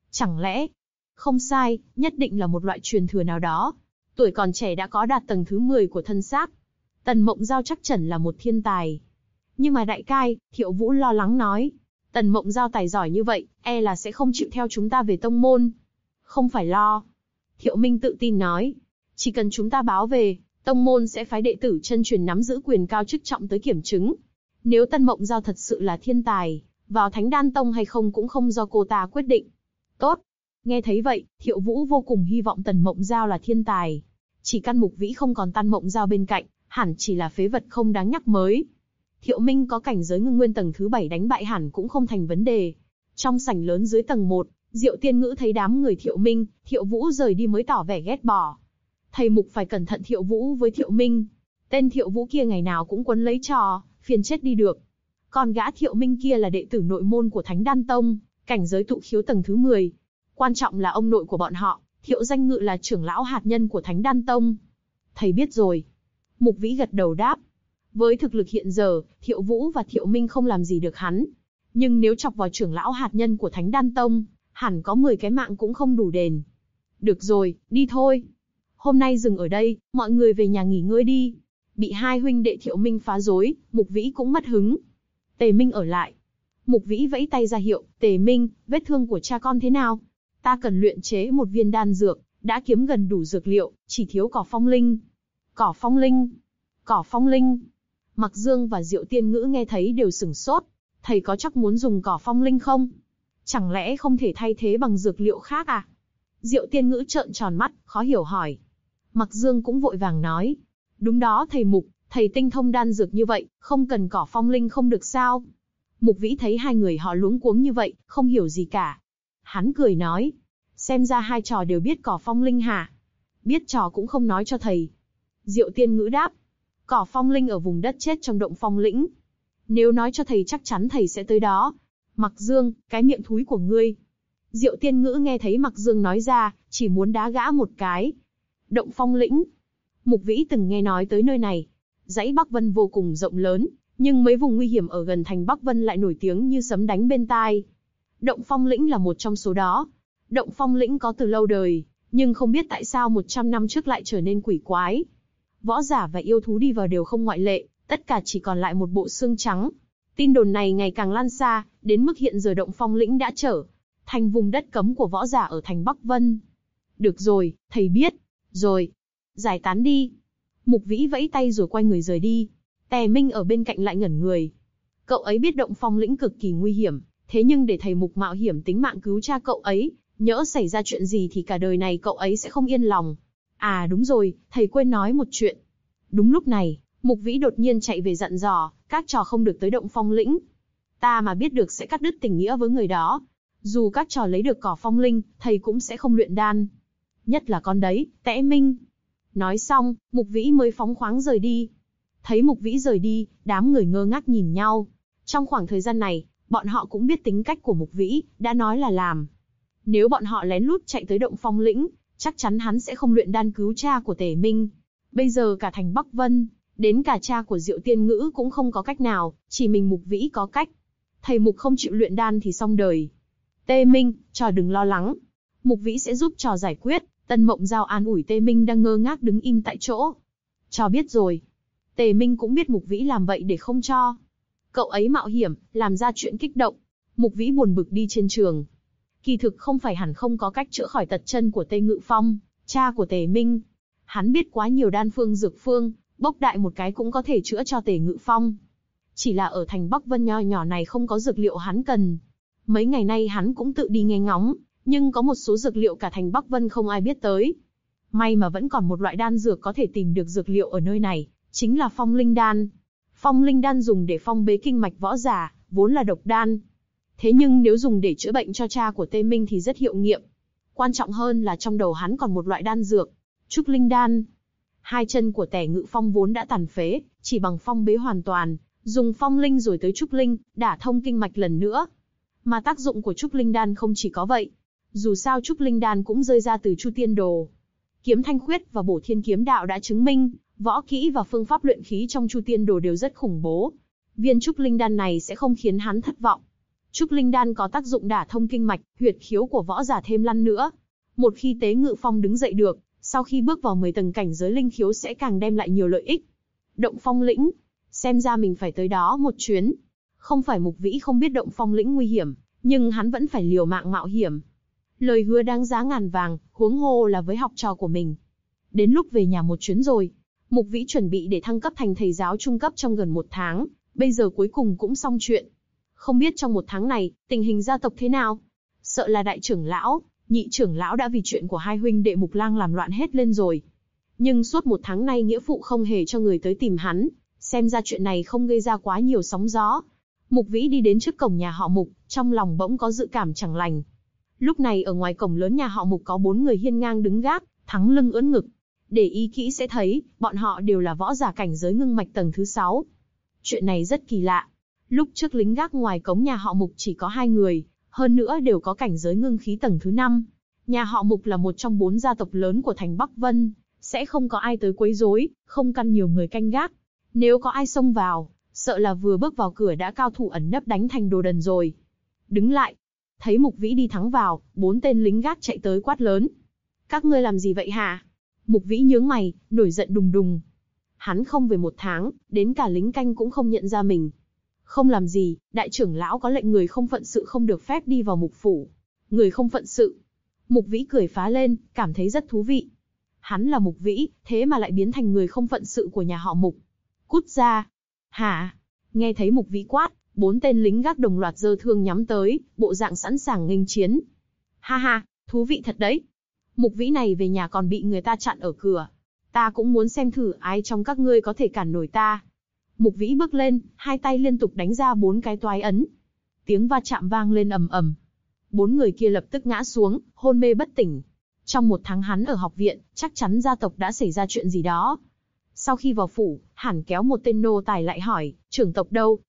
Chẳng lẽ? Không sai, nhất định là một loại truyền thừa nào đó. Tuổi còn trẻ đã có đạt tầng thứ 10 của thân xác. Tần Mộng Giao chắc chắn là một thiên tài. Nhưng mà đại cai, Thiệu Vũ lo lắng nói. Tần Mộng Giao tài giỏi như vậy, e là sẽ không chịu theo chúng ta về tông môn. Không phải lo. Thiệu Minh tự tin nói. Chỉ cần chúng ta báo về, tông môn sẽ phái đệ tử chân truyền nắm giữ quyền cao chức trọng tới kiểm chứng. Nếu Tần Mộng Giao thật sự là thiên tài, vào Thánh Đan Tông hay không cũng không do cô ta quyết định. Tốt. Nghe thấy vậy, Thiệu Vũ vô cùng hy vọng Tần Mộng Giao là thiên tài. Chỉ căn Mục Vĩ không còn Tần Mộng Giao bên cạnh, hẳn chỉ là phế vật không đáng nhắc mới. Thiệu Minh có cảnh giới ngưng nguyên tầng thứ 7 đánh bại hẳn cũng không thành vấn đề. Trong sảnh lớn dưới tầng 1, Diệu Tiên Ngữ thấy đám người Thiệu Minh, Thiệu Vũ rời đi mới tỏ vẻ ghét bỏ. Thầy Mục phải cẩn thận Thiệu Vũ với Thiệu Minh. Tên Thiệu Vũ kia ngày nào cũng quấn lấy trò, phiền chết đi được. Còn gã Thiệu Minh kia là đệ tử nội môn của Thánh Đan Tông, cảnh giới tụ khiếu tầng thứ 10. Quan trọng là ông nội của bọn họ, Thiệu Danh Ngự là trưởng lão hạt nhân của Thánh Đan Tông. Thầy biết rồi. Mục Vĩ gật đầu đáp. Với thực lực hiện giờ, Thiệu Vũ và Thiệu Minh không làm gì được hắn. Nhưng nếu chọc vào trưởng lão hạt nhân của Thánh Đan Tông, hẳn có 10 cái mạng cũng không đủ đền. Được rồi, đi thôi. Hôm nay dừng ở đây, mọi người về nhà nghỉ ngơi đi. Bị hai huynh đệ Thiệu Minh phá rối, Mục Vĩ cũng mất hứng. Tề Minh ở lại. Mục Vĩ vẫy tay ra hiệu, Tề Minh, vết thương của cha con thế nào? Ta cần luyện chế một viên đan dược, đã kiếm gần đủ dược liệu, chỉ thiếu cỏ phong linh. Cỏ phong linh? Cỏ phong linh? Mặc Dương và Diệu Tiên Ngữ nghe thấy đều sửng sốt. Thầy có chắc muốn dùng cỏ phong linh không? Chẳng lẽ không thể thay thế bằng dược liệu khác à? Diệu Tiên Ngữ trợn tròn mắt, khó hiểu hỏi. Mặc Dương cũng vội vàng nói. Đúng đó thầy Mục, thầy tinh thông đan dược như vậy, không cần cỏ phong linh không được sao? Mục Vĩ thấy hai người họ luống cuống như vậy, không hiểu gì cả. Hắn cười nói. Xem ra hai trò đều biết cỏ phong linh hả? Biết trò cũng không nói cho thầy. Diệu Tiên Ngữ đáp. Cỏ phong linh ở vùng đất chết trong động phong lĩnh. Nếu nói cho thầy chắc chắn thầy sẽ tới đó. Mặc Dương, cái miệng thúi của ngươi. Diệu Tiên Ngữ nghe thấy Mặc Dương nói ra, chỉ muốn đá gã một cái. Động phong lĩnh. Mục Vĩ từng nghe nói tới nơi này. Dãy Bắc Vân vô cùng rộng lớn, nhưng mấy vùng nguy hiểm ở gần thành Bắc Vân lại nổi tiếng như sấm đánh bên tai. Động phong lĩnh là một trong số đó. Động phong lĩnh có từ lâu đời, nhưng không biết tại sao 100 năm trước lại trở nên quỷ quái. Võ giả và yêu thú đi vào đều không ngoại lệ, tất cả chỉ còn lại một bộ xương trắng. Tin đồn này ngày càng lan xa, đến mức hiện giờ động phong lĩnh đã trở thành vùng đất cấm của võ giả ở thành Bắc Vân. Được rồi, thầy biết. Rồi. Giải tán đi. Mục Vĩ vẫy tay rồi quay người rời đi. Tề Minh ở bên cạnh lại ngẩn người. Cậu ấy biết động phong lĩnh cực kỳ nguy hiểm, thế nhưng để thầy Mục mạo hiểm tính mạng cứu cha cậu ấy, nhỡ xảy ra chuyện gì thì cả đời này cậu ấy sẽ không yên lòng. À đúng rồi, thầy quên nói một chuyện. Đúng lúc này, Mục Vĩ đột nhiên chạy về dặn dò, các trò không được tới động phong lĩnh. Ta mà biết được sẽ cắt đứt tình nghĩa với người đó. Dù các trò lấy được cỏ phong linh, thầy cũng sẽ không luyện đan. Nhất là con đấy, Tẽ Minh. Nói xong, Mục Vĩ mới phóng khoáng rời đi. Thấy Mục Vĩ rời đi, đám người ngơ ngác nhìn nhau. Trong khoảng thời gian này, bọn họ cũng biết tính cách của Mục Vĩ, đã nói là làm. Nếu bọn họ lén lút chạy tới động phong lĩnh, chắc chắn hắn sẽ không luyện đan cứu cha của Tề Minh. Bây giờ cả thành Bắc Vân, đến cả cha của Diệu Tiên Ngữ cũng không có cách nào, chỉ mình Mục Vĩ có cách. Thầy Mục không chịu luyện đan thì xong đời. Tề Minh, trò đừng lo lắng. Mục Vĩ sẽ giúp trò giải quyết. Tần Mộng Giao an ủi Tề Minh đang ngơ ngác đứng im tại chỗ. Trò biết rồi. Tề Minh cũng biết Mục Vĩ làm vậy để không cho cậu ấy mạo hiểm, làm ra chuyện kích động. Mục Vĩ buồn bực đi trên trường. Kỳ thực không phải hẳn không có cách chữa khỏi tật chân của Tề Ngự Phong, cha của Tề Minh. Hắn biết quá nhiều đan phương dược phương, bốc đại một cái cũng có thể chữa cho Tề Ngự Phong. Chỉ là ở thành Bắc Vân nho nhỏ này không có dược liệu hắn cần. Mấy ngày nay hắn cũng tự đi nghe ngóng, nhưng có một số dược liệu cả thành Bắc Vân không ai biết tới. May mà vẫn còn một loại đan dược có thể tìm được dược liệu ở nơi này, chính là phong linh đan. Phong linh đan dùng để phong bế kinh mạch võ giả, vốn là độc đan. Thế nhưng nếu dùng để chữa bệnh cho cha của Tề Minh thì rất hiệu nghiệm. Quan trọng hơn là trong đầu hắn còn một loại đan dược, trúc linh đan. Hai chân của Tề Ngự Phong vốn đã tàn phế, chỉ bằng phong bế hoàn toàn, dùng phong linh rồi tới trúc linh, đả thông kinh mạch lần nữa. Mà tác dụng của trúc linh đan không chỉ có vậy. Dù sao trúc linh đan cũng rơi ra từ Chu Tiên Đồ. Kiếm Thanh Khuyết và Bổ Thiên Kiếm Đạo đã chứng minh, võ kỹ và phương pháp luyện khí trong Chu Tiên Đồ đều rất khủng bố. Viên trúc linh đan này sẽ không khiến hắn thất vọng. Trúc Linh Đan có tác dụng đả thông kinh mạch, huyệt khiếu của võ giả thêm lăn nữa. Một khi Tế Ngự Phong đứng dậy được, sau khi bước vào 10 tầng cảnh giới linh khiếu sẽ càng đem lại nhiều lợi ích. Động Phong lĩnh, xem ra mình phải tới đó một chuyến. Không phải Mục Vĩ không biết Động Phong lĩnh nguy hiểm, nhưng hắn vẫn phải liều mạng mạo hiểm. Lời hứa đáng giá ngàn vàng, huống hồ là với học trò của mình. Đến lúc về nhà một chuyến rồi, Mục Vĩ chuẩn bị để thăng cấp thành thầy giáo trung cấp trong gần 1 tháng, bây giờ cuối cùng cũng xong chuyện. Không biết trong 1 tháng này, tình hình gia tộc thế nào? Sợ là đại trưởng lão, nhị trưởng lão đã vì chuyện của hai huynh đệ Mục Lang làm loạn hết lên rồi. Nhưng suốt 1 tháng nay nghĩa phụ không hề cho người tới tìm hắn, xem ra chuyện này không gây ra quá nhiều sóng gió. Mục Vĩ đi đến trước cổng nhà họ Mục, trong lòng bỗng có dự cảm chẳng lành. Lúc này ở ngoài cổng lớn nhà họ Mục có 4 người hiên ngang đứng gác, thẳng lưng ưỡn ngực. Để ý kỹ sẽ thấy, bọn họ đều là võ giả cảnh giới ngưng mạch tầng thứ 6. Chuyện này rất kỳ lạ. Lúc trước lính gác ngoài cổng nhà họ Mục chỉ có 2 người, hơn nữa đều có cảnh giới ngưng khí tầng thứ 5. Nhà họ Mục là một trong 4 gia tộc lớn của thành Bắc Vân, sẽ không có ai tới quấy rối, không căn nhiều người canh gác. Nếu có ai xông vào, sợ là vừa bước vào cửa đã cao thủ ẩn nấp đánh thành đồ đần rồi. Đứng lại. Thấy Mục Vĩ đi thẳng vào, 4 tên lính gác chạy tới quát lớn. Các ngươi làm gì vậy hả? Mục Vĩ nhướng mày, nổi giận đùng đùng. Hắn không về 1 tháng, đến cả lính canh cũng không nhận ra mình. Không làm gì, đại trưởng lão có lệnh người không phận sự không được phép đi vào Mục phủ. Người không phận sự. Mục Vĩ cười phá lên, cảm thấy rất thú vị. Hắn là Mục Vĩ, thế mà lại biến thành người không phận sự của nhà họ Mục. Cút ra. Hả? Nghe thấy Mục Vĩ quát, 4 tên lính gác đồng loạt giơ thương nhắm tới, bộ dạng sẵn sàng nghênh chiến. Ha ha, thú vị thật đấy. Mục Vĩ này về nhà còn bị người ta chặn ở cửa. Ta cũng muốn xem thử ai trong các ngươi có thể cản nổi ta. Mục Vĩ bước lên, hai tay liên tục đánh ra 4 cái toái ấn. Tiếng va chạm vang lên ầm ầm. 4 người kia lập tức ngã xuống, hôn mê bất tỉnh. Trong 1 tháng hắn ở học viện, chắc chắn gia tộc đã xảy ra chuyện gì đó. Sau khi vào phủ, hẳn kéo một tên nô tài lại hỏi, trưởng tộc đâu?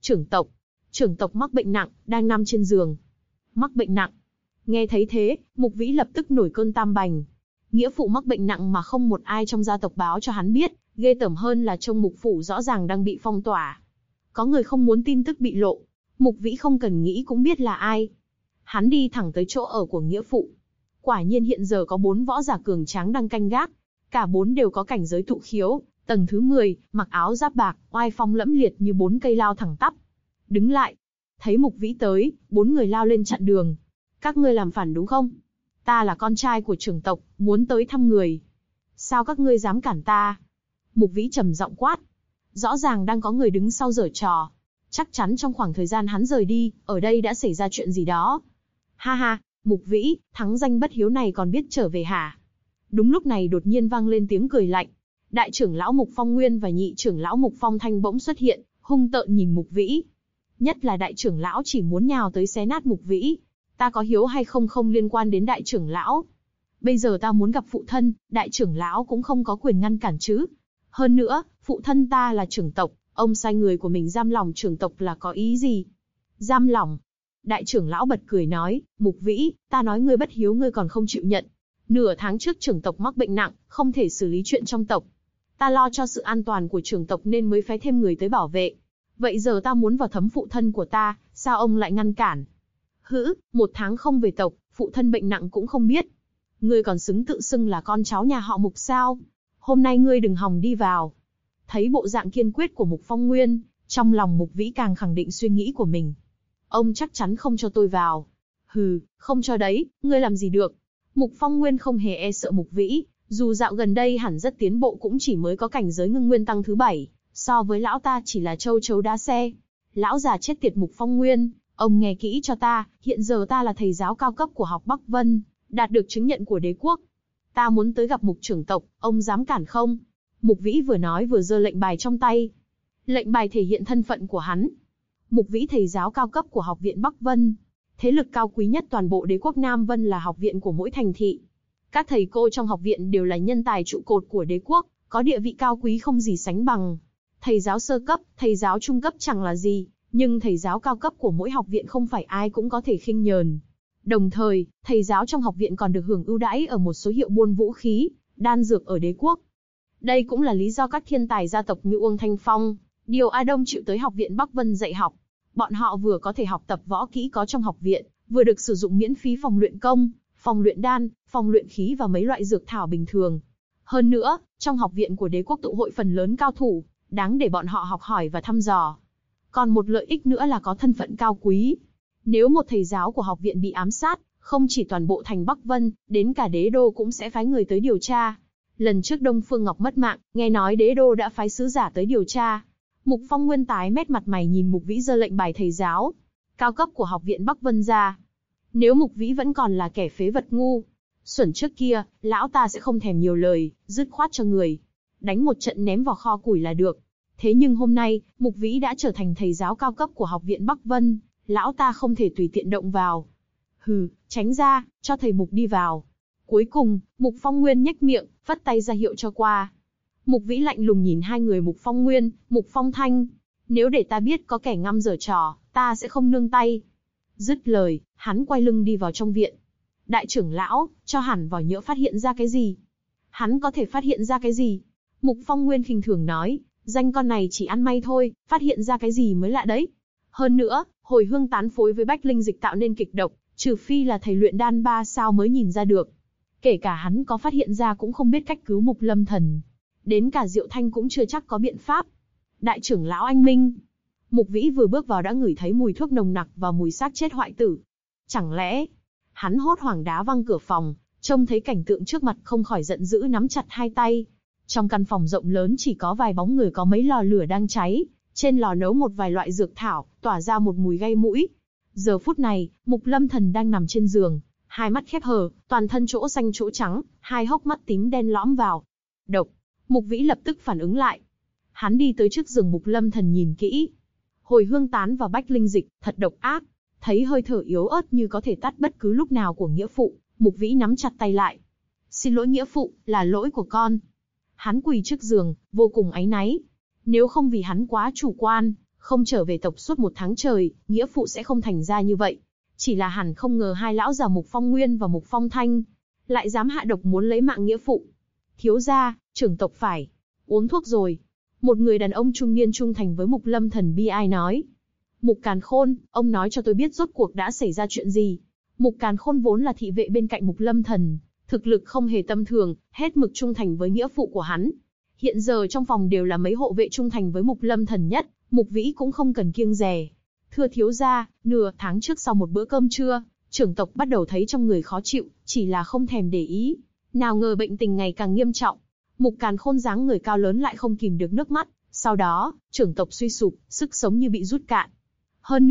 Trưởng tộc mắc bệnh nặng, đang nằm trên giường. Mắc bệnh nặng. Nghe thấy thế, Mục Vĩ lập tức nổi cơn tam bành. Nghĩa phụ mắc bệnh nặng mà không một ai trong gia tộc báo cho hắn biết, ghê tởm hơn là trong Mục phủ rõ ràng đang bị phong tỏa. Có người không muốn tin tức bị lộ, Mục Vĩ không cần nghĩ cũng biết là ai. Hắn đi thẳng tới chỗ ở của nghĩa phụ. Quả nhiên hiện giờ có 4 võ giả cường tráng đang canh gác, cả 4 đều có cảnh giới thụ khiếu, tầng thứ 10, mặc áo giáp bạc, oai phong lẫm liệt như 4 cây lao thẳng tắp. Đứng lại. Thấy Mục Vĩ tới, 4 người lao lên chặn đường. Các ngươi làm phản đúng không? Ta là con trai của trưởng tộc, muốn tới thăm người. Sao các ngươi dám cản ta? Mục Vĩ trầm giọng quát. Rõ ràng đang có người đứng sau giở trò. Chắc chắn trong khoảng thời gian hắn rời đi, ở đây đã xảy ra chuyện gì đó. Ha ha, Mục Vĩ, thắng danh bất hiếu này còn biết trở về hả? Đúng lúc này đột nhiên vang lên tiếng cười lạnh. Đại trưởng lão Mục Phong Nguyên và nhị trưởng lão Mục Phong Thanh bỗng xuất hiện, hung tợn nhìn Mục Vĩ. Nhất là đại trưởng lão chỉ muốn nhào tới xé nát Mục Vĩ. Ta có hiếu hay không không liên quan đến đại trưởng lão. Bây giờ ta muốn gặp phụ thân, đại trưởng lão cũng không có quyền ngăn cản chứ. Hơn nữa, phụ thân ta là trưởng tộc, ông sai người của mình giam lỏng trưởng tộc là có ý gì? Giam lỏng? Đại trưởng lão bật cười nói, Mục Vĩ, ta nói ngươi bất hiếu ngươi còn không chịu nhận. Nửa tháng trước trưởng tộc mắc bệnh nặng, không thể xử lý chuyện trong tộc. Ta lo cho sự an toàn của trưởng tộc nên mới phái thêm người tới bảo vệ. Vậy giờ ta muốn vào thấm phụ thân của ta, sao ông lại ngăn cản? Hữ, 1 tháng không về tộc, phụ thân bệnh nặng cũng không biết. Ngươi còn xứng tự xưng là con cháu nhà họ Mục sao? Hôm nay ngươi đừng hòng đi vào. Thấy bộ dạng kiên quyết của Mục Phong Nguyên, trong lòng Mục Vĩ càng khẳng định suy nghĩ của mình. Ông chắc chắn không cho tôi vào. Hừ, không cho đấy, ngươi làm gì được. Mục Phong Nguyên không hề e sợ Mục Vĩ, dù dạo gần đây hẳn rất tiến bộ cũng chỉ mới có cảnh giới ngưng nguyên tăng thứ 7, so với lão ta chỉ là châu chấu đá xe. Lão già chết tiệt Mục Phong Nguyên, ông nghe kỹ cho ta, hiện giờ ta là thầy giáo cao cấp của học Bắc Vân, đạt được chứng nhận của đế quốc. Ta muốn tới gặp Mục trưởng tộc, ông dám cản không? Mục Vĩ vừa nói vừa giơ lệnh bài trong tay. Lệnh bài thể hiện thân phận của hắn. Mục Vĩ thầy giáo cao cấp của học viện Bắc Vân. Thế lực cao quý nhất toàn bộ đế quốc Nam Vân là học viện của mỗi thành thị. Các thầy cô trong học viện đều là nhân tài trụ cột của đế quốc, có địa vị cao quý không gì sánh bằng. Thầy giáo sơ cấp, thầy giáo trung cấp chẳng là gì, nhưng thầy giáo cao cấp của mỗi học viện không phải ai cũng có thể khinh nhờn. Đồng thời, thầy giáo trong học viện còn được hưởng ưu đãi ở một số hiệu buôn vũ khí, đan dược ở đế quốc. Đây cũng là lý do các thiên tài gia tộc như Uông Thanh Phong, Điều A Đông chịu tới học viện Bắc Vân dạy học. Bọn họ vừa có thể học tập võ kỹ có trong học viện, vừa được sử dụng miễn phí phòng luyện công, phòng luyện đan, phòng luyện khí và mấy loại dược thảo bình thường. Hơn nữa, trong học viện của đế quốc tụ hội phần lớn cao thủ, đáng để bọn họ học hỏi và thăm dò. Còn một lợi ích nữa là có thân phận cao quý. Nếu một thầy giáo của học viện bị ám sát, không chỉ toàn bộ thành Bắc Vân, đến cả đế đô cũng sẽ phái người tới điều tra. Lần trước Đông Phương Ngọc mất mạng, nghe nói đế đô đã phái sứ giả tới điều tra. Mục Phong Nguyên tái mét mặt mày nhìn Mục Vĩ giơ lệnh bài thầy giáo cao cấp của học viện Bắc Vân ra. Nếu Mục Vĩ vẫn còn là kẻ phế vật ngu xuẩn trước kia, lão ta sẽ không thèm nhiều lời, dứt khoát cho người đánh một trận ném vào kho củi là được. Thế nhưng hôm nay, Mục Vĩ đã trở thành thầy giáo cao cấp của học viện Bắc Vân, lão ta không thể tùy tiện động vào. Hừ, tránh ra, cho thầy Mục đi vào. Cuối cùng, Mục Phong Nguyên nhếch miệng, vất tay ra hiệu cho qua. Mục Vĩ lạnh lùng nhìn hai người Mục Phong Nguyên, Mục Phong Thanh. Nếu để ta biết có kẻ ngăm giở trò, ta sẽ không nương tay. Dứt lời, hắn quay lưng đi vào trong viện. Đại trưởng lão, cho hẳn vào nhỡ phát hiện ra cái gì. Hắn có thể phát hiện ra cái gì? Mục Phong Nguyên khinh thường nói, danh con này chỉ ăn may thôi, phát hiện ra cái gì mới lạ đấy. Hơn nữa, hồi hương tán phối với bách linh dịch tạo nên kịch độc, trừ phi là thầy luyện đan 3 sao mới nhìn ra được. Kể cả hắn có phát hiện ra cũng không biết cách cứu Mục Lâm Thần. Đến cả Diệu Thanh cũng chưa chắc có biện pháp. Đại trưởng lão anh minh. Mục Vĩ vừa bước vào đã ngửi thấy mùi thuốc nồng nặc và mùi xác chết hoại tử. Chẳng lẽ, hắn hốt hoảng đá văng cửa phòng, trông thấy cảnh tượng trước mặt không khỏi giận dữ nắm chặt hai tay. Trong căn phòng rộng lớn chỉ có vài bóng người, có mấy lò lửa đang cháy, trên lò nấu một vài loại dược thảo, tỏa ra một mùi gây mũi. Giờ phút này, Mục Lâm Thần đang nằm trên giường, hai mắt khép hờ, toàn thân chỗ xanh chỗ trắng, hai hốc mắt tím đen lõm vào. Độc. Mục Vĩ lập tức phản ứng lại. Hắn đi tới trước giường Mục Lâm Thần nhìn kỹ. Hồi hương tán và bách linh dịch, thật độc ác. Thấy hơi thở yếu ớt như có thể tắt bất cứ lúc nào của nghĩa phụ, Mục Vĩ nắm chặt tay lại. Xin lỗi nghĩa phụ, là lỗi của con. Hắn quỳ trước giường, vô cùng áy náy. Nếu không vì hắn quá chủ quan, không trở về tộc suốt 1 tháng trời, nghĩa phụ sẽ không thành ra như vậy. Chỉ là hẳn không ngờ hai lão già Mục Phong Nguyên và Mục Phong Thanh lại dám hạ độc muốn lấy mạng nghĩa phụ. Thiếu gia, trưởng tộc phải uống thuốc rồi. Một người đàn ông trung niên trung thành với Mục Lâm Thần bi ai nói. Mục Càn Khôn, ông nói cho tôi biết rốt cuộc đã xảy ra chuyện gì. Mục Càn Khôn vốn là thị vệ bên cạnh Mục Lâm Thần, thực lực không hề tầm thường, hết mực trung thành với nghĩa phụ của hắn. Hiện giờ trong phòng đều là mấy hộ vệ trung thành với Mục Lâm Thần nhất, Mục Vĩ cũng không cần kiêng dè. Thưa thiếu gia, nửa tháng trước sau một bữa cơm trưa, trưởng tộc bắt đầu thấy trong người khó chịu, chỉ là không thèm để ý. Nào ngờ bệnh tình ngày càng nghiêm trọng. Mục Càn Khôn dáng người cao lớn lại không kìm được nước mắt. Sau đó, trưởng tộc suy sụp, sức sống như bị rút cạn. Hơn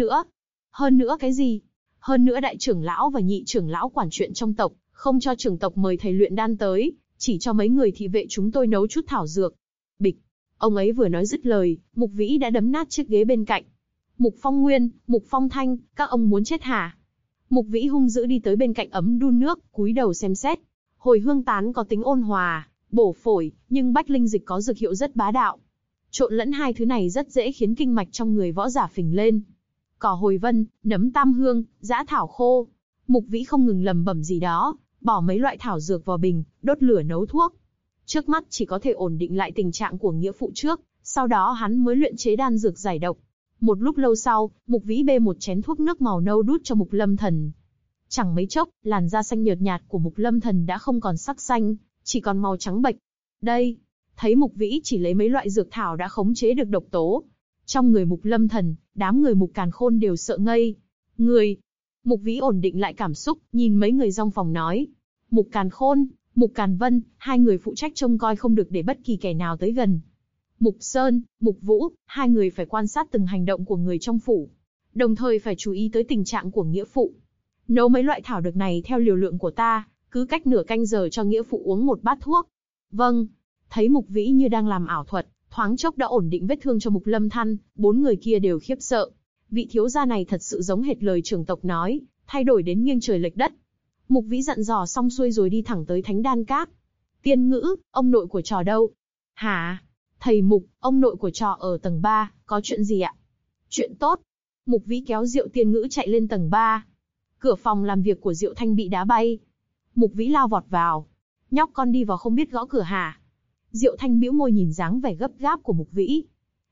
nữa cái gì? Hơn nữa đại trưởng lão và nhị trưởng lão quản chuyện trong tộc, không cho trưởng tộc mời thầy luyện đan tới, chỉ cho mấy người thị vệ chúng tôi nấu chút thảo dược. Bịch. Ông ấy vừa nói dứt lời, Mục Vĩ đã đấm nát chiếc ghế bên cạnh. Mục Phong Nguyên, Mục Phong Thanh, các ông muốn chết hả? Mục Vĩ hung dữ đi tới bên cạnh ấm đun nước, cúi đầu xem xét. Hồi hương tán có tính ôn hòa, bổ phổi, nhưng bách linh dịch có dược hiệu rất bá đạo. Trộn lẫn hai thứ này rất dễ khiến kinh mạch trong người võ giả phình lên. Cỏ hồi vân, nấm tam hương, dã thảo khô. Mục Vĩ không ngừng lẩm bẩm gì đó, bỏ mấy loại thảo dược vào bình, đốt lửa nấu thuốc. Trước mắt chỉ có thể ổn định lại tình trạng của nghĩa phụ trước, sau đó hắn mới luyện chế đan dược giải độc. Một lúc lâu sau, Mục Vĩ bê một chén thuốc nước màu nâu đút cho Mục Lâm Thần. Chẳng mấy chốc, làn da xanh nhợt nhạt của Mục Lâm Thần đã không còn sắc xanh, chỉ còn màu trắng bệch. Đây, thấy Mục Vĩ chỉ lấy mấy loại dược thảo đã khống chế được độc tố. Trong người Mục Lâm Thần, đám người Mục Càn Khôn đều sợ ngây người. Mục Vĩ ổn định lại cảm xúc, nhìn mấy người trong phòng nói. Mục Càn Khôn, Mục Càn Vân, hai người phụ trách trông coi không được để bất kỳ kẻ nào tới gần. Mục Sơn, Mục Vũ, hai người phải quan sát từng hành động của người trong phủ. Đồng thời phải chú ý tới tình trạng của nghĩa phụ. Nấu mấy loại thảo dược này theo liều lượng của ta, cứ cách nửa canh giờ cho nghĩa phụ uống một bát thuốc. Vâng. Thấy Mục Vĩ như đang làm ảo thuật, thoáng chốc đã ổn định vết thương cho Mục Lâm Thanh, 4 người kia đều khiếp sợ. Vị thiếu gia này thật sự giống hệt lời trưởng tộc nói, thay đổi đến nghiêng trời lệch đất. Mục Vĩ dặn dò xong xuôi rồi đi thẳng tới Thánh Đan Các. Tiên Ngữ, ông nội của trò đâu? Hả? Thầy Mục, ông nội của trò ở tầng 3, có chuyện gì ạ? Chuyện tốt. Mục Vĩ kéo Diệu Tiên Ngữ chạy lên tầng 3. Cửa phòng làm việc của Diệu Thanh bị đá bay. Mục Vĩ lao vọt vào. Nhóc con đi vào không biết gõ cửa hả? Diệu Thanh bĩu môi nhìn dáng vẻ gấp gáp của Mục Vĩ.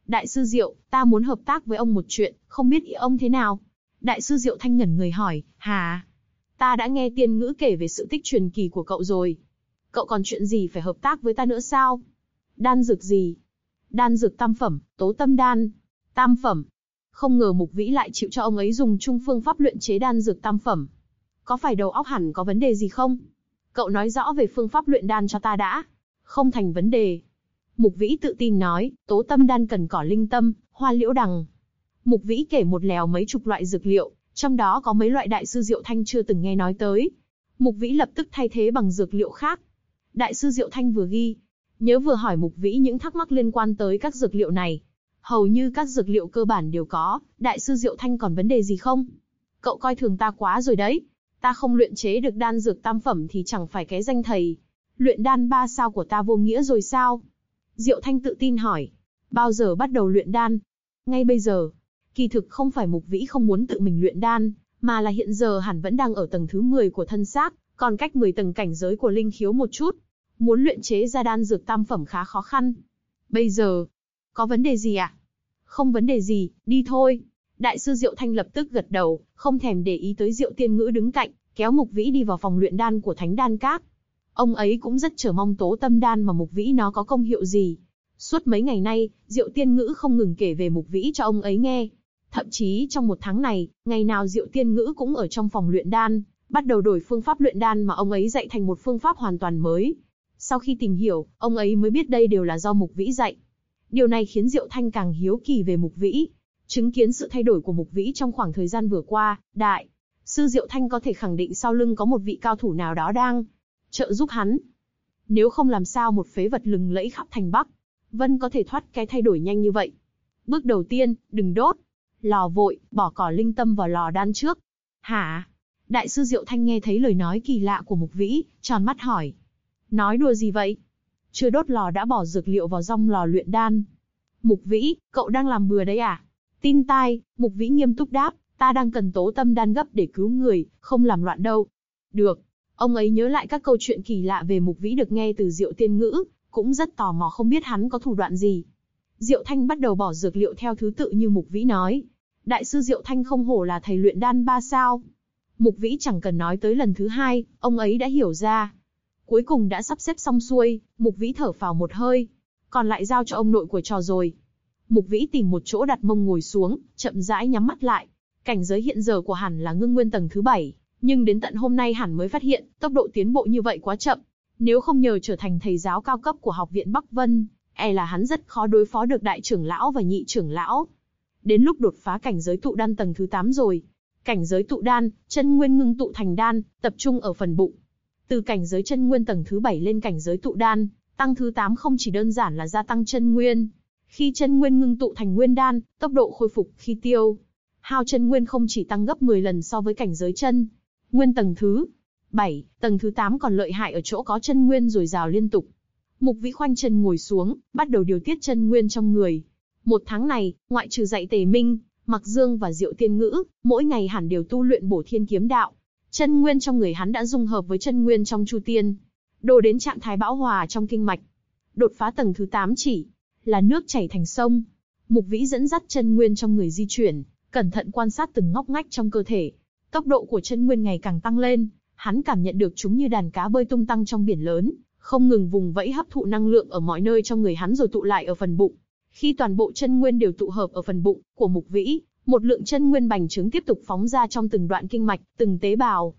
Đại sư Diệu, ta muốn hợp tác với ông một chuyện, không biết ý ông thế nào? Đại sư Diệu Thanh ngẩn người hỏi, hả? Ta đã nghe tiên ngữ kể về sự tích truyền kỳ của cậu rồi. Cậu còn chuyện gì phải hợp tác với ta nữa sao? Đan dược gì? Đan dược tam phẩm, tố tâm đan. Tam phẩm. Không ngờ Mục Vĩ lại chịu cho ông ấy dùng chung phương pháp luyện chế đan dược tam phẩm. Có phải đầu óc hẳn có vấn đề gì không? Cậu nói rõ về phương pháp luyện đan cho ta đã. Không thành vấn đề. Mục Vĩ tự tin nói, tố tâm đan cần cỏ linh tâm, hoa liễu đằng. Mục Vĩ kể một lèo mấy chục loại dược liệu, trong đó có mấy loại đại sư Diệu Thanh chưa từng nghe nói tới. Mục Vĩ lập tức thay thế bằng dược liệu khác. Đại sư Diệu Thanh vừa ghi, nhớ vừa hỏi Mục Vĩ những thắc mắc liên quan tới các dược liệu này. Hầu như các dược liệu cơ bản đều có, đại sư Diệu Thanh còn vấn đề gì không? Cậu coi thường ta quá rồi đấy. Ta không luyện chế được đan dược tam phẩm thì chẳng phải cái danh thầy. Luyện đan 3 sao của ta vô nghĩa rồi sao? Diệu Thanh tự tin hỏi. Bao giờ bắt đầu luyện đan? Ngay bây giờ. Kỳ thực không phải Mục Vĩ không muốn tự mình luyện đan, mà là hiện giờ hẳn vẫn đang ở tầng thứ 10 của thân xác, còn cách 10 tầng cảnh giới của linh khiếu một chút. Muốn luyện chế ra đan dược tam phẩm khá khó khăn. Bây giờ, có vấn đề gì ạ? Không vấn đề gì, đi thôi. Đại sư Diệu Thanh lập tức gật đầu, không thèm để ý tới Diệu Tiên Ngữ đứng cạnh, kéo Mục Vĩ đi vào phòng luyện đan của Thánh Đan Các. Ông ấy cũng rất chờ mong tố tâm đan mà Mục Vĩ nó có công hiệu gì. Suốt mấy ngày nay, Diệu Tiên Ngữ không ngừng kể về Mục Vĩ cho ông ấy nghe. Thậm chí trong một tháng này, ngày nào Diệu Tiên Ngữ cũng ở trong phòng luyện đan, bắt đầu đổi phương pháp luyện đan mà ông ấy dạy thành một phương pháp hoàn toàn mới. Sau khi tìm hiểu, ông ấy mới biết đây đều là do Mục Vĩ dạy. Điều này khiến Diệu Thanh càng hiếu kỳ về Mục Vĩ. Chứng kiến sự thay đổi của Mục Vĩ trong khoảng thời gian vừa qua, đại sư Diệu Thanh có thể khẳng định sau lưng có một vị cao thủ nào đó đang trợ giúp hắn. Nếu không làm sao một phế vật lừng lẫy khắp thành Bắc Vân có thể thoát cái thay đổi nhanh như vậy. Bước đầu tiên, đừng đốt lò vội, bỏ cỏ linh tâm vào lò đan trước. Hả? Đại sư Diệu Thanh nghe thấy lời nói kỳ lạ của Mục Vĩ, tròn mắt hỏi. Nói đùa gì vậy? Chưa đốt lò đã bỏ dược liệu vào trong lò luyện đan. Mục Vĩ, cậu đang làm bừa đấy à? Tin tai, Mục Vĩ nghiêm túc đáp, ta đang cần tố tâm đan gấp để cứu người, không làm loạn đâu. Được. Ông ấy nhớ lại các câu chuyện kỳ lạ về Mục Vĩ được nghe từ Diệu Tiên Ngữ, cũng rất tò mò không biết hắn có thủ đoạn gì. Diệu Thanh bắt đầu bỏ dược liệu theo thứ tự như Mục Vĩ nói. Đại sư Diệu Thanh không hổ là thầy luyện đan 3 sao. Mục Vĩ chẳng cần nói tới lần thứ 2, ông ấy đã hiểu ra. Cuối cùng đã sắp xếp xong xuôi, Mục Vĩ thở phào một hơi. Còn lại giao cho ông nội của trò rồi. Mục Vĩ tìm một chỗ đặt mông ngồi xuống, chậm rãi nhắm mắt lại. Cảnh giới hiện giờ của hẳn là ngưng nguyên tầng thứ 7, nhưng đến tận hôm nay hẳn mới phát hiện, tốc độ tiến bộ như vậy quá chậm. Nếu không nhờ trở thành thầy giáo cao cấp của học viện Bắc Vân, là hắn rất khó đối phó được đại trưởng lão và nhị trưởng lão. Đến lúc đột phá cảnh giới tụ đan tầng thứ 8 rồi. Cảnh giới tụ đan, chân nguyên ngưng tụ thành đan, tập trung ở phần bụng. Từ cảnh giới chân nguyên tầng thứ 7 lên cảnh giới tụ đan, tăng thứ 8 không chỉ đơn giản là gia tăng chân nguyên. Khi chân nguyên ngưng tụ thành nguyên đan, tốc độ khôi phục khi tiêu hao chân nguyên không chỉ tăng gấp 10 lần so với cảnh giới chân nguyên tầng thứ 7, tầng thứ 8 còn lợi hại ở chỗ có chân nguyên dồi dào liên tục. Mục Vĩ khoanh chân ngồi xuống, bắt đầu điều tiết chân nguyên trong người. Một tháng này, ngoại trừ dạy Tề Minh, Mặc Dương và Diệu Tiên Ngữ, mỗi ngày hẳn đều tu luyện Bổ Thiên Kiếm Đạo. Chân nguyên trong người hắn đã dung hợp với chân nguyên trong Chu Tiên, đồ đến trạng thái bão hòa trong kinh mạch. Đột phá tầng thứ 8 chỉ là nước chảy thành sông. Mục Vĩ dẫn dắt chân nguyên trong người di chuyển, cẩn thận quan sát từng ngóc ngách trong cơ thể. Tốc độ của chân nguyên ngày càng tăng lên, hắn cảm nhận được chúng như đàn cá bơi tung tăng trong biển lớn, không ngừng vùng vẫy hấp thụ năng lượng ở mọi nơi trong người hắn rồi tụ lại ở phần bụng. Khi toàn bộ chân nguyên đều tụ hợp ở phần bụng của Mục Vĩ, một lượng chân nguyên bành trướng tiếp tục phóng ra trong từng đoạn kinh mạch, từng tế bào.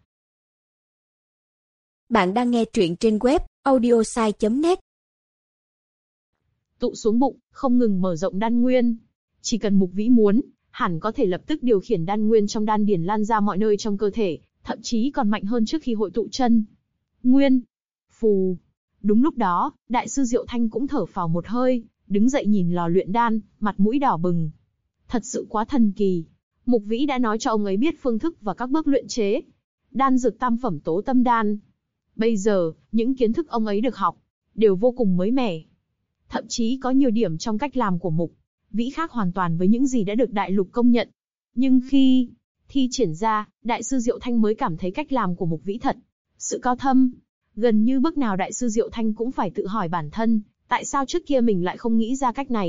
Bạn đang nghe truyện trên web audiosai.net. Tụ xuống bụng, không ngừng mở rộng đan nguyên. Chỉ cần Mục Vĩ muốn, hẳn có thể lập tức điều khiển đan nguyên trong đan điền lan ra mọi nơi trong cơ thể, thậm chí còn mạnh hơn trước khi hội tụ chân nguyên. Phù. Đúng lúc đó, đại sư Diệu Thanh cũng thở phào một hơi, đứng dậy nhìn lò luyện đan, mặt mũi đỏ bừng. Thật sự quá thần kỳ. Mục Vĩ đã nói cho ông ấy biết phương thức và các bước luyện chế đan dược tam phẩm tố tâm đan. Bây giờ, những kiến thức ông ấy được học đều vô cùng mới mẻ. Thậm chí có nhiều điểm trong cách làm của Mục Vĩ khác hoàn toàn với những gì đã được đại lục công nhận. Nhưng khi thi triển ra, đại sư Diệu Thanh mới cảm thấy cách làm của Mục Vĩ thật sự cao thâm. Gần như bước nào đại sư Diệu Thanh cũng phải tự hỏi bản thân, tại sao trước kia mình lại không nghĩ ra cách này.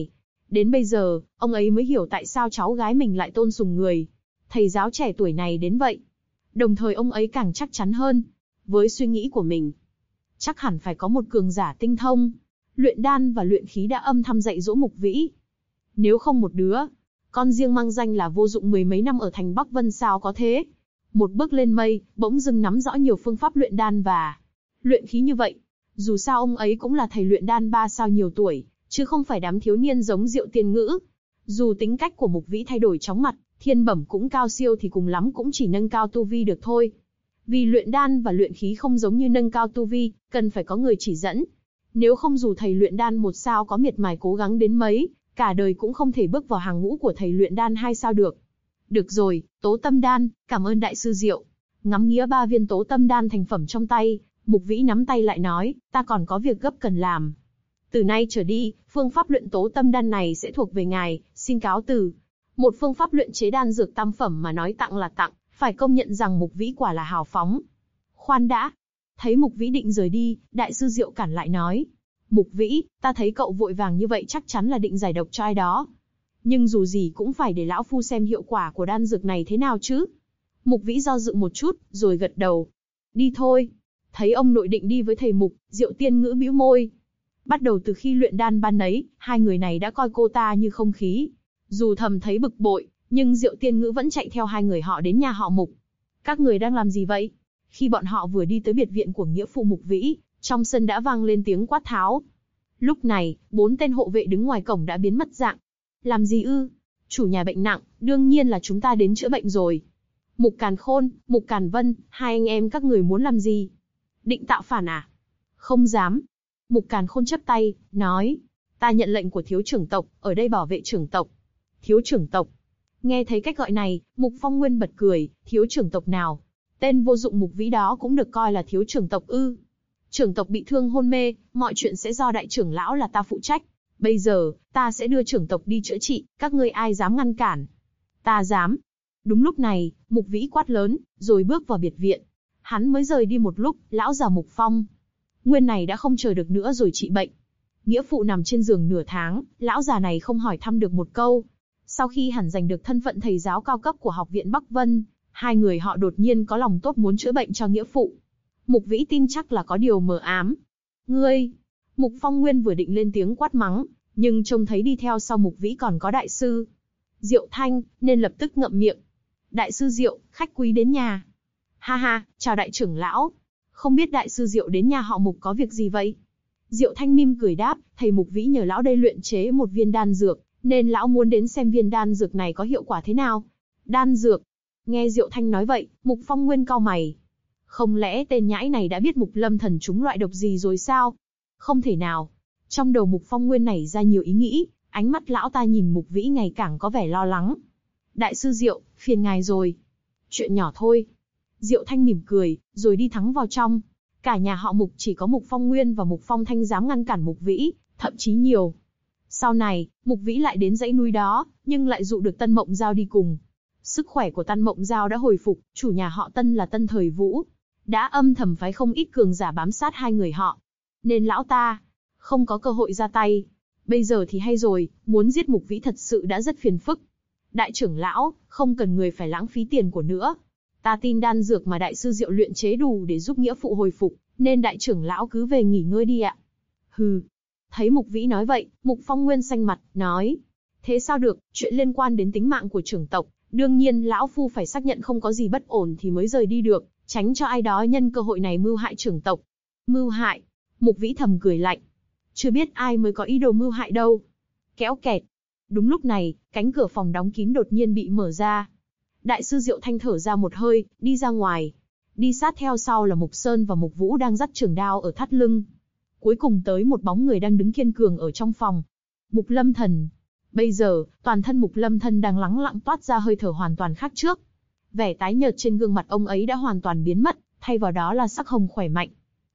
Đến bây giờ, ông ấy mới hiểu tại sao cháu gái mình lại tôn sùng người thầy giáo trẻ tuổi này đến vậy. Đồng thời ông ấy càng chắc chắn hơn, với suy nghĩ của mình. Chắc hẳn phải có một cường giả tinh thông, luyện đan và luyện khí đã âm thầm dạy dỗ Mục Vĩ. Nếu không một đứa, con riêng mang danh là vô dụng mười mấy năm ở thành Bắc Vân sao có thế. Một bước lên mây, bỗng dưng nắm rõ nhiều phương pháp luyện đan và luyện khí như vậy. Dù sao ông ấy cũng là thầy luyện đan 3 sao nhiều tuổi, chứ không phải đám thiếu niên giống Diệu Tiên Ngữ. Dù tính cách của Mục Vĩ thay đổi chóng mặt, thiên bẩm cũng cao siêu thì cùng lắm cũng chỉ nâng cao tu vi được thôi. Vì luyện đan và luyện khí không giống như nâng cao tu vi, cần phải có người chỉ dẫn. Nếu không dù thầy luyện đan 1 sao có miệt mài cố gắng đến mấy, cả đời cũng không thể bước vào hàng ngũ của thầy luyện đan 2 sao được. Được rồi, Tố Tâm Đan, cảm ơn đại sư Diệu. Ngắm nghía 3 viên Tố Tâm Đan thành phẩm trong tay, Mục Vĩ nắm tay lại nói, ta còn có việc gấp cần làm. Từ nay trở đi, phương pháp luyện Tố Tâm Đan này sẽ thuộc về ngài, xin cáo từ. Một phương pháp luyện chế đan dược tam phẩm mà nói tặng là tặng, phải công nhận rằng Mục Vĩ quả là hào phóng. Khoan đã. Thấy Mục Vĩ định rời đi, đại sư Diệu cản lại nói. Mục Vĩ, ta thấy cậu vội vàng như vậy chắc chắn là định giải độc cho ai đó. Nhưng dù gì cũng phải để lão phu xem hiệu quả của đan dược này thế nào chứ. Mục Vĩ do dự một chút, rồi gật đầu. Đi thôi. Thấy ông nội định đi với thầy Mục, Diệu Tiên Ngữ bĩu môi. Bắt đầu từ khi luyện đan ban ấy, hai người này đã coi cô ta như không khí. Dù thầm thấy bực bội, nhưng Diệu Tiên Ngữ vẫn chạy theo hai người họ đến nhà họ Mục. Các người đang làm gì vậy? Khi bọn họ vừa đi tới biệt viện của nghĩa phụ Mục Vĩ, trong sân đã vang lên tiếng quát tháo. Lúc này, 4 tên hộ vệ đứng ngoài cổng đã biến mất dạng. Làm gì ư? Chủ nhà bệnh nặng, đương nhiên là chúng ta đến chữa bệnh rồi. Mục Càn Khôn, Mục Càn Vân, hai anh em các người muốn làm gì? Định tạo phản à? Không dám. Mục Càn Khôn chắp tay, nói. Ta nhận lệnh của thiếu trưởng tộc, ở đây bảo vệ trưởng tộc. Thiếu trưởng tộc. Nghe thấy cách gọi này, Mục Phong Nguyên bật cười, thiếu trưởng tộc nào? Tên vô dụng Mục Vĩ đó cũng được coi là thiếu trưởng tộc ư? Trưởng tộc bị thương hôn mê, mọi chuyện sẽ do đại trưởng lão là ta phụ trách. Bây giờ, ta sẽ đưa trưởng tộc đi chữa trị, các ngươi ai dám ngăn cản? Ta dám. Đúng lúc này, Mục Vĩ quát lớn, rồi bước vào biệt viện. Hắn mới rời đi một lúc, lão già Mục Phong Nguyên này đã không chờ được nữa rồi trị bệnh. Nghĩa phụ nằm trên giường nửa tháng, lão già này không hỏi thăm được một câu. Sau khi hẳn giành được thân phận thầy giáo cao cấp của học viện Bắc Vân, hai người họ đột nhiên có lòng tốt muốn chữa bệnh cho nghĩa phụ. Mục Vĩ tin chắc là có điều mờ ám. Ngươi! Mục Phong Nguyên vừa định lên tiếng quát mắng, nhưng trông thấy đi theo sau Mục Vĩ còn có đại sư Diệu Thanh, nên lập tức ngậm miệng. Đại sư Diệu, khách quý đến nhà. Ha ha, chào đại trưởng lão. Không biết đại sư Diệu đến nhà họ Mục có việc gì vậy? Diệu Thanh mỉm cười đáp, thầy Mục Vĩ nhờ lão đây luyện chế một viên đan dược, nên lão muốn đến xem viên đan dược này có hiệu quả thế nào. Đan dược? Nghe Diệu Thanh nói vậy, Mục Phong Nguyên cau mày. Không lẽ tên nhãi này đã biết Mục Lâm Thần trúng loại độc gì rồi sao? Không thể nào. Trong đầu Mục Phong Nguyên nảy ra nhiều ý nghĩ, ánh mắt lão ta nhìn Mục Vĩ ngày càng có vẻ lo lắng. Đại sư Diệu, phiền ngài rồi. Chuyện nhỏ thôi. Diệu Thanh mỉm cười, rồi đi thẳng vào trong. Cả nhà họ Mục chỉ có Mục Phong Nguyên và Mục Phong Thanh dám ngăn cản Mục Vĩ, thậm chí nhiều. Sau này, Mục Vĩ lại đến dãy núi đó, nhưng lại dụ được Tân Mộng Giao đi cùng. Sức khỏe của Tân Mộng Giao đã hồi phục, chủ nhà họ Tân là Tân Thời Vũ, đã âm thầm phái không ít cường giả bám sát hai người họ. Nên lão ta không có cơ hội ra tay. Bây giờ thì hay rồi, muốn giết Mục Vĩ thật sự đã rất phiền phức. Đại trưởng lão, không cần người phải lãng phí tiền của nữa. Ta tin đan dược mà đại sư Diệu luyện chế đủ để giúp nghĩa phụ hồi phục, nên đại trưởng lão cứ về nghỉ ngơi đi ạ. Hừ. Thấy Mục Vĩ nói vậy, Mục Phong Nguyên xanh mặt, nói. Thế sao được, chuyện liên quan đến tính mạng của trưởng tộc, đương nhiên lão phu phải xác nhận không có gì bất ổn thì mới rời đi được, tránh cho ai đó nhân cơ hội này mưu hại trưởng tộc. Mưu hại? Mục Vĩ thầm cười lạnh. Chưa biết ai mới có ý đồ mưu hại đâu. Kéo kẹt. Đúng lúc này, cánh cửa phòng đóng kín đột nhiên bị mở ra. Đại sư Diệu Thanh thở ra một hơi, đi ra ngoài. Đi sát theo sau là Mục Sơn và Mục Vũ đang dắt trường đao ở thắt lưng. Cuối cùng tới một bóng người đang đứng kiên cường ở trong phòng. Mục Lâm Thần. Bây giờ, toàn thân Mục Lâm Thần đang lắng lặng toát ra hơi thở hoàn toàn khác trước. Vẻ tái nhợt trên gương mặt ông ấy đã hoàn toàn biến mất, thay vào đó là sắc hồng khỏe mạnh.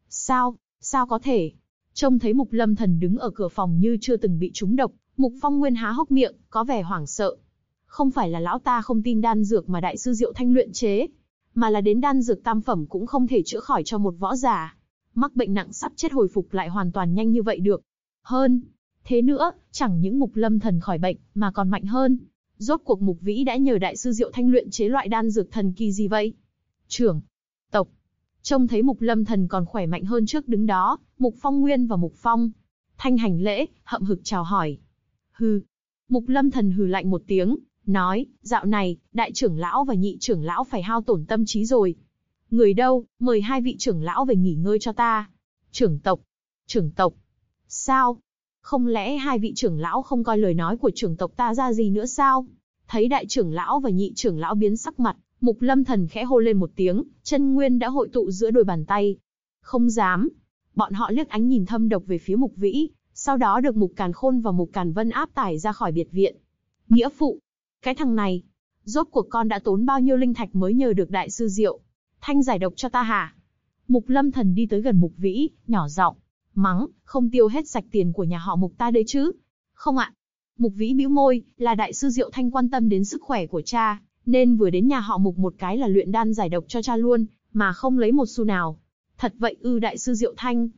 Sao có thể? Trông thấy Mục Lâm Thần đứng ở cửa phòng như chưa từng bị trúng độc, Mục Phong Nguyên há hốc miệng, có vẻ hoảng sợ. Không phải là lão ta không tin đan dược mà đại sư Diệu Thanh luyện chế, mà là đến đan dược tam phẩm cũng không thể chữa khỏi cho một võ giả mắc bệnh nặng sắp chết hồi phục lại hoàn toàn nhanh như vậy được. Thế nữa, chẳng những Mục Lâm Thần khỏi bệnh, mà còn mạnh hơn. Rốt cuộc Mục Vĩ đã nhờ đại sư Diệu Thanh luyện chế loại đan dược thần kỳ gì vậy? Trưởng tộc. Trông thấy Mục Lâm Thần còn khỏe mạnh hơn trước đứng đó, Mục Phong Nguyên và Mục Phong Thanh hành lễ, hậm hực chào hỏi. Hừ. Mục Lâm Thần hừ lạnh một tiếng, nói, dạo này, đại trưởng lão và nhị trưởng lão phải hao tổn tâm trí rồi. Người đâu, mời hai vị trưởng lão về nghỉ ngơi cho ta. Trưởng tộc. Trưởng tộc. Sao? Không lẽ hai vị trưởng lão không coi lời nói của trưởng tộc ta ra gì nữa sao? Thấy đại trưởng lão và nhị trưởng lão biến sắc mặt, Mục Lâm Thần khẽ hô lên một tiếng, chân nguyên đã hội tụ giữa đôi bàn tay. Không dám. Bọn họ liếc ánh nhìn thâm độc về phía Mục Vĩ, sau đó được Mục Càn Khôn và Mục Càn Vân áp tải ra khỏi biệt viện. Nghĩa phụ, cái thằng này, rốt cuộc con đã tốn bao nhiêu linh thạch mới nhờ được đại sư Diệu Thanh giải độc cho ta hả? Mục Lâm Thần đi tới gần Mục Vĩ, nhỏ giọng mắng, không tiêu hết sạch tiền của nhà họ Mục ta đấy chứ? Không ạ. Mục Vĩ bĩu môi, là đại sư Diệu Thanh quan tâm đến sức khỏe của cha, nên vừa đến nhà họ Mục một cái là luyện đan giải độc cho cha luôn, mà không lấy một xu nào. Thật vậy ư đại sư Diệu Thanh?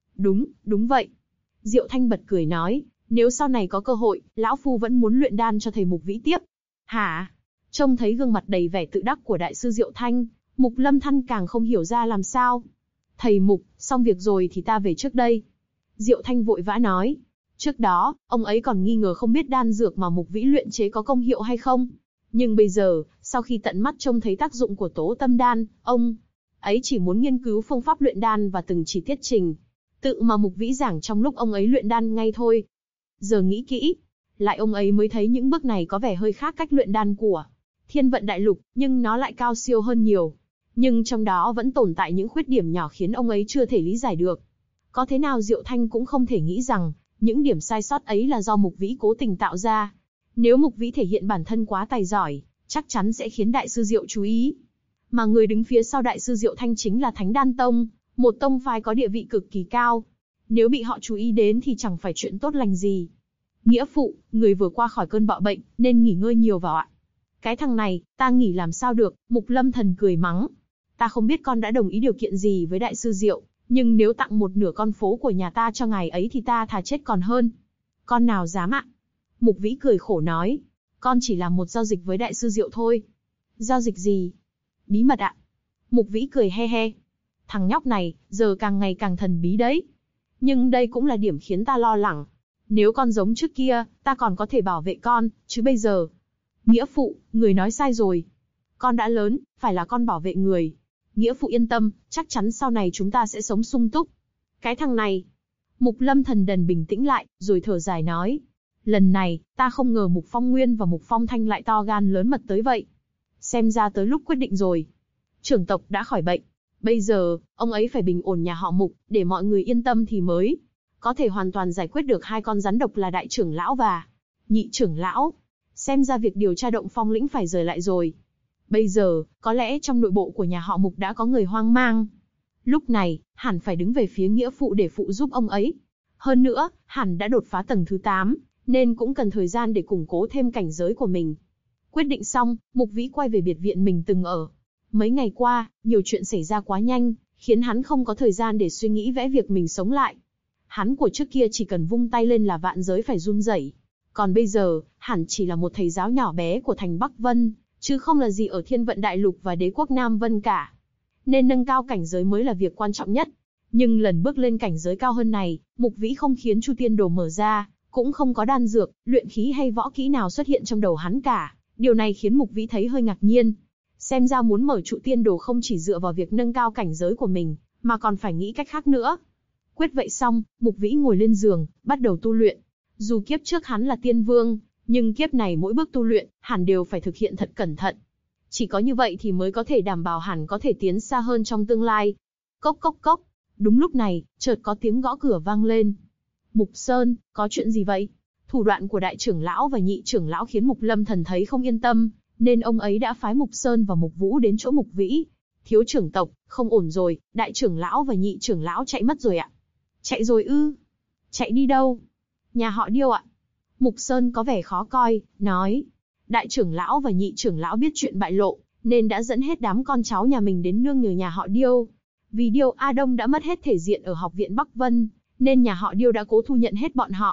Đúng vậy. Diệu Thanh bật cười nói, nếu sau này có cơ hội, lão phu vẫn muốn luyện đan cho thầy Mục Vĩ tiếp. Hả? Trông thấy gương mặt đầy vẻ tự đắc của đại sư Diệu Thanh, Mục Lâm Thanh càng không hiểu ra làm sao. Thầy Mục, xong việc rồi thì ta về trước đây. Diệu Thanh vội vã nói. Trước đó, ông ấy còn nghi ngờ không biết đan dược mà Mục Vĩ luyện chế có công hiệu hay không. Nhưng bây giờ, sau khi tận mắt trông thấy tác dụng của tố tâm đan, ông ấy chỉ muốn nghiên cứu phương pháp luyện đan và từng chi tiết trình tự mà Mục Vĩ giảng trong lúc ông ấy luyện đan ngay thôi. Giờ nghĩ kỹ, lại ông ấy mới thấy những bước này có vẻ hơi khác cách luyện đan của Thiên Vận Đại Lục, nhưng nó lại cao siêu hơn nhiều. Nhưng trong đó vẫn tồn tại những khuyết điểm nhỏ khiến ông ấy chưa thể lý giải được. Có thế nào Diệu Thanh cũng không thể nghĩ rằng, những điểm sai sót ấy là do Mục Vĩ cố tình tạo ra. Nếu Mục Vĩ thể hiện bản thân quá tài giỏi, chắc chắn sẽ khiến đại sư Diệu chú ý. Mà người đứng phía sau đại sư Diệu Thanh chính là Thánh Đan Tông, một tông phái có địa vị cực kỳ cao. Nếu bị họ chú ý đến thì chẳng phải chuyện tốt lành gì. Nghĩa phụ, người vừa qua khỏi cơn bạo bệnh, nên nghỉ ngơi nhiều vào ạ. Cái thằng này, ta nghỉ làm sao được, Mục Lâm Thần cười mắng. Ta không biết con đã đồng ý điều kiện gì với đại sư Diệu, nhưng nếu tặng một nửa con phố của nhà ta cho ngài ấy thì ta thà chết còn hơn. Con nào dám ạ? Mục Vĩ cười khổ nói. Con chỉ làm một giao dịch với đại sư Diệu thôi. Giao dịch gì? Bí mật ạ. Mục Vĩ cười he he. Thằng nhóc này, giờ càng ngày càng thần bí đấy. Nhưng đây cũng là điểm khiến ta lo lắng. Nếu con giống trước kia, ta còn có thể bảo vệ con, chứ bây giờ. Nghĩa phụ, người nói sai rồi. Con đã lớn, phải là con bảo vệ người. Nghĩa phụ yên tâm, chắc chắn sau này chúng ta sẽ sống sung túc. Cái thằng này. Mục Lâm Thần dần bình tĩnh lại, rồi thở dài nói. Lần này, ta không ngờ Mục Phong Nguyên và Mục Phong Thanh lại to gan lớn mật tới vậy. Xem ra tới lúc quyết định rồi. Trưởng tộc đã khỏi bệnh. Bây giờ, ông ấy phải bình ổn nhà họ Mục, để mọi người yên tâm thì mới có thể hoàn toàn giải quyết được hai con rắn độc là đại trưởng lão và nhị trưởng lão. Xem ra việc điều tra động Phong lĩnh phải rời lại rồi. Bây giờ, có lẽ trong nội bộ của nhà họ Mục đã có người hoang mang. Lúc này, hẳn phải đứng về phía nghĩa phụ để phụ giúp ông ấy. Hơn nữa, hẳn đã đột phá tầng thứ 8, nên cũng cần thời gian để củng cố thêm cảnh giới của mình. Quyết định xong, Mục Vĩ quay về biệt viện mình từng ở. Mấy ngày qua, nhiều chuyện xảy ra quá nhanh, khiến hắn không có thời gian để suy nghĩ vẽ việc mình sống lại. Hắn của trước kia chỉ cần vung tay lên là vạn giới phải run rẩy. Còn bây giờ, hẳn chỉ là một thầy giáo nhỏ bé của thành Bắc Vân, chứ không là gì ở Thiên Vận Đại Lục và Đế quốc Nam Vân cả. Nên nâng cao cảnh giới mới là việc quan trọng nhất. Nhưng lần bước lên cảnh giới cao hơn này, Mục Vĩ không khiến Chu Tiên Đồ mở ra, cũng không có đan dược, luyện khí hay võ kỹ nào xuất hiện trong đầu hắn cả. Điều này khiến Mục Vĩ thấy hơi ngạc nhiên. Xem ra muốn mở Trụ Tiên Đồ không chỉ dựa vào việc nâng cao cảnh giới của mình, mà còn phải nghĩ cách khác nữa. Quyết vậy xong, Mục Vĩ ngồi lên giường, bắt đầu tu luyện. Dù kiếp trước hắn là tiên vương, nhưng kiếp này mỗi bước tu luyện, hẳn đều phải thực hiện thật cẩn thận. Chỉ có như vậy thì mới có thể đảm bảo hẳn có thể tiến xa hơn trong tương lai. Cốc cốc cốc. Đúng lúc này, chợt có tiếng gõ cửa vang lên. Mục Sơn, có chuyện gì vậy? Thủ đoạn của đại trưởng lão và nhị trưởng lão khiến Mục Lâm Thần thấy không yên tâm, nên ông ấy đã phái Mục Sơn và Mục Vũ đến chỗ Mục Vĩ. Thiếu trưởng tộc, không ổn rồi, đại trưởng lão và nhị trưởng lão chạy mất rồi ạ. Chạy rồi ư? Chạy đi đâu? Nhà họ Điêu ạ. Mục Sơn có vẻ khó coi, nói. Đại trưởng lão và nhị trưởng lão biết chuyện bại lộ, nên đã dẫn hết đám con cháu nhà mình đến nương nhờ nhà họ Điêu. Vì Điêu A Đông đã mất hết thể diện ở học viện Bắc Vân, nên nhà họ Điêu đã cố thu nhận hết bọn họ.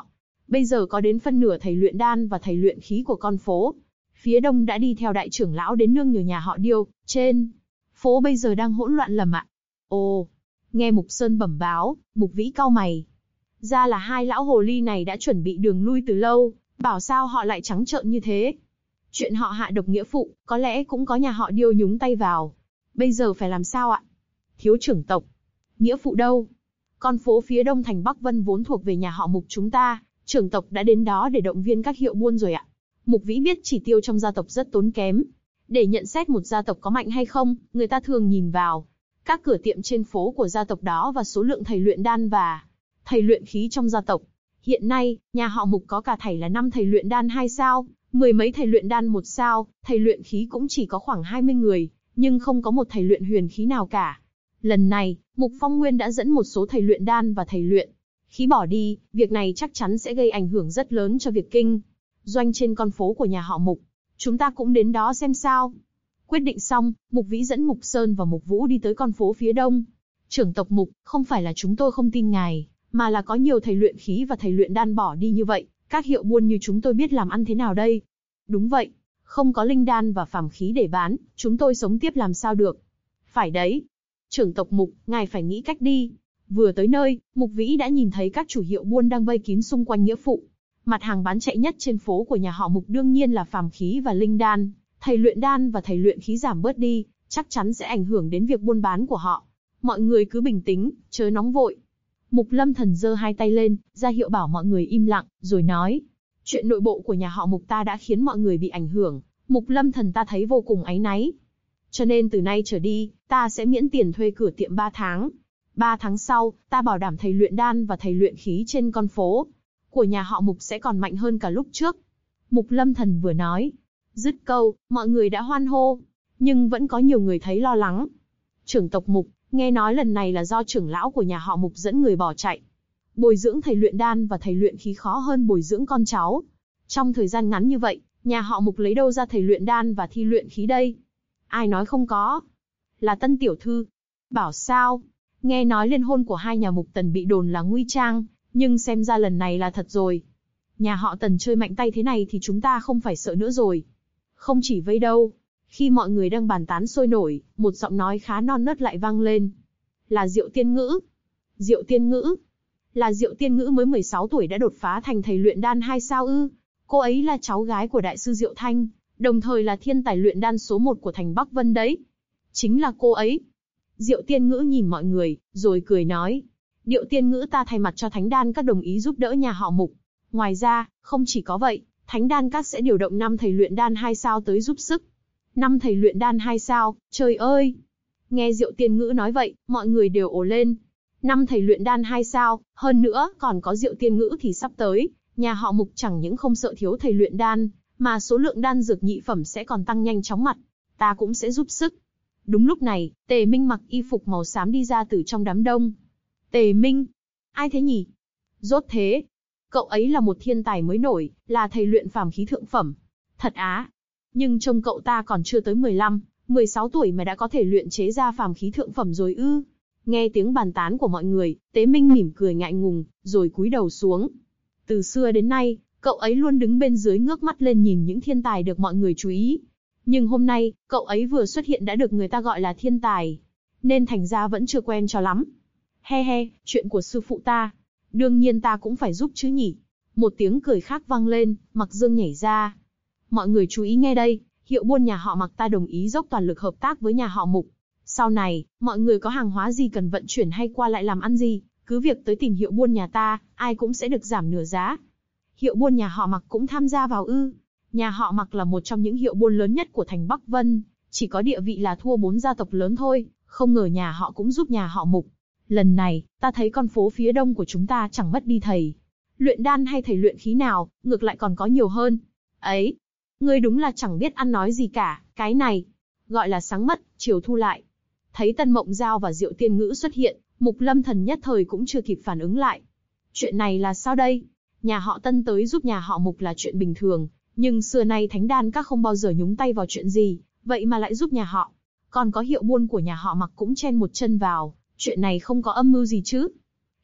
Bây giờ có đến phân nửa thầy luyện đan và thầy luyện khí của con phố. Phía đông đã đi theo đại trưởng lão đến nương nhờ nhà họ Điêu, trên phố bây giờ đang hỗn loạn lầm ạ. Ồ, nghe Mục Sơn bẩm báo, Mục Vĩ cau mày. Ra là hai lão hồ ly này đã chuẩn bị đường lui từ lâu, bảo sao họ lại trắng trợn như thế. Chuyện họ hạ độc nghĩa phụ, có lẽ cũng có nhà họ Điêu nhúng tay vào. Bây giờ phải làm sao ạ? Thiếu trưởng tộc. Nghĩa phụ đâu? Con phố phía đông thành Bắc Vân vốn thuộc về nhà họ Mục chúng ta, trưởng tộc đã đến đó để động viên các hiệu buôn rồi ạ. Mục Vĩ biết chỉ tiêu trong gia tộc rất tốn kém. Để nhận xét một gia tộc có mạnh hay không, người ta thường nhìn vào các cửa tiệm trên phố của gia tộc đó và số lượng thầy luyện đan và thầy luyện khí trong gia tộc. Hiện nay, nhà họ Mục có cả thảy là 5 thầy luyện đan 2 sao, 10 mấy thầy luyện đan 1 sao, thầy luyện khí cũng chỉ có khoảng 20 người, nhưng không có một thầy luyện huyền khí nào cả. Lần này, Mục Phong Nguyên đã dẫn một số thầy luyện đan và thầy luyện khí bỏ đi, việc này chắc chắn sẽ gây ảnh hưởng rất lớn cho việc kinh doanh trên con phố của nhà họ Mục. Chúng ta cũng đến đó xem sao. Quyết định xong, Mục Vĩ dẫn Mục Sơn và Mục Vũ đi tới con phố phía đông. Trưởng tộc Mục, không phải là chúng tôi không tin ngài, mà là có nhiều thầy luyện khí và thầy luyện đan bỏ đi như vậy, các hiệu buôn như chúng tôi biết làm ăn thế nào đây? Đúng vậy, không có linh đan và phàm khí để bán, chúng tôi sống tiếp làm sao được? Phải đấy. Trưởng tộc Mục, ngài phải nghĩ cách đi. Vừa tới nơi, Mục Vĩ đã nhìn thấy các chủ hiệu buôn đang vây kín xung quanh nghĩa phụ. Mặt hàng bán chạy nhất trên phố của nhà họ Mục đương nhiên là phàm khí và linh đan. Thầy luyện đan và thầy luyện khí giảm bớt đi, chắc chắn sẽ ảnh hưởng đến việc buôn bán của họ. Mọi người cứ bình tĩnh, chớ nóng vội. Mục Lâm Thần giơ hai tay lên, ra hiệu bảo mọi người im lặng, rồi nói. Chuyện nội bộ của nhà họ Mục ta đã khiến mọi người bị ảnh hưởng. Mục Lâm Thần ta thấy vô cùng áy náy. Cho nên từ nay trở đi, ta sẽ miễn tiền thuê cửa tiệm 3 tháng. 3 tháng sau, ta bảo đảm thầy luyện đan và thầy luyện khí trên con phố của nhà họ Mục sẽ còn mạnh hơn cả lúc trước. Mục Lâm Thần vừa nói, dứt câu, mọi người đã hoan hô, nhưng vẫn có nhiều người thấy lo lắng. Trưởng tộc Mục, nghe nói lần này là do trưởng lão của nhà họ Mục dẫn người bỏ chạy. Bồi dưỡng thầy luyện đan và thầy luyện khí khó hơn bồi dưỡng con cháu. Trong thời gian ngắn như vậy, nhà họ Mục lấy đâu ra thầy luyện đan và thi luyện khí đây? Ai nói không có? Là Tân tiểu thư. Bảo sao? Nghe nói liên hôn của hai nhà Mục Tần bị đồn là nguy trang, nhưng xem ra lần này là thật rồi. Nhà họ Tần chơi mạnh tay thế này thì chúng ta không phải sợ nữa rồi. Không chỉ vây đâu. Khi mọi người đang bàn tán sôi nổi, một giọng nói khá non nớt lại vang lên. Là Diệu Tiên Ngữ. Diệu Tiên Ngữ. Là Diệu Tiên Ngữ mới 16 tuổi đã đột phá thành thầy luyện đan 2 sao ư? Cô ấy là cháu gái của đại sư Diệu Thanh, đồng thời là thiên tài luyện đan số 1 của thành Bắc Vân đấy. Chính là cô ấy. Diệu Tiên Ngữ nhìn mọi người, rồi cười nói. Diệu Tiên Ngữ ta thay mặt cho Thánh Đan Các đồng ý giúp đỡ nhà họ Mục. Ngoài ra, không chỉ có vậy, Thánh Đan Các sẽ điều động 5 thầy luyện đan 2 sao tới giúp sức. 5 thầy luyện đan 2 sao, trời ơi! Nghe Diệu Tiên Ngữ nói vậy, mọi người đều ồ lên. 5 thầy luyện đan 2 sao, hơn nữa còn có Diệu Tiên Ngữ thì sắp tới, nhà họ Mục chẳng những không sợ thiếu thầy luyện đan, mà số lượng đan dược nhị phẩm sẽ còn tăng nhanh chóng mặt. Ta cũng sẽ giúp sức. Đúng lúc này, Tề Minh mặc y phục màu xám đi ra từ trong đám đông. Tề Minh? Ai thế nhỉ? Rốt thế. Cậu ấy là một thiên tài mới nổi, là thầy luyện phàm khí thượng phẩm. Thật á. Nhưng trông cậu ta còn chưa tới 15, 16 tuổi mà đã có thể luyện chế ra phàm khí thượng phẩm rồi ư? Nghe tiếng bàn tán của mọi người, Tế Minh mỉm cười ngại ngùng, rồi cúi đầu xuống. Từ xưa đến nay, cậu ấy luôn đứng bên dưới ngước mắt lên nhìn những thiên tài được mọi người chú ý. Nhưng hôm nay, cậu ấy vừa xuất hiện đã được người ta gọi là thiên tài, nên thành ra vẫn chưa quen cho lắm. He he, chuyện của sư phụ ta, đương nhiên ta cũng phải giúp chứ nhỉ. Một tiếng cười khác vang lên, Mặc Dương nhảy ra. Mọi người chú ý nghe đây, hiệu buôn nhà họ Mặc ta đồng ý dốc toàn lực hợp tác với nhà họ Mục. Sau này, mọi người có hàng hóa gì cần vận chuyển hay qua lại làm ăn gì, cứ việc tới tìm hiệu buôn nhà ta, ai cũng sẽ được giảm nửa giá. Hiệu buôn nhà họ Mặc cũng tham gia vào ư? Nhà họ Mặc là một trong những hiệu buôn lớn nhất của thành Bắc Vân, chỉ có địa vị là thua 4 gia tộc lớn thôi, không ngờ nhà họ cũng giúp nhà họ Mục. Lần này, ta thấy con phố phía đông của chúng ta chẳng mất đi thầy luyện đan hay thầy luyện khí nào, ngược lại còn có nhiều hơn. Ấy, ngươi đúng là chẳng biết ăn nói gì cả, cái này gọi là sáng mất, chiều thu lại. Thấy Tân Mộng Giao và Diệu Tiên Ngữ xuất hiện, Mục Lâm Thần nhất thời cũng chưa kịp phản ứng lại. Chuyện này là sao đây? Nhà họ Tân tới giúp nhà họ Mục là chuyện bình thường, nhưng xưa nay Thánh Đan Các không bao giờ nhúng tay vào chuyện gì, vậy mà lại giúp nhà họ. Còn có hiệu buôn của nhà họ Mặc cũng chen một chân vào, chuyện này không có âm mưu gì chứ?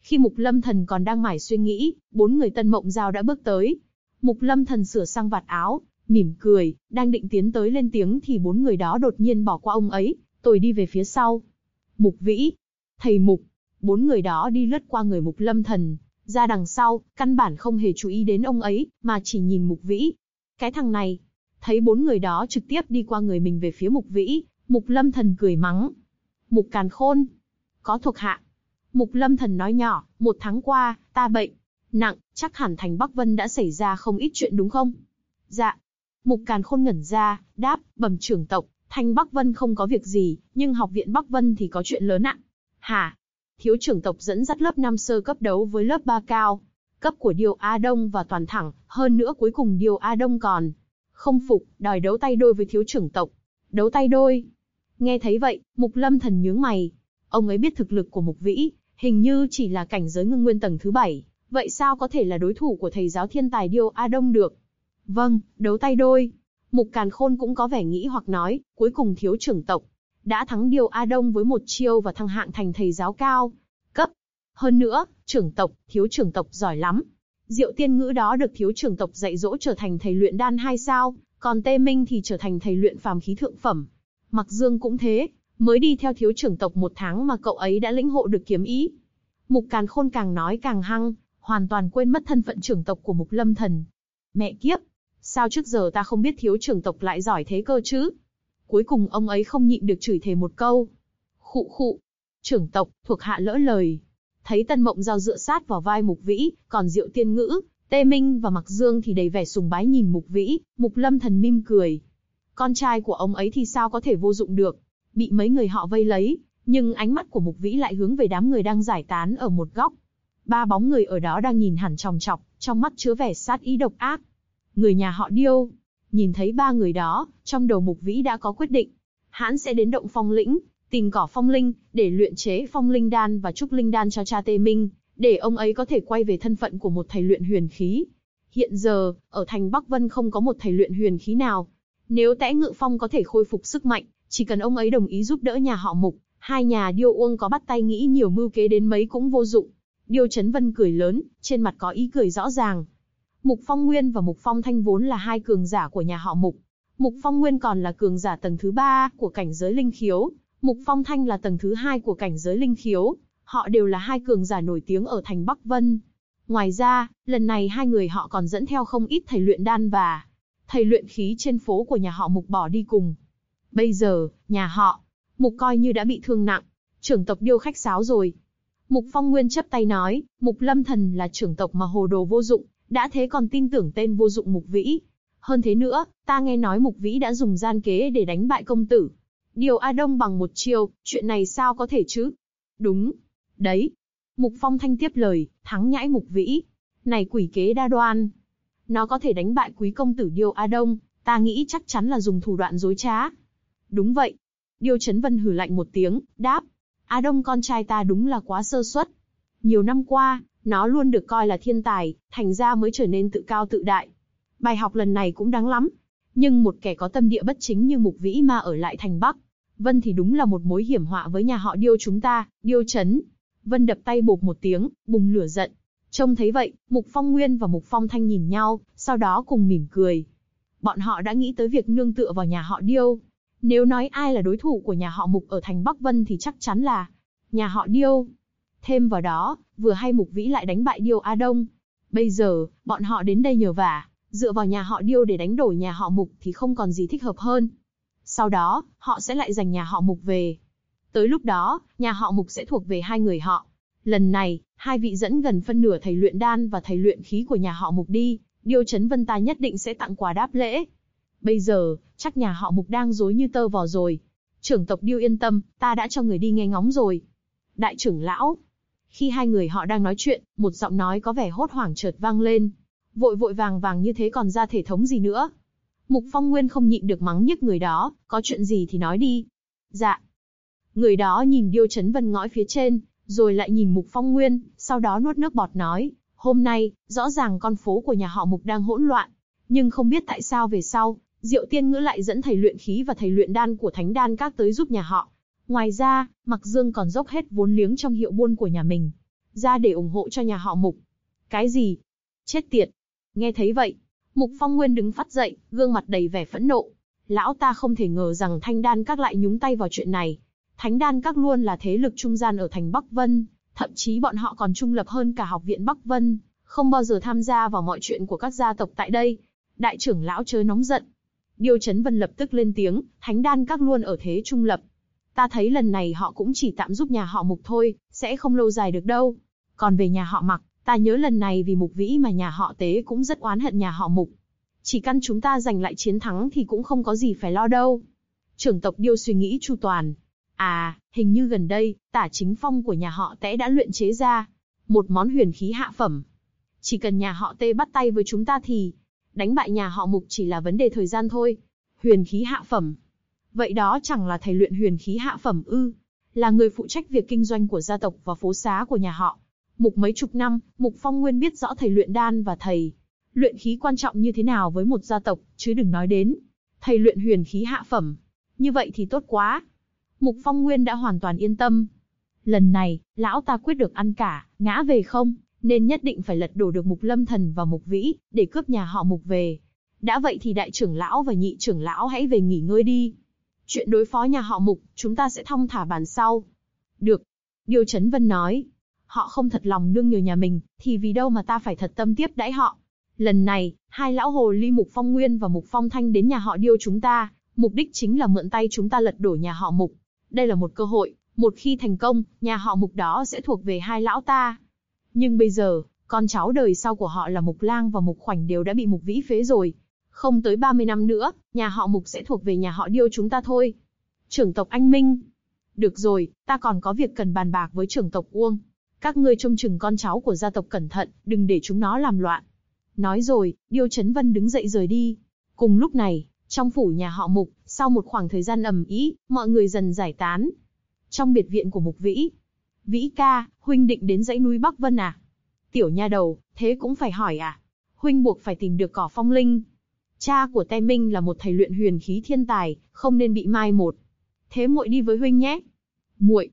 Khi Mục Lâm Thần còn đang mải suy nghĩ, 4 người Tân Mộng Giao đã bước tới. Mục Lâm Thần sửa sang vạt áo, mỉm cười, đang định tiến tới lên tiếng thì 4 người đó đột nhiên bỏ qua ông ấy, tồi đi về phía sau. Mục Vĩ, thầy Mục. 4 người đó đi lướt qua người Mục Lâm Thần, ra đằng sau, căn bản không hề chú ý đến ông ấy, mà chỉ nhìn Mục Vĩ. Cái thằng này, thấy 4 người đó trực tiếp đi qua người mình về phía Mục Vĩ, Mục Lâm Thần cười mắng. Mục Càn Khôn, có thuộc hạ. Mục Lâm Thần nói nhỏ, 1 tháng qua, ta bệnh nặng, chắc hẳn thành Bắc Vân đã xảy ra không ít chuyện đúng không? Dạ. Mục Càn Khôn ngẩn ra, đáp, bẩm trưởng tộc, thành Bắc Vân không có việc gì, nhưng học viện Bắc Vân thì có chuyện lớn ạ. Hả? Thiếu trưởng tộc dẫn dắt lớp 5 sơ cấp đấu với lớp 3 cao cấp của Điêu A Đông và toàn thẳng, hơn nữa cuối cùng Điêu A Đông còn không phục, đòi đấu tay đôi với thiếu trưởng tộc. Đấu tay đôi? Nghe thấy vậy, Mục Lâm Thần nhướng mày. Ông ấy biết thực lực của Mục Vĩ, hình như chỉ là cảnh giới ngưng nguyên tầng thứ 7, vậy sao có thể là đối thủ của thầy giáo thiên tài Điêu A Đông được? Vâng, đấu tay đôi. Mục Càn Khôn cũng có vẻ nghĩ hoặc nói, cuối cùng thiếu trưởng tộc đã thắng Điêu A Đông với 1 chiêu và thăng hạng thành thầy giáo cao cấp. Hơn nữa, trưởng tộc, thiếu trưởng tộc giỏi lắm. Diệu tiên ngữ đó được thiếu trưởng tộc dạy dỗ trở thành thầy luyện đan 2 sao, còn Tê Minh thì trở thành thầy luyện phàm khí thượng phẩm. Mặc Dương cũng thế, mới đi theo thiếu trưởng tộc 1 tháng mà cậu ấy đã lĩnh hộ được kiếm ý. Mục Càn Khôn càng nói càng hăng, hoàn toàn quên mất thân phận trưởng tộc của Mục Lâm Thần. Mẹ kiếp, sao trước giờ ta không biết thiếu trưởng tộc lại giỏi thế cơ chứ? Cuối cùng ông ấy không nhịn được chửi thề một câu. Khụ khụ, trưởng tộc, thuộc hạ lỡ lời. Thấy Tân Mộng Giao dựa sát vào vai Mục Vĩ, còn Diệu Tiên Ngữ, Tê Minh và Mặc Dương thì đầy vẻ sùng bái nhìn Mục Vĩ. Mục Lâm Thần mỉm cười. Con trai của ông ấy thì sao có thể vô dụng được? Bị mấy người họ vây lấy, nhưng ánh mắt của Mục Vĩ lại hướng về đám người đang giải tán ở một góc. 3 bóng người ở đó đang nhìn hẳn chòng chọc, trong mắt chứa vẻ sát ý độc ác. Người nhà họ Điêu. Nhìn thấy 3 người đó, trong đầu Mục Vĩ đã có quyết định. Hắn sẽ đến động Phong Lĩnh, tìm cỏ phong linh, để luyện chế phong linh đan và trúc linh đan cho cha Tê Minh, để ông ấy có thể quay về thân phận của một thầy luyện huyền khí. Hiện giờ, ở thành Bắc Vân không có một thầy luyện huyền khí nào. Nếu Tẽ Ngự Phong có thể khôi phục sức mạnh, chỉ cần ông ấy đồng ý giúp đỡ nhà họ Mục, hai nhà Điêu Uông có bắt tay nghĩ nhiều mưu kế đến mấy cũng vô dụng. Điêu Chấn Vân cười lớn, trên mặt có ý cười rõ ràng. Mục Phong Nguyên và Mục Phong Thanh vốn là 2 cường giả của nhà họ Mục. Mục Phong Nguyên còn là cường giả tầng thứ 3 của cảnh giới linh khiếu, Mục Phong Thanh là tầng thứ 2 của cảnh giới linh khiếu. Họ đều là 2 cường giả nổi tiếng ở thành Bắc Vân. Ngoài ra, lần này 2 người họ còn dẫn theo không ít thầy luyện đan và thầy luyện khí trên phố của nhà họ Mục bỏ đi cùng. Bây giờ, nhà họ Mục coi như đã bị thương nặng. Trưởng tộc Điêu khách sáo rồi. Mục Phong Nguyên chắp tay nói, Mục Lâm Thần là trưởng tộc mà hồ đồ vô dụng, đã thế còn tin tưởng tên vô dụng Mục Vĩ. Hơn thế nữa, ta nghe nói Mục Vĩ đã dùng gian kế để đánh bại công tử Điêu A Đông bằng 1 chiêu, chuyện này sao có thể chứ? Đúng. Đấy. Mục Phong Thanh tiếp lời, thắng nhãi Mục Vĩ. Này quỷ kế đa đoan. Nó có thể đánh bại quý công tử Điêu A Đông, ta nghĩ chắc chắn là dùng thủ đoạn dối trá. Đúng vậy. Điêu Chấn Vân hừ lạnh một tiếng, đáp. A Đông con trai ta đúng là quá sơ suất. Nhiều năm qua, nó luôn được coi là thiên tài, thành ra mới trở nên tự cao tự đại. Bài học lần này cũng đáng lắm. Nhưng một kẻ có tâm địa bất chính như Mục Vĩ mà ở lại thành Bắc Vân thì đúng là một mối hiểm họa với nhà họ Điêu chúng ta. Điêu Chấn Vân đập tay bộp một tiếng, bùng lửa giận. Trông thấy vậy, Mục Phong Nguyên và Mục Phong Thanh nhìn nhau, sau đó cùng mỉm cười. Bọn họ đã nghĩ tới việc nương tựa vào nhà họ Điêu. Nếu nói ai là đối thủ của nhà họ Mục ở thành Bắc Vân thì chắc chắn là nhà họ Điêu. Thêm vào đó, vừa hay Mục Vĩ lại đánh bại Điêu A Đông. Bây giờ, bọn họ đến đây nhờ vả, dựa vào nhà họ Điêu để đánh đổi nhà họ Mục thì không còn gì thích hợp hơn. Sau đó, họ sẽ lại giành nhà họ Mục về. Tới lúc đó, nhà họ Mục sẽ thuộc về 2 người họ. Lần này, 2 vị dẫn gần phân nửa thầy luyện đan và thầy luyện khí của nhà họ Mục đi, Điêu Chấn Vân ta nhất định sẽ tặng quà đáp lễ. Bây giờ, chắc nhà họ Mục đang rối như tơ vò rồi. Trưởng tộc Điêu yên tâm, ta đã cho người đi nghe ngóng rồi. Đại trưởng lão. Khi 2 người họ đang nói chuyện, một giọng nói có vẻ hốt hoảng chợt vang lên. Vội vội vàng vàng như thế còn ra thể thống gì nữa? Mục Phong Nguyên không nhịn được mắng nhức người đó, có chuyện gì thì nói đi. Dạ. Người đó nhìn Điêu Chấn Vân ngõi phía trên, rồi lại nhìn Mục Phong Nguyên, sau đó nuốt nước bọt nói, hôm nay, rõ ràng con phố của nhà họ Mục đang hỗn loạn, nhưng không biết tại sao về sau, Diệu Tiên Ngữ lại dẫn thầy luyện khí và thầy luyện đan của Thánh Đan Các tới giúp nhà họ. Ngoài ra, Mặc Dương còn dốc hết vốn liếng trong hiệu buôn của nhà mình. ra để ủng hộ cho nhà họ Mục. Cái gì? Chết tiệt! Nghe thấy vậy, Mục Phong Nguyên đứng phắt dậy, gương mặt đầy vẻ phẫn nộ. Lão ta không thể ngờ rằng Thanh Đan Các lại nhúng tay vào chuyện này. Thánh Đan Các luôn là thế lực trung gian ở thành Bắc Vân, thậm chí bọn họ còn trung lập hơn cả học viện Bắc Vân, không bao giờ tham gia vào mọi chuyện của các gia tộc tại đây. Đại trưởng lão chớ nóng giận. Điêu Chấn Vân lập tức lên tiếng, Thánh Đan Các luôn ở thế trung lập. Ta thấy lần này họ cũng chỉ tạm giúp nhà họ Mục thôi, sẽ không lâu dài được đâu. Còn về nhà họ Mặc, ta nhớ lần này vì Mục Vĩ mà nhà họ Tế cũng rất oán hận nhà họ Mục. Chỉ cần chúng ta giành lại chiến thắng thì cũng không có gì phải lo đâu. Trưởng tộc Điêu suy nghĩ chu toàn. À, hình như gần đây, Tả Chính Phong của nhà họ Tế đã luyện chế ra một món huyền khí hạ phẩm. Chỉ cần nhà họ Tê bắt tay với chúng ta thì đánh bại nhà họ Mục chỉ là vấn đề thời gian thôi. Huyền khí hạ phẩm. Vậy đó chẳng là thầy luyện huyền khí hạ phẩm ư? Là người phụ trách việc kinh doanh của gia tộc và phố xá của nhà họ Mục mấy chục năm, Mục Phong Nguyên biết rõ thầy luyện đan và thầy luyện khí quan trọng như thế nào với một gia tộc, chứ đừng nói đến thầy luyện huyền khí hạ phẩm. Như vậy thì tốt quá. Mục Phong Nguyên đã hoàn toàn yên tâm. Lần này, lão ta quyết được ăn cả, ngã về không, nên nhất định phải lật đổ được Mục Lâm Thần và Mục Vĩ, để cướp nhà họ Mục về. Đã vậy thì đại trưởng lão và nhị trưởng lão hãy về nghỉ ngơi đi. Chuyện đối phó nhà họ Mục, chúng ta sẽ thong thả bàn sau. Được. Điêu Chấn Vân nói. Họ không thật lòng nương nhờ nhà mình, thì vì đâu mà ta phải thật tâm tiếp đãi họ. Lần này, hai lão hồ ly Mục Phong Nguyên và Mục Phong Thanh đến nhà họ Điêu chúng ta, mục đích chính là mượn tay chúng ta lật đổ nhà họ Mục. Đây là một cơ hội, một khi thành công, nhà họ Mục đó sẽ thuộc về hai lão ta. Nhưng bây giờ, con cháu đời sau của họ là Mục Lang và Mục Khoảnh đều đã bị Mục Vĩ phế rồi. Không tới 30 năm nữa, nhà họ Mục sẽ thuộc về nhà họ Điêu chúng ta thôi. Trưởng tộc Anh Minh. Được rồi, ta còn có việc cần bàn bạc với trưởng tộc Uông. Các ngươi trông chừng con cháu của gia tộc cẩn thận, đừng để chúng nó làm loạn. Nói rồi, Điêu Chấn Vân đứng dậy rời đi. Cùng lúc này, trong phủ nhà họ Mục, sau một khoảng thời gian ầm ĩ, mọi người dần giải tán. Trong biệt viện của Mục Vĩ. Vĩ ca, huynh định đến dãy núi Bắc Vân à? Tiểu nha đầu, thế cũng phải hỏi à? Huynh buộc phải tìm được Cỏ Phong Linh. Cha của Te Minh là một thầy luyện huyền khí thiên tài, không nên bị mai một. Thế muội đi với huynh nhé. Muội.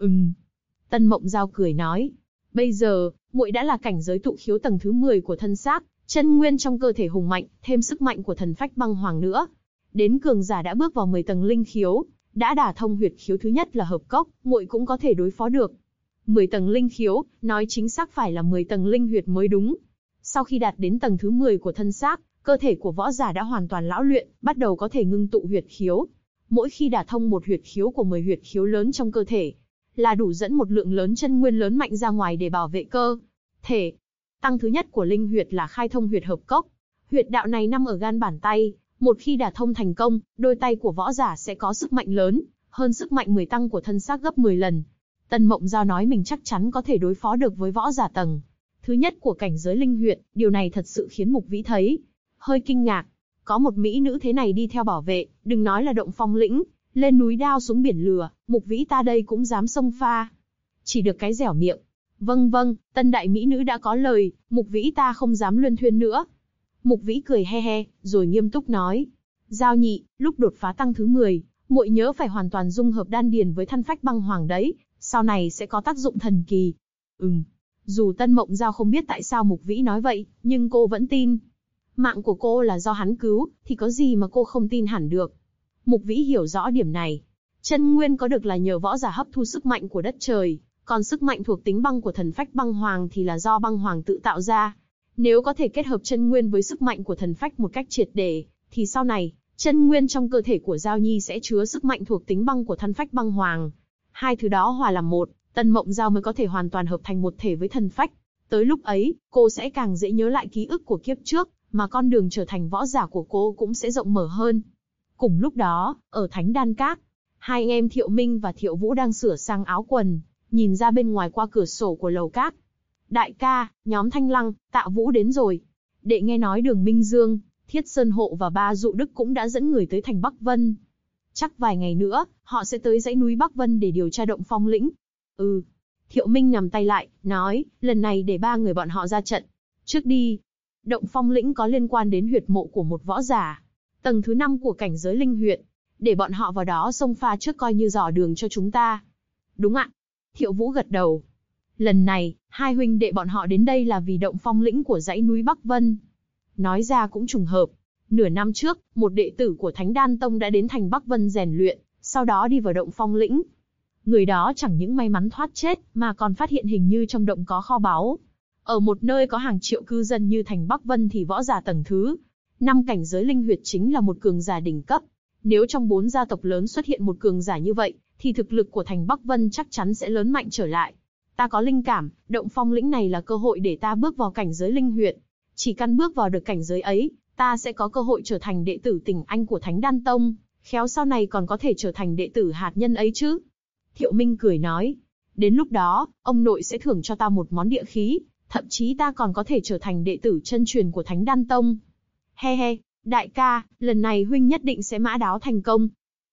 Tân Mộng Giao cười nói. Bây giờ, muội đã là cảnh giới tụ khiếu tầng thứ 10 của thân xác, chân nguyên trong cơ thể hùng mạnh, thêm sức mạnh của thần phách băng hoàng nữa. Đến cường giả đã bước vào 10 tầng linh khiếu, đã đả thông huyệt khiếu thứ nhất là hợp cốc, muội cũng có thể đối phó được. 10 tầng linh khiếu, nói chính xác phải là 10 tầng linh huyệt mới đúng. Sau khi đạt đến tầng thứ 10 của thân xác, cơ thể của võ giả đã hoàn toàn lão luyện, bắt đầu có thể ngưng tụ huyệt khiếu. Mỗi khi đả thông một huyệt khiếu của 10 huyệt khiếu lớn trong cơ thể, là đủ dẫn một lượng lớn chân nguyên lớn mạnh ra ngoài để bảo vệ cơ thể. Tăng thứ nhất của linh huyệt là khai thông huyệt hợp cốc. Huyệt đạo này nằm ở gan bàn tay, một khi đả thông thành công, đôi tay của võ giả sẽ có sức mạnh lớn, hơn sức mạnh 10 tăng của thân xác gấp 10 lần. Tân Mộng Giao nói mình chắc chắn có thể đối phó được với võ giả tầng thứ nhất của cảnh giới linh huyệt, điều này thật sự khiến Mục Vĩ thấy hơi kinh ngạc. Có một mỹ nữ thế này đi theo bảo vệ, đừng nói là động phong lĩnh, lên núi đao xuống biển lửa, Mục Vĩ ta đây cũng dám xông pha. Chỉ được cái dẻo miệng. Vâng, tân đại mỹ nữ đã có lời, Mục Vĩ ta không dám luyên thuyên nữa. Mục Vĩ cười he he, rồi nghiêm túc nói. Giao nhị, lúc đột phá tăng thứ 10, muội nhớ phải hoàn toàn dung hợp đan điền với thân phách băng hoàng đấy, sau này sẽ có tác dụng thần kỳ. Dù Tân Mộng Giao không biết tại sao Mục Vĩ nói vậy, nhưng cô vẫn tin. Mạng của cô là do hắn cứu, thì có gì mà cô không tin hẳn được. Mục Vĩ hiểu rõ điểm này. Chân nguyên có được là nhờ võ giả hấp thu sức mạnh của đất trời, còn sức mạnh thuộc tính băng của thần phách băng hoàng thì là do băng hoàng tự tạo ra. Nếu có thể kết hợp chân nguyên với sức mạnh của thần phách một cách triệt để, thì sau này, chân nguyên trong cơ thể của Giao Nhi sẽ chứa sức mạnh thuộc tính băng của thần phách băng hoàng. Hai thứ đó hòa làm một, Tân Mộng Giao mới có thể hoàn toàn hợp thành một thể với thần phách. Tới lúc ấy, cô sẽ càng dễ nhớ lại ký ức của kiếp trước, mà con đường trở thành võ giả của cô cũng sẽ rộng mở hơn. Cùng lúc đó, ở Thánh Đan Các, hai anh em Thiệu Minh và Thiệu Vũ đang sửa sang áo quần, nhìn ra bên ngoài qua cửa sổ của lầu các. Đại ca, nhóm Thanh Lăng, Tạ Vũ đến rồi. Đệ nghe nói Đường Minh Dương, Thiết Sơn Hộ và Ba Dụ Đức cũng đã dẫn người tới thành Bắc Vân. Chắc vài ngày nữa, họ sẽ tới dãy núi Bắc Vân để điều tra động phong lĩnh. Thiệu Minh nằm tay lại, nói, lần này để ba người bọn họ ra trận. Trước đi, động phong lĩnh có liên quan đến huyệt mộ của một võ giả, tầng thứ 5 của cảnh giới linh huyệt. Để bọn họ vào đó xông pha trước coi như dò đường cho chúng ta. Đúng ạ. Thiệu Vũ gật đầu. Lần này, Hai huynh đệ bọn họ đến đây là vì động phong lĩnh của dãy núi Bắc Vân. Nói ra cũng trùng hợp. Nửa năm trước, một đệ tử của Thánh Đan Tông đã đến thành Bắc Vân rèn luyện, sau đó đi vào động phong lĩnh. Người đó chẳng những may mắn thoát chết, mà còn phát hiện hình như trong động có kho báu. Ở một nơi có hàng triệu cư dân như thành Bắc Vân thì võ giả tầng thứ 5 cảnh giới linh huyệt chính là một cường giả đỉnh cấp. Nếu trong 4 gia tộc lớn xuất hiện một cường giả như vậy, thì thực lực của thành Bắc Vân chắc chắn sẽ lớn mạnh trở lại. Ta có linh cảm, động phong lĩnh này là cơ hội để ta bước vào cảnh giới linh huyệt. Chỉ cần bước vào được cảnh giới ấy, ta sẽ có cơ hội trở thành đệ tử tình anh của Thánh Đan Tông, khéo sau này còn có thể trở thành đệ tử hạt nhân ấy chứ. Thiệu Minh cười nói, đến lúc đó, ông nội sẽ thưởng cho ta một món địa khí, thậm chí ta còn có thể trở thành đệ tử chân truyền của Thánh Đan Tông. He he, đại ca, lần này huynh nhất định sẽ mã đáo thành công.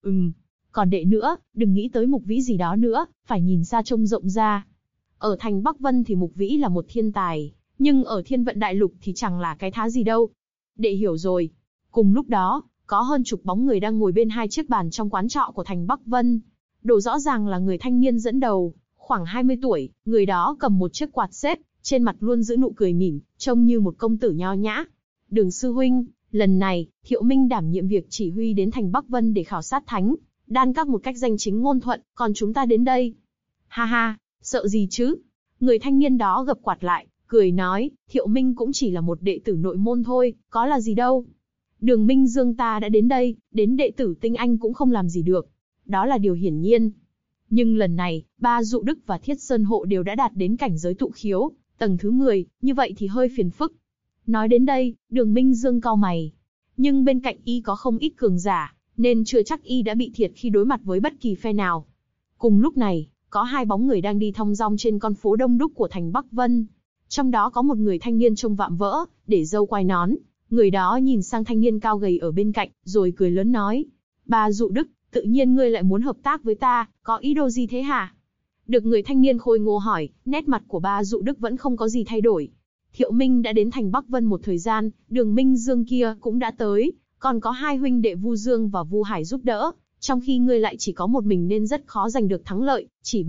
Còn đệ nữa, đừng nghĩ tới Mục Vĩ gì đó nữa, phải nhìn xa trông rộng ra. Ở thành Bắc Vân thì Mục Vĩ là một thiên tài, nhưng ở Thiên Vận Đại Lục thì chẳng là cái thá gì đâu. Đệ hiểu rồi. Cùng lúc đó, có hơn chục bóng người đang ngồi bên hai chiếc bàn trong quán trọ của thành Bắc Vân. Đồ rõ ràng là người thanh niên dẫn đầu, khoảng 20 tuổi, người đó cầm một chiếc quạt xếp, trên mặt luôn giữ nụ cười mỉm, trông như một công tử nho nhã. Đường sư huynh, lần này, Thiệu Minh đảm nhiệm việc chỉ huy đến thành Bắc Vân để khảo sát Thánh Đan Các một cách danh chính ngôn thuận, còn chúng ta đến đây. Ha ha, sợ gì chứ? Người thanh niên đó gập quạt lại, cười nói, Thiệu Minh cũng chỉ là một đệ tử nội môn thôi, có là gì đâu. Đường Minh Dương ta đã đến đây, đến đệ tử tinh anh cũng không làm gì được. Đó là điều hiển nhiên. Nhưng lần này, ba Dụ Đức và Thiết Sơn Hộ đều đã đạt đến cảnh giới tụ khiếu, tầng thứ 10, như vậy thì hơi phiền phức. Nói đến đây, Đường Minh Dương cau mày. Nhưng bên cạnh y có không ít cường giả, nên chưa chắc y đã bị thiệt khi đối mặt với bất kỳ phe nào. Cùng lúc này, có hai bóng người đang đi thong dong trên con phố đông đúc của thành Bắc Vân. Trong đó có một người thanh niên trông vạm vỡ, để râu quai nón. Người đó nhìn sang thanh niên cao gầy ở bên cạnh, rồi cười lớn nói. Ba Dụ Đức, tự nhiên ngươi lại muốn hợp tác với ta, có ý đồ gì thế hả? Được người thanh niên khôi ngô hỏi, nét mặt của ba Dụ Đức vẫn không có gì thay đổi. Thiệu Minh đã đến thành Bắc Vân một thời gian, Đường Minh Dương kia cũng đã tới, còn có hai huynh đệ Vu Dương và Vu Hải giúp đỡ, trong khi ngươi lại chỉ có một mình nên rất khó giành được thắng lợi, chi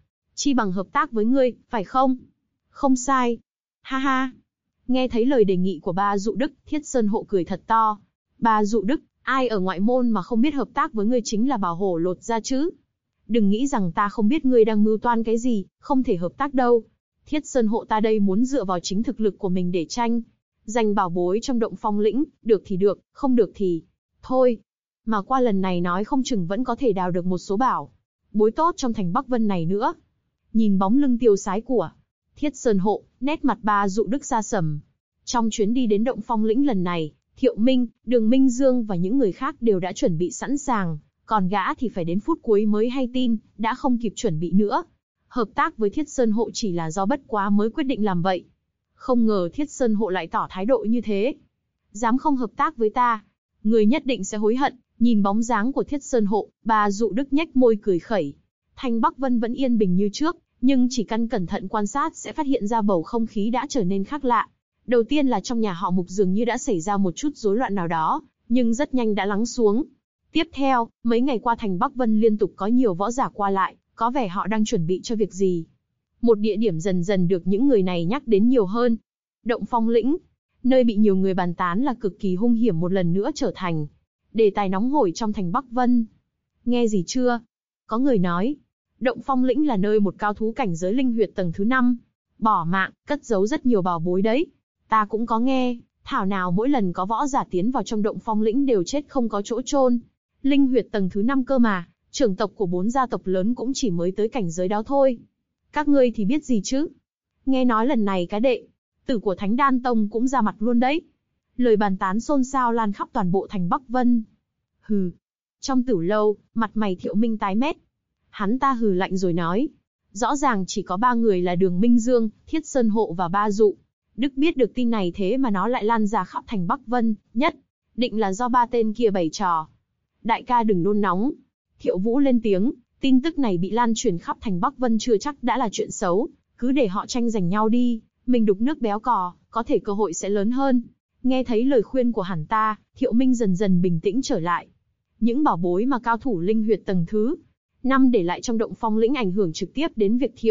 bằng hợp tác với ngươi, phải không? Không sai. Ha ha. Nghe thấy lời đề nghị của ba Dụ Đức, Thiết Sơn Hộ cười thật to. Ba Dụ Đức, ai ở ngoại môn mà không biết hợp tác với ngươi chính là bảo hổ lột ra chứ. Đừng nghĩ rằng ta không biết ngươi đang mưu toan cái gì, không thể hợp tác đâu. Thiết Sơn Hộ ta đây muốn dựa vào chính thực lực của mình để giành bảo bối trong động phong lĩnh, được thì được, không được thì thôi. Mà qua lần này nói không chừng vẫn có thể đào được một số bảo bối tốt trong thành Bắc Vân này nữa. Nhìn bóng lưng tiêu sái của Thiết Sơn Hộ, nét mặt ba Dụ Đức xa sầm. Trong chuyến đi đến động phong lĩnh lần này, Thiệu Minh, Đường Minh Dương và những người khác đều đã chuẩn bị sẵn sàng, còn gã thì phải đến phút cuối mới hay tin, đã không kịp chuẩn bị nữa. Hợp tác với Thiết Sơn Hộ chỉ là do bất quá mới quyết định làm vậy. Không ngờ Thiết Sơn Hộ lại tỏ thái độ như thế. Dám không hợp tác với ta, người nhất định sẽ hối hận. Nhìn bóng dáng của Thiết Sơn Hộ, bà Dụ Đức nhếch môi cười khẩy. Thành Bắc Vân vẫn yên bình như trước, nhưng chỉ cần cẩn thận quan sát sẽ phát hiện ra bầu không khí đã trở nên khác lạ. Đầu tiên là trong nhà họ Mục dường như đã xảy ra một chút rối loạn nào đó, nhưng rất nhanh đã lắng xuống. Tiếp theo, mấy ngày qua thành Bắc Vân liên tục có nhiều võ giả qua lại, có vẻ họ đang chuẩn bị cho việc gì. Một địa điểm dần dần được những người này nhắc đến nhiều hơn. Động Phong Lĩnh, nơi bị nhiều người bàn tán là cực kỳ hung hiểm một lần nữa trở thành đề tài nóng hổi trong thành Bắc Vân. Nghe gì chưa? Có người nói, Động Phong Lĩnh là nơi một cao thú cảnh giới linh huyệt tầng thứ 5 bỏ mạng, cất giấu rất nhiều bảo bối đấy. Ta cũng có nghe, thảo nào mỗi lần có võ giả tiến vào trong Động Phong Lĩnh đều chết không có chỗ chôn. Linh huyệt tầng thứ 5 cơ mà, trưởng tộc của 4 gia tộc lớn cũng chỉ mới tới cảnh giới đó thôi. Các ngươi thì biết gì chứ? Nghe nói lần này cái đệ tử của Thánh Đan Tông cũng ra mặt luôn đấy. Lời bàn tán xôn xao lan khắp toàn bộ thành Bắc Vân. Hừ. Trong tử lâu, mặt mày Thiệu Minh tái mét. Hắn ta hừ lạnh rồi nói. Rõ ràng chỉ có 3 người là Đường Minh Dương, Thiết Sơn Hộ và ba Dụ Đức biết được tin này, thế mà nó lại lan ra khắp thành Bắc Vân, nhất định là do 3 tên kia bày trò. Đại ca đừng nôn nóng. Thiệu Vũ lên tiếng, tin tức này bị lan truyền khắp thành Bắc Vân chưa chắc đã là chuyện xấu, cứ để họ tranh giành nhau đi, mình đục nước béo cò, có thể cơ hội sẽ lớn hơn. Nghe thấy lời khuyên của hắn ta, Thiệu Minh dần dần bình tĩnh trở lại. Những bảo bối mà cao thủ linh huyệt tầng thứ 5 để lại trong Động Phong Lĩnh ảnh hưởng trực tiếp đến việc Thiệu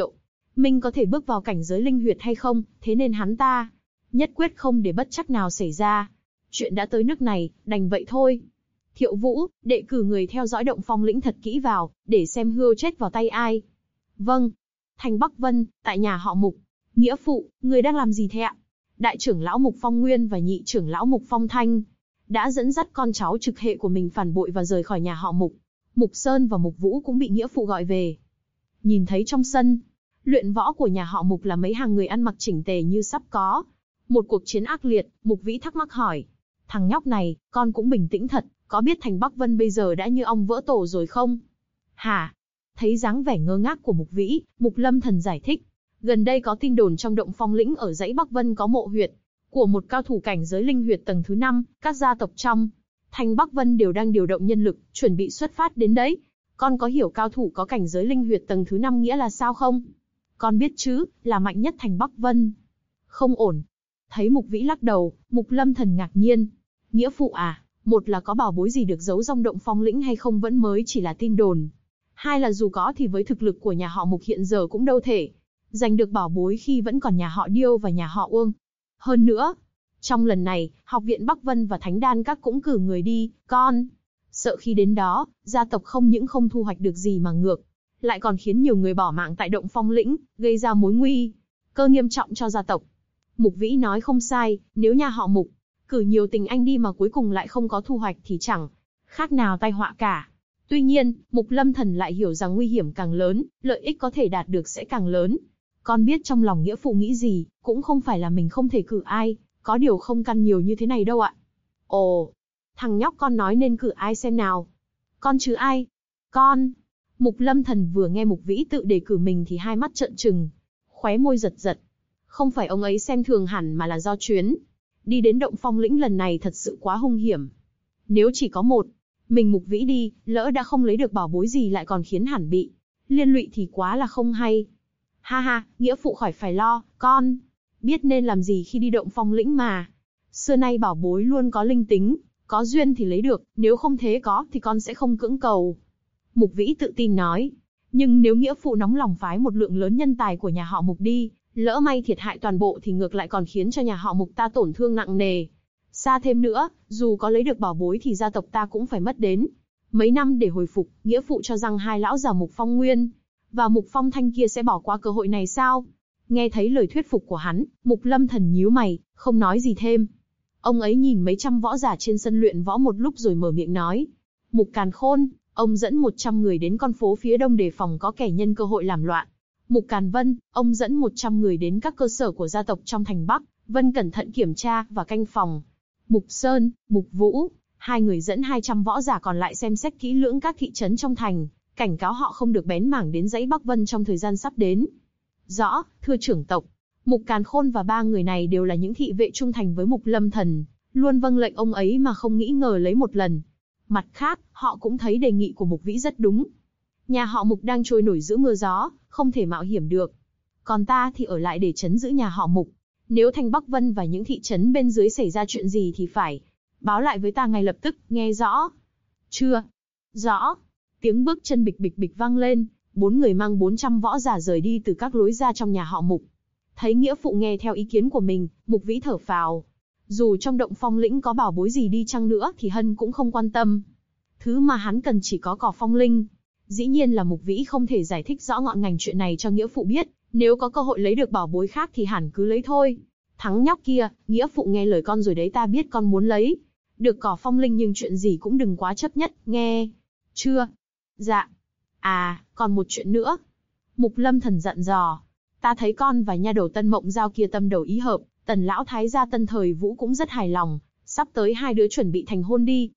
Minh có thể bước vào cảnh giới linh huyệt hay không, thế nên hắn ta nhất quyết không để bất trắc nào xảy ra. Chuyện đã tới nước này, đành vậy thôi. Thiệu Vũ, đệ cử người theo dõi động phong lĩnh thật kỹ vào, để xem Hươu chết vào tay ai. Vâng. Thành Bắc Vân, tại nhà họ Mục. Nghĩa phụ, người đang làm gì thế ạ? Đại trưởng lão Mục Phong Nguyên và nhị trưởng lão Mục Phong Thanh đã dẫn dắt con cháu trực hệ của mình phản bội và rời khỏi nhà họ Mục. Mục Sơn và Mục Vũ cũng bị nghĩa phụ gọi về. Nhìn thấy trong sân luyện võ của nhà họ Mục là mấy hàng người ăn mặc chỉnh tề như sắp có một cuộc chiến ác liệt, Mục Vĩ thắc mắc hỏi. Thằng nhóc này, con cũng bình tĩnh thật, có biết Thành Bắc Vân bây giờ đã như ong vỡ tổ rồi không? Hả? Thấy dáng vẻ ngơ ngác của Mục Vĩ, Mục Lâm Thần giải thích. Gần đây có tin đồn trong động phong lĩnh ở dãy Bắc Vân có mộ huyệt của một cao thủ cảnh giới linh huyệt tầng thứ 5, các gia tộc trong Thành Bắc Vân đều đang điều động nhân lực, chuẩn bị xuất phát đến đấy. Con có hiểu cao thủ có cảnh giới linh huyệt tầng thứ 5 nghĩa là sao không? Con biết chứ, là mạnh nhất Thành Bắc Vân. Không ổn. Thấy Mục Vĩ lắc đầu, Mục Lâm Thần ngạc nhiên. Nghĩa phụ à, một là có bảo bối gì được giấu trong động phong lĩnh hay không vẫn mới chỉ là tin đồn. Hai là dù có thì với thực lực của nhà họ Mục hiện giờ cũng đâu thể giành được bảo bối khi vẫn còn nhà họ Điêu và nhà họ Uông. Hơn nữa, trong lần này, Học viện Bắc Vân và Thánh Đan Các cũng cử người đi, con sợ khi đến đó, gia tộc không những không thu hoạch được gì mà ngược lại còn khiến nhiều người bỏ mạng tại động phong lĩnh, gây ra mối nguy cơ nghiêm trọng cho gia tộc. Mục Vĩ nói không sai, nếu nhà họ Mục cử nhiều tình anh đi mà cuối cùng lại không có thu hoạch thì chẳng khác nào tai họa cả. Tuy nhiên, Mục Lâm Thần lại hiểu rằng nguy hiểm càng lớn, lợi ích có thể đạt được sẽ càng lớn. Con biết trong lòng nghĩa phụ nghĩ gì, cũng không phải là mình không thể cử ai, có điều không căn nhiều như thế này đâu ạ. Ồ, thằng nhóc con nói nên cử ai xem nào. Con chứ ai? Con. Mục Lâm Thần vừa nghe Mục Vĩ tự đề cử mình thì hai mắt trợn trừng, khóe môi giật giật. Không phải ông ấy xem thường hẳn mà là do chuyến đi đến động phong lĩnh lần này thật sự quá hung hiểm. Nếu chỉ có một mình Mục Vĩ đi, lỡ đã không lấy được bảo bối gì lại còn khiến hẳn bị liên lụy thì quá là không hay. Ha ha, nghĩa phụ khỏi phải lo, con biết nên làm gì khi đi động phong lĩnh mà. Xưa nay bảo bối luôn có linh tính, có duyên thì lấy được, nếu không thế có thì con sẽ không cưỡng cầu. Mục Vĩ tự tin nói. Nhưng nếu nghĩa phụ nóng lòng phái một lượng lớn nhân tài của nhà họ Mục đi, lỡ may thiệt hại toàn bộ thì ngược lại còn khiến cho nhà họ Mục ta tổn thương nặng nề. Xa thêm nữa, dù có lấy được bảo bối thì gia tộc ta cũng phải mất đến mấy năm để hồi phục. Nghĩa phụ cho rằng hai lão già Mục Phong Nguyên và Mục Phong Thanh kia sẽ bỏ qua cơ hội này sao? Nghe thấy lời thuyết phục của hắn, Mục Lâm Thần nhíu mày, không nói gì thêm. Ông ấy nhìn mấy trăm võ giả trên sân luyện võ một lúc rồi mở miệng nói. Mục Càn Khôn, ông dẫn 100 người đến con phố phía đông đề phòng có kẻ nhân cơ hội làm loạn. Mục Càn Vân, ông dẫn 100 người đến các cơ sở của gia tộc trong thành Bắc Vân cẩn thận kiểm tra và canh phòng. Mục Sơn, Mục Vũ, hai người dẫn 200 võ giả còn lại xem xét kỹ lưỡng các thị trấn trong thành, cảnh cáo họ không được bén mảng đến dãy Bắc Vân trong thời gian sắp đến. Rõ, thưa trưởng tộc. Mục Càn Khôn và ba người này đều là những thị vệ trung thành với Mục Lâm Thần, luôn vâng lệnh ông ấy mà không nghĩ ngờ lấy một lần. Mặt khác, họ cũng thấy đề nghị của Mục Vĩ rất đúng. Nhà họ Mục đang trôi nổi giữa mưa gió, không thể mạo hiểm được. Còn ta thì ở lại để trấn giữ nhà họ Mục. Nếu thành Bắc Vân và những thị trấn bên dưới xảy ra chuyện gì thì phải báo lại với ta ngay lập tức, nghe rõ? Chưa? Rõ. Tiếng bước chân bịch bịch bịch vang lên, 4 người mang 400 võ giả rời đi từ các lối ra trong nhà họ Mục. Thấy nghĩa phụ nghe theo ý kiến của mình, Mục Vĩ thở phào. Dù trong động phong lĩnh có bảo bối gì đi chăng nữa thì Hân cũng không quan tâm. Thứ mà hắn cần chỉ có cỏ phong linh. Dĩ nhiên là Mục Vĩ không thể giải thích rõ ngọn ngành chuyện này cho nghĩa phụ biết, nếu có cơ hội lấy được bảo bối khác thì hẳn cứ lấy thôi. Thằng nhóc kia, nghĩa phụ nghe lời con rồi đấy, ta biết con muốn lấy được cỏ phong linh nhưng chuyện gì cũng đừng quá chấp nhất, nghe chưa? Dạ. À, còn một chuyện nữa. Mục Lâm Thần dặn dò. Ta thấy con và nha đầu Tân Mộng Giao kia tâm đầu ý hợp, Tần lão thái gia Tân Thời Vũ cũng rất hài lòng, sắp tới hai đứa chuẩn bị thành hôn đi.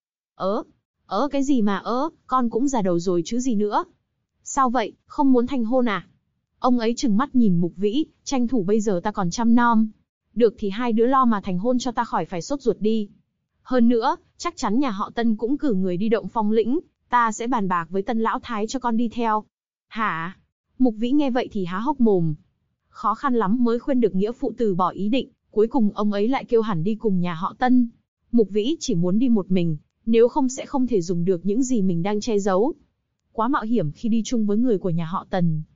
Cái gì mà con cũng già đầu rồi chứ gì nữa. Sao vậy, không muốn thành hôn à? Ông ấy trừng mắt nhìn Mục Vĩ, tranh thủ bây giờ ta còn chăm nom. Được thì hai đứa lo mà thành hôn cho ta khỏi phải sốt ruột đi. Hơn nữa, chắc chắn nhà họ Tân cũng cử người đi động phong lĩnh, ta sẽ bàn bạc với Tân lão thái cho con đi theo. Hả? Mục Vĩ nghe vậy thì há hốc mồm. Khó khăn lắm mới khuyên được nghĩa phụ từ bỏ ý định, cuối cùng ông ấy lại kêu hẳn đi cùng nhà họ Tân. Mục Vĩ chỉ muốn đi một mình, nếu không sẽ không thể dùng được những gì mình đang che giấu. Quá mạo hiểm khi đi chung với người của nhà họ Tần.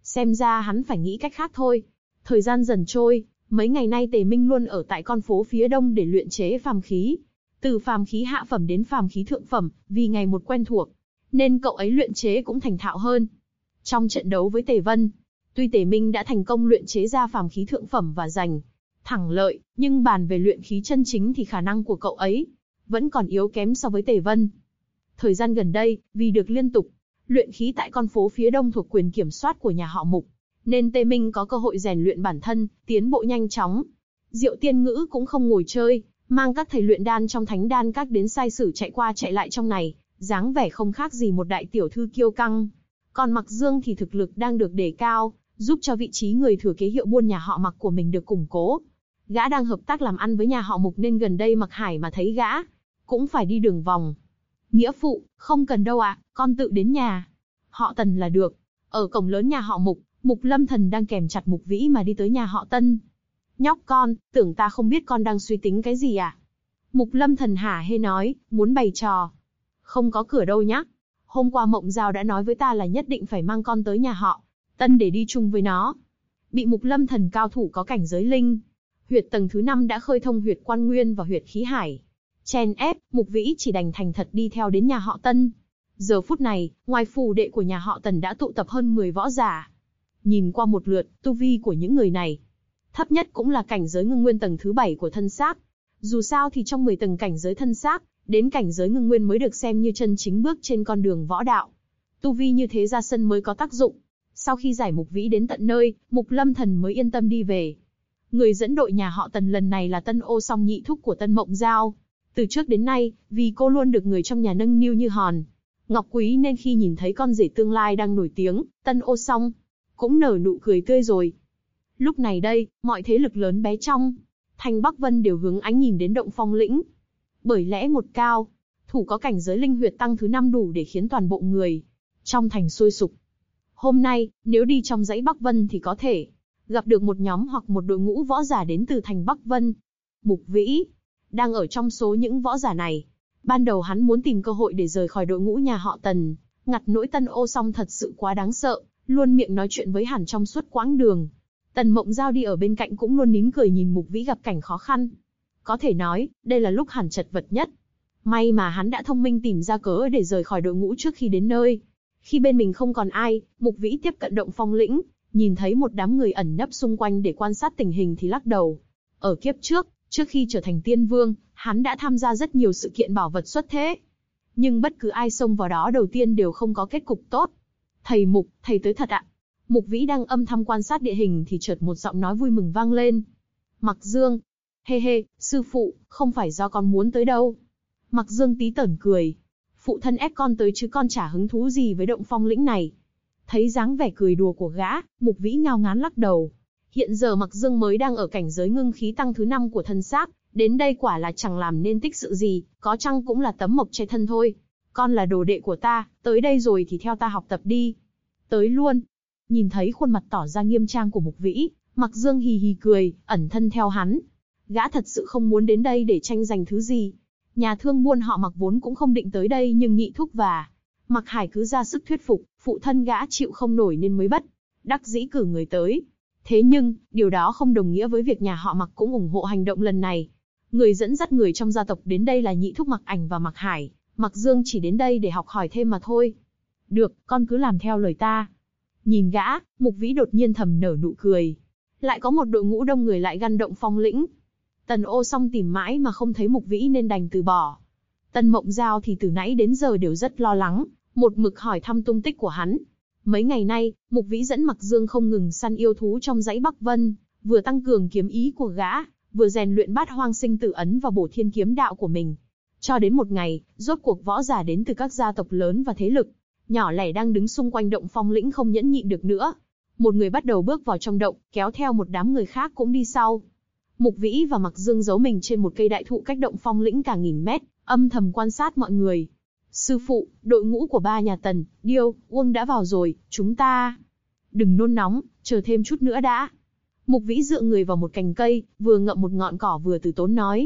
Xem ra hắn phải nghĩ cách khác thôi. Thời gian dần trôi, mấy ngày nay Tề Minh luôn ở tại con phố phía đông để luyện chế phàm khí. Từ phàm khí hạ phẩm đến phàm khí thượng phẩm, vì ngày một quen thuộc, nên cậu ấy luyện chế cũng thành thạo hơn. Trong trận đấu với Tề Vân, tuy Tề Minh đã thành công luyện chế ra phàm khí thượng phẩm và giành thắng lợi, nhưng bàn về luyện khí chân chính thì khả năng của cậu ấy vẫn còn yếu kém so với Tề Vân. Thời gian gần đây, vì được liên tục luyện khí tại con phố phía đông thuộc quyền kiểm soát của nhà họ Mục, nên Tề Minh có cơ hội rèn luyện bản thân, tiến bộ nhanh chóng. Diệu Tiên Ngữ cũng không ngồi chơi, mang các thầy luyện đan trong Thánh Đan Các đến sai sử chạy qua chạy lại trong này, dáng vẻ không khác gì một đại tiểu thư kiêu căng. Còn Mặc Dương thì thực lực đang được đề cao, giúp cho vị trí người thừa kế hiệu buôn nhà họ Mặc của mình được củng cố. Gã đang hợp tác làm ăn với nhà họ Mục nên gần đây Mặc Hải mà thấy gã, cũng phải đi đường vòng. Nghĩa phụ, không cần đâu ạ, con tự đến nhà họ Tần là được. Ở cổng lớn nhà họ Mục, Mục Lâm Thần đang kèm chặt Mục Vĩ mà đi tới nhà họ Tân. Nhóc con, tưởng ta không biết con đang suy tính cái gì à? Mục Lâm Thần hả hê nói, muốn bày trò. Không có cửa đâu nhá. Hôm qua Mộng Giao đã nói với ta là nhất định phải mang con tới nhà họ Tân để đi chung với nó. Bị Mục Lâm Thần cao thủ có cảnh giới linh huyệt tầng thứ 5 đã khơi thông huyệt Quan Nguyên và huyệt Khí Hải. Chen ép, Mục Vĩ chỉ đành thành thật đi theo đến nhà họ Tân. Giờ phút này, ngoài phủ đệ của nhà họ Tần đã tụ tập hơn 10 võ giả. Nhìn qua một lượt, tu vi của những người này, thấp nhất cũng là cảnh giới ngưng nguyên tầng thứ 7 của thân xác. Dù sao thì trong 10 tầng cảnh giới thân xác, đến cảnh giới ngưng nguyên mới được xem như chân chính bước trên con đường võ đạo. Tu vi như thế ra sân mới có tác dụng. Sau khi giải Mục Vĩ đến tận nơi, Mục Lâm Thần mới yên tâm đi về. Người dẫn đội nhà họ Tần lần này là Tân Ô Song, nhị thúc của Tân Mộng Giao. Từ trước đến nay, vì cô luôn được người trong nhà nâng niu như hòn ngọc quý nên khi nhìn thấy con rể tương lai đang nổi tiếng, Tân Ô Song cũng nở nụ cười tươi rồi. Lúc này đây, mọi thế lực lớn bé trong thành Bắc Vân đều hướng ánh nhìn đến Động Phong lĩnh. Bởi lẽ một cao thủ có cảnh giới linh huyệt tăng thứ 5 đủ để khiến toàn bộ người trong thành sôi sục. Hôm nay, nếu đi trong dãy Bắc Vân thì có thể gặp được một nhóm hoặc một đội ngũ võ giả đến từ thành Bắc Vân. Mục Vĩ đang ở trong số những võ giả này. Ban đầu hắn muốn tìm cơ hội để rời khỏi đội ngũ nhà họ Tần, ngặt nỗi Tân Ô Song thật sự quá đáng sợ, luôn miệng nói chuyện với hắn trong suốt quãng đường. Tần Mộng Giao đi ở bên cạnh cũng luôn nín cười nhìn Mục Vĩ gặp cảnh khó khăn. Có thể nói, đây là lúc hắn chật vật nhất. May mà hắn đã thông minh tìm ra cớ để rời khỏi đội ngũ trước khi đến nơi. Khi bên mình không còn ai, Mục Vĩ tiếp cận Động Phong lĩnh, nhìn thấy một đám người ẩn nấp xung quanh để quan sát tình hình thì lắc đầu. Ở kiếp trước khi trở thành tiên vương, hắn đã tham gia rất nhiều sự kiện bảo vật xuất thế. Nhưng bất cứ ai xông vào đó đầu tiên đều không có kết cục tốt. Thầy Mục, thầy tới thật ạ. Mục Vĩ đang âm thầm quan sát địa hình thì chợt một giọng nói vui mừng vang lên. Mặc Dương. Hê hê, sư phụ, không phải do con muốn tới đâu. Mặc Dương tí tởn cười. Phụ thân ép con tới chứ con chả hứng thú gì với Động Phong lĩnh này. Thấy dáng vẻ cười đùa của gã, Mục Vĩ ngao ngán lắc đầu. Hiện giờ Mặc Dương mới đang ở cảnh giới ngưng khí tăng thứ 5 của thân xác, đến đây quả là chẳng làm nên tích sự gì, có chăng cũng là tấm mộc che thân thôi. Con là đồ đệ của ta, tới đây rồi thì theo ta học tập đi. Tới luôn. Nhìn thấy khuôn mặt tỏ ra nghiêm trang của Mục Vĩ, Mặc Dương hì hì cười, ẩn thân theo hắn. Gã thật sự không muốn đến đây để tranh giành thứ gì. Nhà thương buôn họ Mặc vốn cũng không định tới đây nhưng Nhị thúc và Mặc Hải cứ ra sức thuyết phục, phụ thân gã chịu không nổi nên mới bất đắc dĩ cử người tới. Thế nhưng, điều đó không đồng nghĩa với việc nhà họ Mặc cũng ủng hộ hành động lần này. Người dẫn dắt người trong gia tộc đến đây là Nhị thúc Mặc Ảnh và Mặc Hải, Mặc Dương chỉ đến đây để học hỏi thêm mà thôi. Được, con cứ làm theo lời ta. Nhìn gã, Mục Vĩ đột nhiên thầm nở nụ cười. Lại có một đội ngũ đông người lại găn Động Phong lĩnh. Tần Ô Song tìm mãi mà không thấy Mục Vĩ nên đành từ bỏ. Tân Mộng Giao thì từ nãy đến giờ đều rất lo lắng, một mực hỏi thăm tung tích của hắn. Mấy ngày nay, Mục Vĩ dẫn Mặc Dương không ngừng săn yêu thú trong dãy Bắc Vân, vừa tăng cường kiếm ý của gã, vừa rèn luyện Bát Hoang Sinh Tử ấn và Bổ Thiên kiếm đạo của mình. Cho đến một ngày, rốt cuộc võ giả đến từ các gia tộc lớn và thế lực nhỏ lẻ đang đứng xung quanh Động Phong lĩnh không nhẫn nhịn được nữa. Một người bắt đầu bước vào trong động, kéo theo một đám người khác cũng đi sau. Mục Vĩ và Mặc Dương giấu mình trên một cây đại thụ cách Động Phong lĩnh cả nghìn mét, âm thầm quan sát mọi người. Sư phụ, đội ngũ của ba nhà Tần, Điêu, Uông đã vào rồi, chúng ta... Đừng nôn nóng, chờ thêm chút nữa đã. Mục Vĩ dựa người vào một cành cây, vừa ngậm một ngọn cỏ vừa từ tốn nói.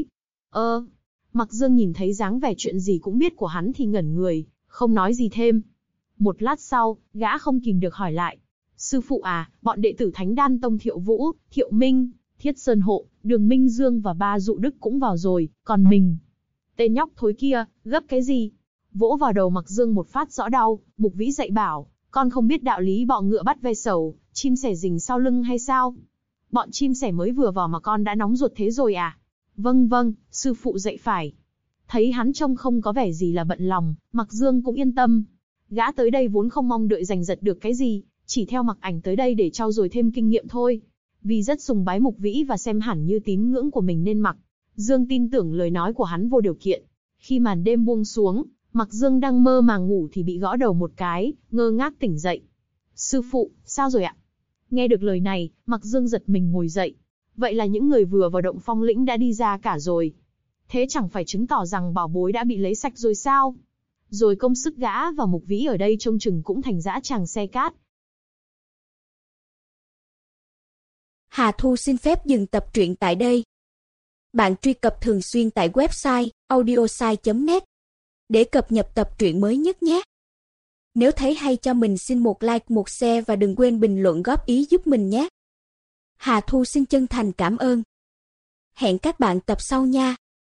Mặc Dương nhìn thấy dáng vẻ chuyện gì cũng biết của hắn thì ngẩn người, không nói gì thêm. Một lát sau, gã không kìm được hỏi lại. Sư phụ à, bọn đệ tử Thánh Đan Tông Thiệu Vũ, Thiệu Minh, Thiết Sơn Hộ, Đường Minh Dương và ba dụ đức cũng vào rồi, còn mình. Tên nhóc thối kia, gấp cái gì? Vỗ vào đầu Mặc Dương một phát rõ đau, Mục Vĩ dạy bảo, con không biết đạo lý bọ ngựa bắt ve sầu, chim sẻ rình sau lưng hay sao? Bọn chim sẻ mới vừa vào mà con đã nóng ruột thế rồi à? Vâng vâng, sư phụ dạy phải. Thấy hắn trông không có vẻ gì là bận lòng, Mặc Dương cũng yên tâm. Gã tới đây vốn không mong đợi giành giật được cái gì, chỉ theo Mặc Ảnh tới đây để trau dồi thêm kinh nghiệm thôi. Vì rất sùng bái Mục Vĩ và xem hẳn như tín ngưỡng của mình nên Mặc Dương tin tưởng lời nói của hắn vô điều kiện. Khi màn đêm buông xuống, Mặc Dương đang mơ màng ngủ thì bị gõ đầu một cái, ngơ ngác tỉnh dậy. Sư phụ, sao rồi ạ? Nghe được lời này, Mặc Dương giật mình ngồi dậy. Vậy là những người vừa vào động Phong Lĩnh đã đi ra cả rồi. Thế chẳng phải chứng tỏ rằng bảo bối đã bị lấy sạch rồi sao? Rồi công sức gã và Mục Vĩ ở đây trông chừng cũng thành dã tràng xe cát. Hà Thu xin phép dừng tập truyện tại đây. Bạn truy cập thường xuyên tại website audiosai.net để cập nhật tập truyện mới nhất nhé. Nếu thấy hay cho mình xin một like, một share và đừng quên bình luận góp ý giúp mình nhé. Hà Thu xin chân thành cảm ơn. Hẹn các bạn tập sau nha.